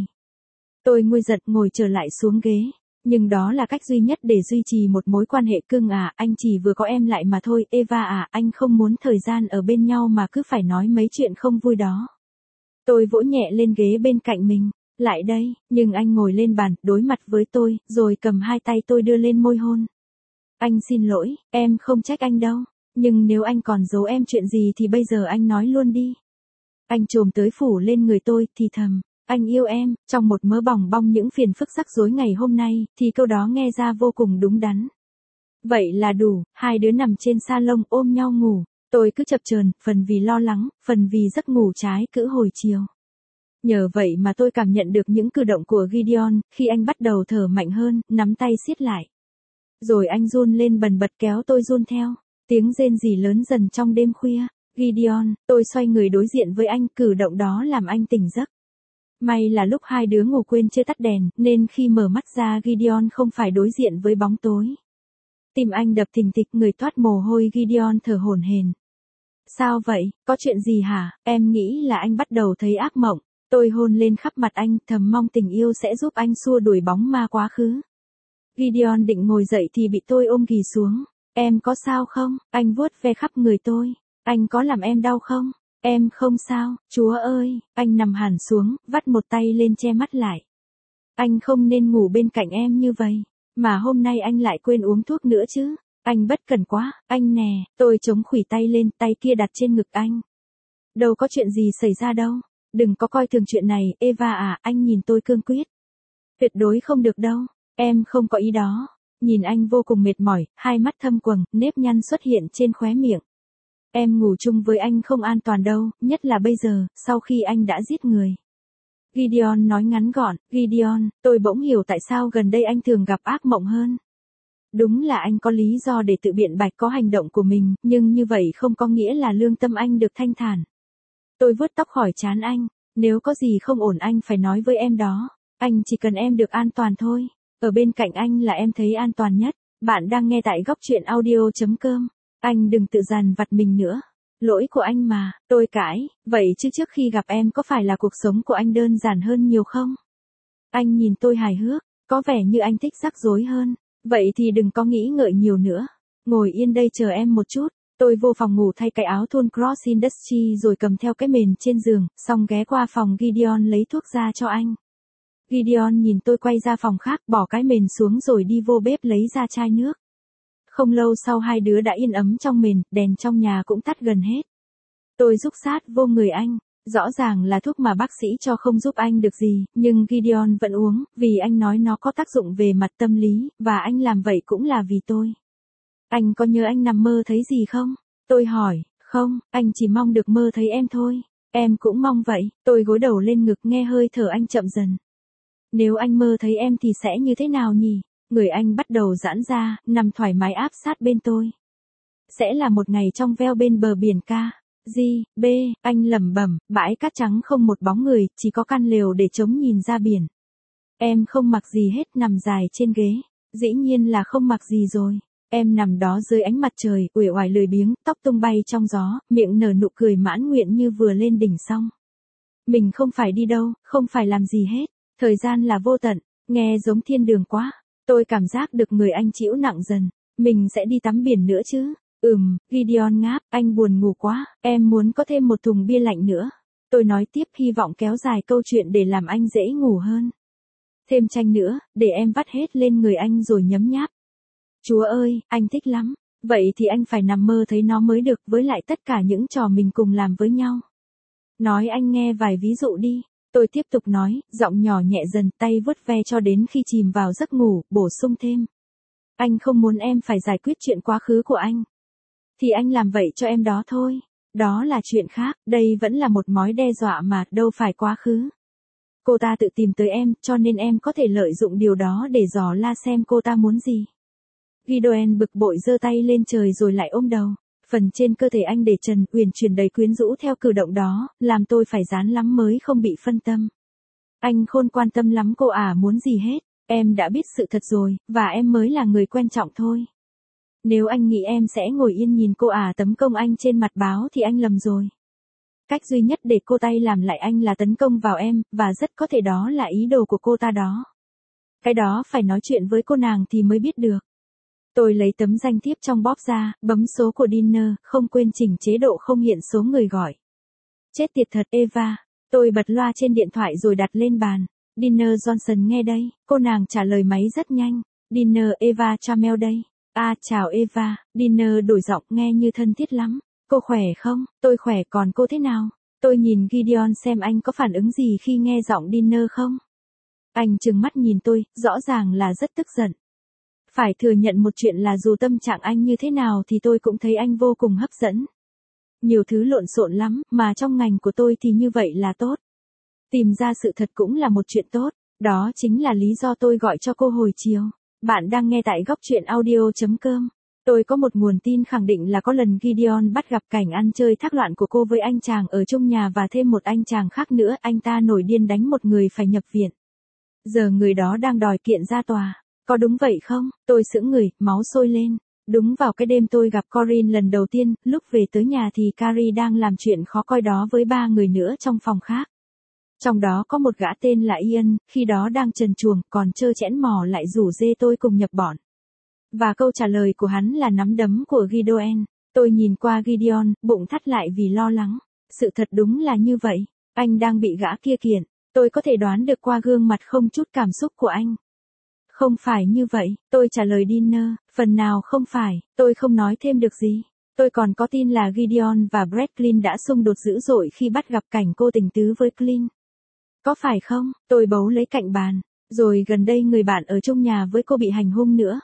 Tôi nguôi giật ngồi trở lại xuống ghế. Nhưng đó là cách duy nhất để duy trì một mối quan hệ cưng à, anh chỉ vừa có em lại mà thôi, Eva à, anh không muốn thời gian ở bên nhau mà cứ phải nói mấy chuyện không vui đó. Tôi vỗ nhẹ lên ghế bên cạnh mình, lại đây, nhưng anh ngồi lên bàn, đối mặt với tôi, rồi cầm hai tay tôi đưa lên môi hôn. Anh xin lỗi, em không trách anh đâu, nhưng nếu anh còn giấu em chuyện gì thì bây giờ anh nói luôn đi. Anh chồm tới phủ lên người tôi, thì thầm. Anh yêu em, trong một mớ bòng bong những phiền phức rắc rối ngày hôm nay, thì câu đó nghe ra vô cùng đúng đắn. Vậy là đủ, hai đứa nằm trên salon ôm nhau ngủ. Tôi cứ chập chờn, phần vì lo lắng, phần vì giấc ngủ trái cữ hồi chiều. Nhờ vậy mà tôi cảm nhận được những cử động của Gideon, khi anh bắt đầu thở mạnh hơn, nắm tay siết lại. Rồi anh run lên bần bật kéo tôi run theo. Tiếng rên rỉ lớn dần trong đêm khuya. Gideon, tôi xoay người đối diện với anh, cử động đó làm anh tỉnh giấc. May là lúc hai đứa ngủ quên chưa tắt đèn, nên khi mở mắt ra Gideon không phải đối diện với bóng tối. Tim anh đập thình thịch, người toát mồ hôi. Gideon thở hổn hển. Sao vậy, có chuyện gì hả? Em nghĩ là anh bắt đầu thấy ác mộng. Tôi hôn lên khắp mặt anh, thầm mong tình yêu sẽ giúp anh xua đuổi bóng ma quá khứ. Gideon định ngồi dậy thì bị tôi ôm ghì xuống. Em có sao không? Anh vuốt ve khắp người tôi. Anh có làm em đau không? Em không sao, Chúa ơi. Anh nằm hẳn xuống, vắt một tay lên che mắt lại. Anh không nên ngủ bên cạnh em như vậy. Mà hôm nay anh lại quên uống thuốc nữa chứ. Anh bất cẩn quá, anh nè. Tôi chống khuỷu tay lên, tay kia đặt trên ngực anh. Đâu có chuyện gì xảy ra đâu. Đừng có coi thường chuyện này, Eva à. Anh nhìn tôi cương quyết. Tuyệt đối không được đâu. Em không có ý đó. Nhìn anh vô cùng mệt mỏi, hai mắt thâm quầng, nếp nhăn xuất hiện trên khóe miệng. Em ngủ chung với anh không an toàn đâu, nhất là bây giờ, sau khi anh đã giết người. Gideon nói ngắn gọn. Gideon, tôi bỗng hiểu tại sao gần đây anh thường gặp ác mộng hơn. Đúng là anh có lý do để tự biện bạch có hành động của mình, nhưng như vậy không có nghĩa là lương tâm anh được thanh thản. Tôi vuốt tóc khỏi trán anh. Nếu có gì không ổn anh phải nói với em đó. Anh chỉ cần em được an toàn thôi. Ở bên cạnh anh là em thấy an toàn nhất. Bạn đang nghe tại góc truyện audio chấm com. Anh đừng tự dằn vặt mình nữa. Lỗi của anh mà, tôi cãi. Vậy chứ trước khi gặp em có phải là cuộc sống của anh đơn giản hơn nhiều không? Anh nhìn tôi hài hước. Có vẻ như anh thích rắc rối hơn. Vậy thì đừng có nghĩ ngợi nhiều nữa. Ngồi yên đây chờ em một chút. Tôi vô phòng ngủ thay cái áo thun Cross Industry rồi cầm theo cái mền trên giường, xong ghé qua phòng Gideon lấy thuốc ra cho anh. Gideon nhìn tôi quay ra phòng khác, bỏ cái mền xuống rồi đi vô bếp lấy ra chai nước. Không lâu sau hai đứa đã yên ấm trong mền, đèn trong nhà cũng tắt gần hết. Tôi rúc sát vô người anh. Rõ ràng là thuốc mà bác sĩ cho không giúp anh được gì, nhưng Gideon vẫn uống, vì anh nói nó có tác dụng về mặt tâm lý, và anh làm vậy cũng là vì tôi. Anh có nhớ anh nằm mơ thấy gì không? Tôi hỏi. Không, anh chỉ mong được mơ thấy em thôi. Em cũng mong vậy. Tôi gối đầu lên ngực nghe hơi thở anh chậm dần. Nếu anh mơ thấy em thì sẽ như thế nào nhỉ? Người anh bắt đầu giãn ra, nằm thoải mái áp sát bên tôi. Sẽ là một ngày trong veo bên bờ biển ca. Di, B, anh lẩm bẩm, bãi cát trắng không một bóng người, chỉ có căn lều để trống nhìn ra biển. Em không mặc gì hết, nằm dài trên ghế. Dĩ nhiên là không mặc gì rồi. Em nằm đó dưới ánh mặt trời, uể oải lười biếng, tóc tung bay trong gió, miệng nở nụ cười mãn nguyện như vừa lên đỉnh xong. Mình không phải đi đâu, không phải làm gì hết. Thời gian là vô tận, nghe giống thiên đường quá. Tôi cảm giác được người anh chịu nặng dần. Mình sẽ đi tắm biển nữa chứ? Ừm, Gideon ngáp, anh buồn ngủ quá, em muốn có thêm một thùng bia lạnh nữa. Tôi nói tiếp hy vọng kéo dài câu chuyện để làm anh dễ ngủ hơn. Thêm chanh nữa, để em vắt hết lên người anh rồi nhấm nháp. Chúa ơi, anh thích lắm. Vậy thì anh phải nằm mơ thấy nó mới được, với lại tất cả những trò mình cùng làm với nhau. Nói anh nghe vài ví dụ đi. Tôi tiếp tục nói, giọng nhỏ nhẹ dần, tay vuốt ve cho đến khi chìm vào giấc ngủ, bổ sung thêm. Anh không muốn em phải giải quyết chuyện quá khứ của anh. Thì anh làm vậy cho em đó thôi. Đó là chuyện khác, đây vẫn là một mối đe dọa mà, đâu phải quá khứ. Cô ta tự tìm tới em, cho nên em có thể lợi dụng điều đó để dò la xem cô ta muốn gì. Gideon bực bội giơ tay lên trời rồi lại ôm đầu. Phần trên cơ thể anh để trần, uyển chuyển đầy quyến rũ theo cử động đó, làm tôi phải dán lắm mới không bị phân tâm. Anh không quan tâm lắm cô à muốn gì hết, em đã biết sự thật rồi, và em mới là người quan trọng thôi. Nếu anh nghĩ em sẽ ngồi yên nhìn cô à tấn công anh trên mặt báo thì anh lầm rồi. Cách duy nhất để cô tay làm lại anh là tấn công vào em, và rất có thể đó là ý đồ của cô ta đó. Cái đó phải nói chuyện với cô nàng thì mới biết được. Tôi lấy tấm danh thiếp trong bóp ra, bấm số của Dinner, không quên chỉnh chế độ không hiện số người gọi. Chết tiệt thật Eva. Tôi bật loa trên điện thoại rồi đặt lên bàn. Dinner Johnson nghe đây. Cô nàng trả lời máy rất nhanh. Dinner Eva Chamel đây. À chào Eva. Dinner đổi giọng nghe như thân thiết lắm. Cô khỏe không? Tôi khỏe, còn cô thế nào? Tôi nhìn Gideon xem anh có phản ứng gì khi nghe giọng Dinner không? Anh trừng mắt nhìn tôi, rõ ràng là rất tức giận. Phải thừa nhận một chuyện là dù tâm trạng anh như thế nào thì tôi cũng thấy anh vô cùng hấp dẫn. Nhiều thứ lộn xộn lắm, mà trong ngành của tôi thì như vậy là tốt. Tìm ra sự thật cũng là một chuyện tốt, đó chính là lý do tôi gọi cho cô hồi chiều. Bạn đang nghe tại góc truyện audio.com. Tôi có một nguồn tin khẳng định là có lần Gideon bắt gặp cảnh ăn chơi thác loạn của cô với anh chàng ở chung nhà và thêm một anh chàng khác nữa, anh ta nổi điên đánh một người phải nhập viện. Giờ người đó đang đòi kiện ra tòa. Có đúng vậy không? Tôi sững người, máu sôi lên. Đúng vào cái đêm tôi gặp Corinne lần đầu tiên, lúc về tới nhà thì Carrie đang làm chuyện khó coi đó với ba người nữa trong phòng khác. Trong đó có một gã tên là Ian, khi đó đang trần truồng, còn trơ trẽn mò lại rủ dê tôi cùng nhập bọn. Và câu trả lời của hắn là nắm đấm của Gideon. Tôi nhìn qua Gideon, bụng thắt lại vì lo lắng. Sự thật đúng là như vậy. Anh đang bị gã kia kiện. Tôi có thể đoán được qua gương mặt không chút cảm xúc của anh. Không phải như vậy, tôi trả lời Dinner, phần nào không phải, tôi không nói thêm được gì. Tôi còn có tin là Gideon và Brett Clint đã xung đột dữ dội khi bắt gặp cảnh cô tình tứ với Clint. Có phải không? Tôi bấu lấy cạnh bàn. Rồi gần đây người bạn ở chung nhà với cô bị hành hung nữa.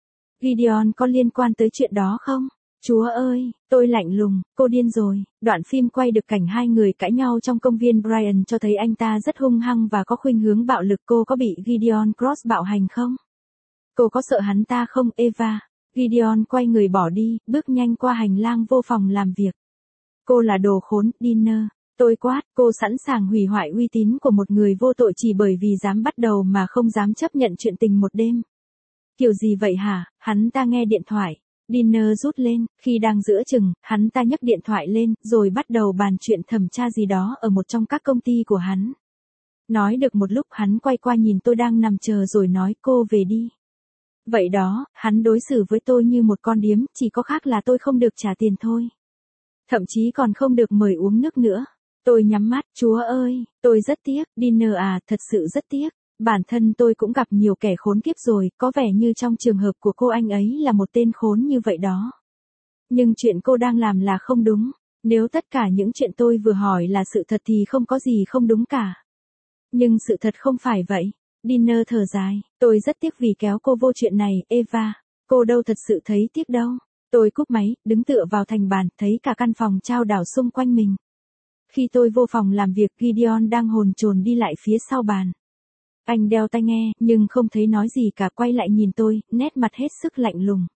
Gideon có liên quan tới chuyện đó không? Chúa ơi, tôi lạnh lùng, cô điên rồi. Đoạn phim quay được cảnh hai người cãi nhau trong công viên Brian cho thấy anh ta rất hung hăng và có khuynh hướng bạo lực. Cô có bị Gideon Cross bạo hành không? Cô có sợ hắn ta không, Eva? Gideon quay người bỏ đi, bước nhanh qua hành lang vô phòng làm việc. Cô là đồ khốn, Dinner. Tôi quát, cô sẵn sàng hủy hoại uy tín của một người vô tội chỉ bởi vì dám bắt đầu mà không dám chấp nhận chuyện tình một đêm. Kiểu gì vậy hả? Hắn ta nghe điện thoại. Dinner rút lên, khi đang giữa chừng, hắn ta nhấc điện thoại lên, rồi bắt đầu bàn chuyện thẩm tra gì đó ở một trong các công ty của hắn. Nói được một lúc hắn quay qua nhìn tôi đang nằm chờ rồi nói cô về đi. Vậy đó, hắn đối xử với tôi như một con điếm, chỉ có khác là tôi không được trả tiền thôi. Thậm chí còn không được mời uống nước nữa. Tôi nhắm mắt, Chúa ơi, tôi rất tiếc, Dinner à, thật sự rất tiếc. Bản thân tôi cũng gặp nhiều kẻ khốn kiếp rồi, có vẻ như trong trường hợp của cô anh ấy là một tên khốn như vậy đó. Nhưng chuyện cô đang làm là không đúng. Nếu tất cả những chuyện tôi vừa hỏi là sự thật thì không có gì không đúng cả. Nhưng sự thật không phải vậy. Dinner thở dài, tôi rất tiếc vì kéo cô vô chuyện này, Eva. Cô đâu thật sự thấy tiếc đâu. Tôi cúp máy, đứng tựa vào thành bàn, thấy cả căn phòng chao đảo xung quanh mình. Khi tôi vô phòng làm việc, Gideon đang hồn chồn đi lại phía sau bàn. Anh đeo tai nghe, nhưng không thấy nói gì cả, quay lại nhìn tôi, nét mặt hết sức lạnh lùng.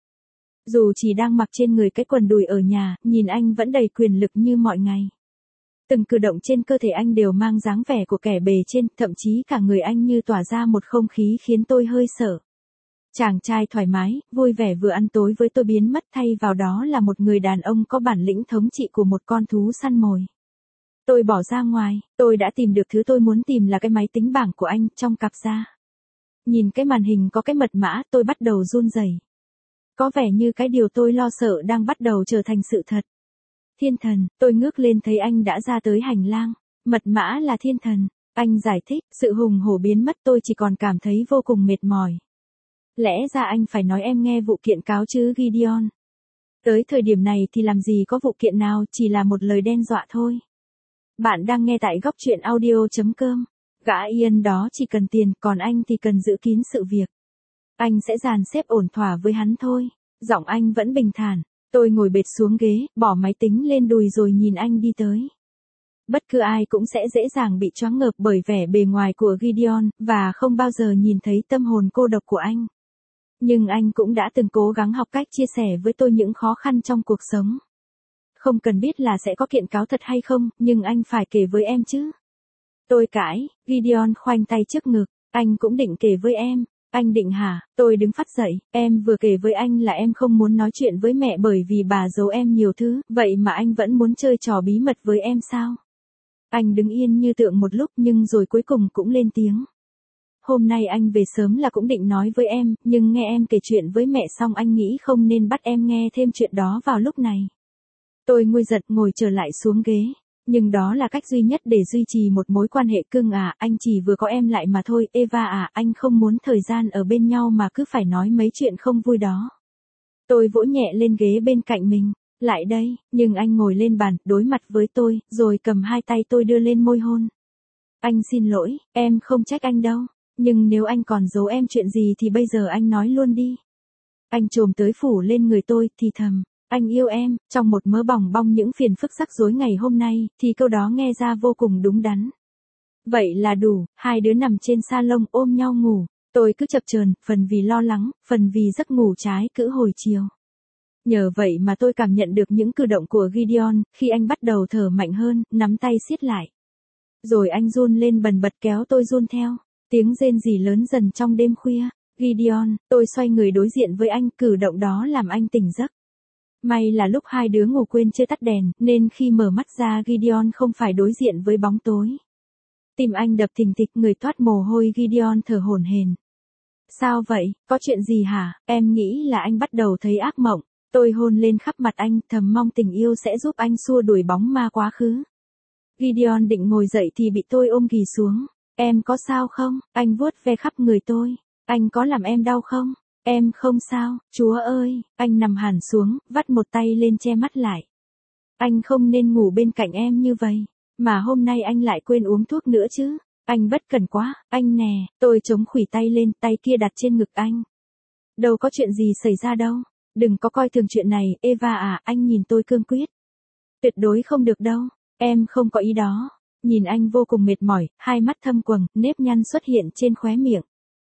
Dù chỉ đang mặc trên người cái quần đùi ở nhà, nhìn anh vẫn đầy quyền lực như mọi ngày. Từng cử động trên cơ thể anh đều mang dáng vẻ của kẻ bề trên, thậm chí cả người anh như tỏa ra một không khí khiến tôi hơi sợ. Chàng trai thoải mái, vui vẻ vừa ăn tối với tôi biến mất, thay vào đó là một người đàn ông có bản lĩnh thống trị của một con thú săn mồi. Tôi bỏ ra ngoài, tôi đã tìm được thứ tôi muốn tìm là cái máy tính bảng của anh trong cặp da. Nhìn cái màn hình có cái mật mã, tôi bắt đầu run rẩy. Có vẻ như cái điều tôi lo sợ đang bắt đầu trở thành sự thật. Thiên thần, tôi ngước lên thấy anh đã ra tới hành lang. Mật mã là thiên thần. Anh giải thích, sự hùng hổ biến mất, tôi chỉ còn cảm thấy vô cùng mệt mỏi. Lẽ ra anh phải nói em nghe vụ kiện cáo chứ Gideon. Tới thời điểm này thì làm gì có vụ kiện nào, chỉ là một lời đe dọa thôi. Bạn đang nghe tại góc truyện audio.com. Gã Ian đó chỉ cần tiền, còn anh thì cần giữ kín sự việc. Anh sẽ dàn xếp ổn thỏa với hắn thôi. Giọng anh vẫn bình thản. Tôi ngồi bệt xuống ghế, bỏ máy tính lên đùi rồi nhìn anh đi tới. Bất cứ ai cũng sẽ dễ dàng bị choáng ngợp bởi vẻ bề ngoài của Gideon, và không bao giờ nhìn thấy tâm hồn cô độc của anh. Nhưng anh cũng đã từng cố gắng học cách chia sẻ với tôi những khó khăn trong cuộc sống. Không cần biết là sẽ có kiện cáo thật hay không, nhưng anh phải kể với em chứ. Tôi cãi, Gideon khoanh tay trước ngực, anh cũng định kể với em. Anh định hả? Tôi đứng phắt dậy, em vừa kể với anh là em không muốn nói chuyện với mẹ bởi vì bà giấu em nhiều thứ, vậy mà anh vẫn muốn chơi trò bí mật với em sao? Anh đứng yên như tượng một lúc nhưng rồi cuối cùng cũng lên tiếng. Hôm nay anh về sớm là cũng định nói với em, nhưng nghe em kể chuyện với mẹ xong anh nghĩ không nên bắt em nghe thêm chuyện đó vào lúc này. Tôi nguôi giận ngồi trở lại xuống ghế. Nhưng đó là cách duy nhất để duy trì một mối quan hệ cưng à, anh chỉ vừa có em lại mà thôi, Eva à, anh không muốn thời gian ở bên nhau mà cứ phải nói mấy chuyện không vui đó. Tôi vỗ nhẹ lên ghế bên cạnh mình, lại đây, nhưng anh ngồi lên bàn, đối mặt với tôi, rồi cầm hai tay tôi đưa lên môi hôn. Anh xin lỗi, em không trách anh đâu, nhưng nếu anh còn giấu em chuyện gì thì bây giờ anh nói luôn đi. Anh chồm tới phủ lên người tôi, thì thầm, anh yêu em, trong một mớ bòng bong những phiền phức rắc rối ngày hôm nay, thì câu đó nghe ra vô cùng đúng đắn. Vậy là đủ, hai đứa nằm trên salon ôm nhau ngủ, tôi cứ chập chờn, phần vì lo lắng, phần vì giấc ngủ trái cữ hồi chiều. Nhờ vậy mà tôi cảm nhận được những cử động của Gideon, khi anh bắt đầu thở mạnh hơn, nắm tay siết lại. Rồi anh run lên bần bật kéo tôi run theo, tiếng rên rỉ lớn dần trong đêm khuya. Gideon, tôi xoay người đối diện với anh, cử động đó làm anh tỉnh giấc. May là lúc hai đứa ngủ quên chưa tắt đèn, nên khi mở mắt ra Gideon không phải đối diện với bóng tối. Tim anh đập thình thịch, người toát mồ hôi. Gideon thở hổn hển. Sao vậy, có chuyện gì hả? Em nghĩ là anh bắt đầu thấy ác mộng. Tôi hôn lên khắp mặt anh, thầm mong tình yêu sẽ giúp anh xua đuổi bóng ma quá khứ. Gideon định ngồi dậy thì bị tôi ôm ghì xuống. Em có sao không? Anh vuốt ve khắp người tôi. Anh có làm em đau không? Em không sao, Chúa ơi. Anh nằm hẳn xuống, vắt một tay lên che mắt lại. Anh không nên ngủ bên cạnh em như vậy. Mà hôm nay anh lại quên uống thuốc nữa chứ. Anh bất cẩn quá, anh nè. Tôi chống khuỷu tay lên, tay kia đặt trên ngực anh. Đâu có chuyện gì xảy ra đâu. Đừng có coi thường chuyện này, Eva à. Anh nhìn tôi cương quyết. Tuyệt đối không được đâu. Em không có ý đó. Nhìn anh vô cùng mệt mỏi, hai mắt thâm quầng, nếp nhăn xuất hiện trên khóe miệng.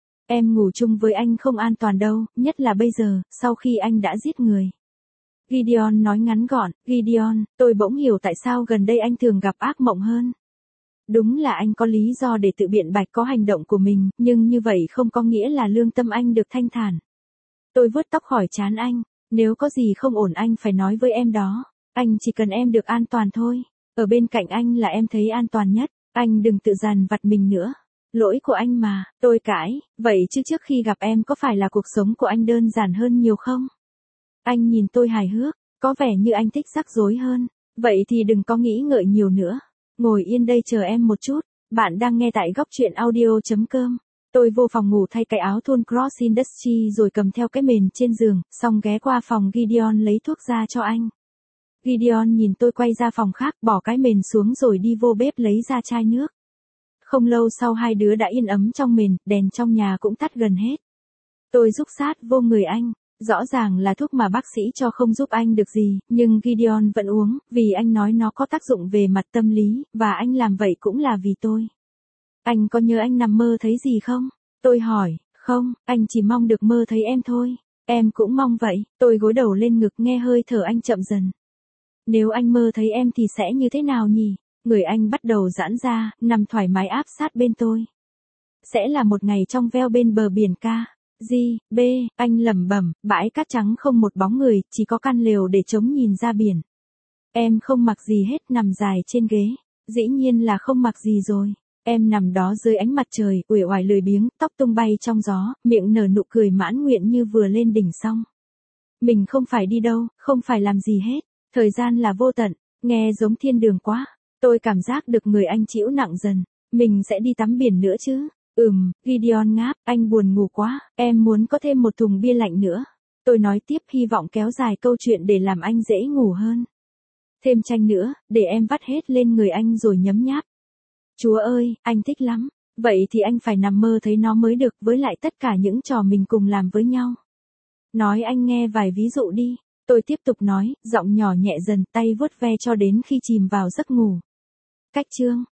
Em ngủ chung với anh không an toàn đâu, nhất là bây giờ, sau khi anh đã giết người. Gideon nói ngắn gọn. Gideon, tôi bỗng hiểu tại sao gần đây anh thường gặp ác mộng hơn. Đúng là anh có lý do để tự biện bạch có hành động của mình, nhưng như vậy không có nghĩa là lương tâm anh được thanh thản. Tôi vuốt tóc khỏi trán anh. Nếu có gì không ổn anh phải nói với em đó. Anh chỉ cần em được an toàn thôi. Ở bên cạnh anh là em thấy an toàn nhất. Anh đừng tự dằn vặt mình nữa. Lỗi của anh mà, tôi cãi. Vậy chứ trước khi gặp em có phải là cuộc sống của anh đơn giản hơn nhiều không? Anh nhìn tôi hài hước. Có vẻ như anh thích rắc rối hơn. Vậy thì đừng có nghĩ ngợi nhiều nữa. Ngồi yên đây chờ em một chút. Bạn đang nghe tại góc truyện audio chấm com. Tôi vô phòng ngủ thay cái áo thun Cross Industry rồi cầm theo cái mền trên giường, xong ghé qua phòng Gideon lấy thuốc ra cho anh. Gideon nhìn tôi quay ra phòng khác, bỏ cái mền xuống rồi đi vô bếp lấy ra chai nước. Không lâu sau hai đứa đã yên ấm trong mền, đèn trong nhà cũng tắt gần hết. Tôi rúc sát vô người anh. Rõ ràng là thuốc mà bác sĩ cho không giúp anh được gì, nhưng Gideon vẫn uống, vì anh nói nó có tác dụng về mặt tâm lý, và anh làm vậy cũng là vì tôi. Anh có nhớ anh nằm mơ thấy gì không? Tôi hỏi. Không, anh chỉ mong được mơ thấy em thôi. Em cũng mong vậy. Tôi gối đầu lên ngực nghe hơi thở anh chậm dần. Nếu anh mơ thấy em thì sẽ như thế nào nhỉ? Người anh bắt đầu giãn ra, nằm thoải mái áp sát bên tôi. Sẽ là một ngày trong veo bên bờ biển ca. G, B, anh lẩm bẩm, bãi cát trắng không một bóng người, chỉ có căn lều để trống nhìn ra biển. Em không mặc gì hết, nằm dài trên ghế. Dĩ nhiên là không mặc gì rồi. Em nằm đó dưới ánh mặt trời, uể oải lười biếng, tóc tung bay trong gió, miệng nở nụ cười mãn nguyện như vừa lên đỉnh xong. Mình không phải đi đâu, không phải làm gì hết. Thời gian là vô tận, nghe giống thiên đường quá. Tôi cảm giác được người anh chịu nặng dần. Mình sẽ đi tắm biển nữa chứ? Ừm, Gideon ngáp, anh buồn ngủ quá, em muốn có thêm một thùng bia lạnh nữa. Tôi nói tiếp hy vọng kéo dài câu chuyện để làm anh dễ ngủ hơn. Thêm chanh nữa, để em vắt hết lên người anh rồi nhấm nháp. Chúa ơi, anh thích lắm. Vậy thì anh phải nằm mơ thấy nó mới được, với lại tất cả những trò mình cùng làm với nhau. Nói anh nghe vài ví dụ đi. Tôi tiếp tục nói, giọng nhỏ nhẹ dần, tay vuốt ve cho đến khi chìm vào giấc ngủ. Cách chương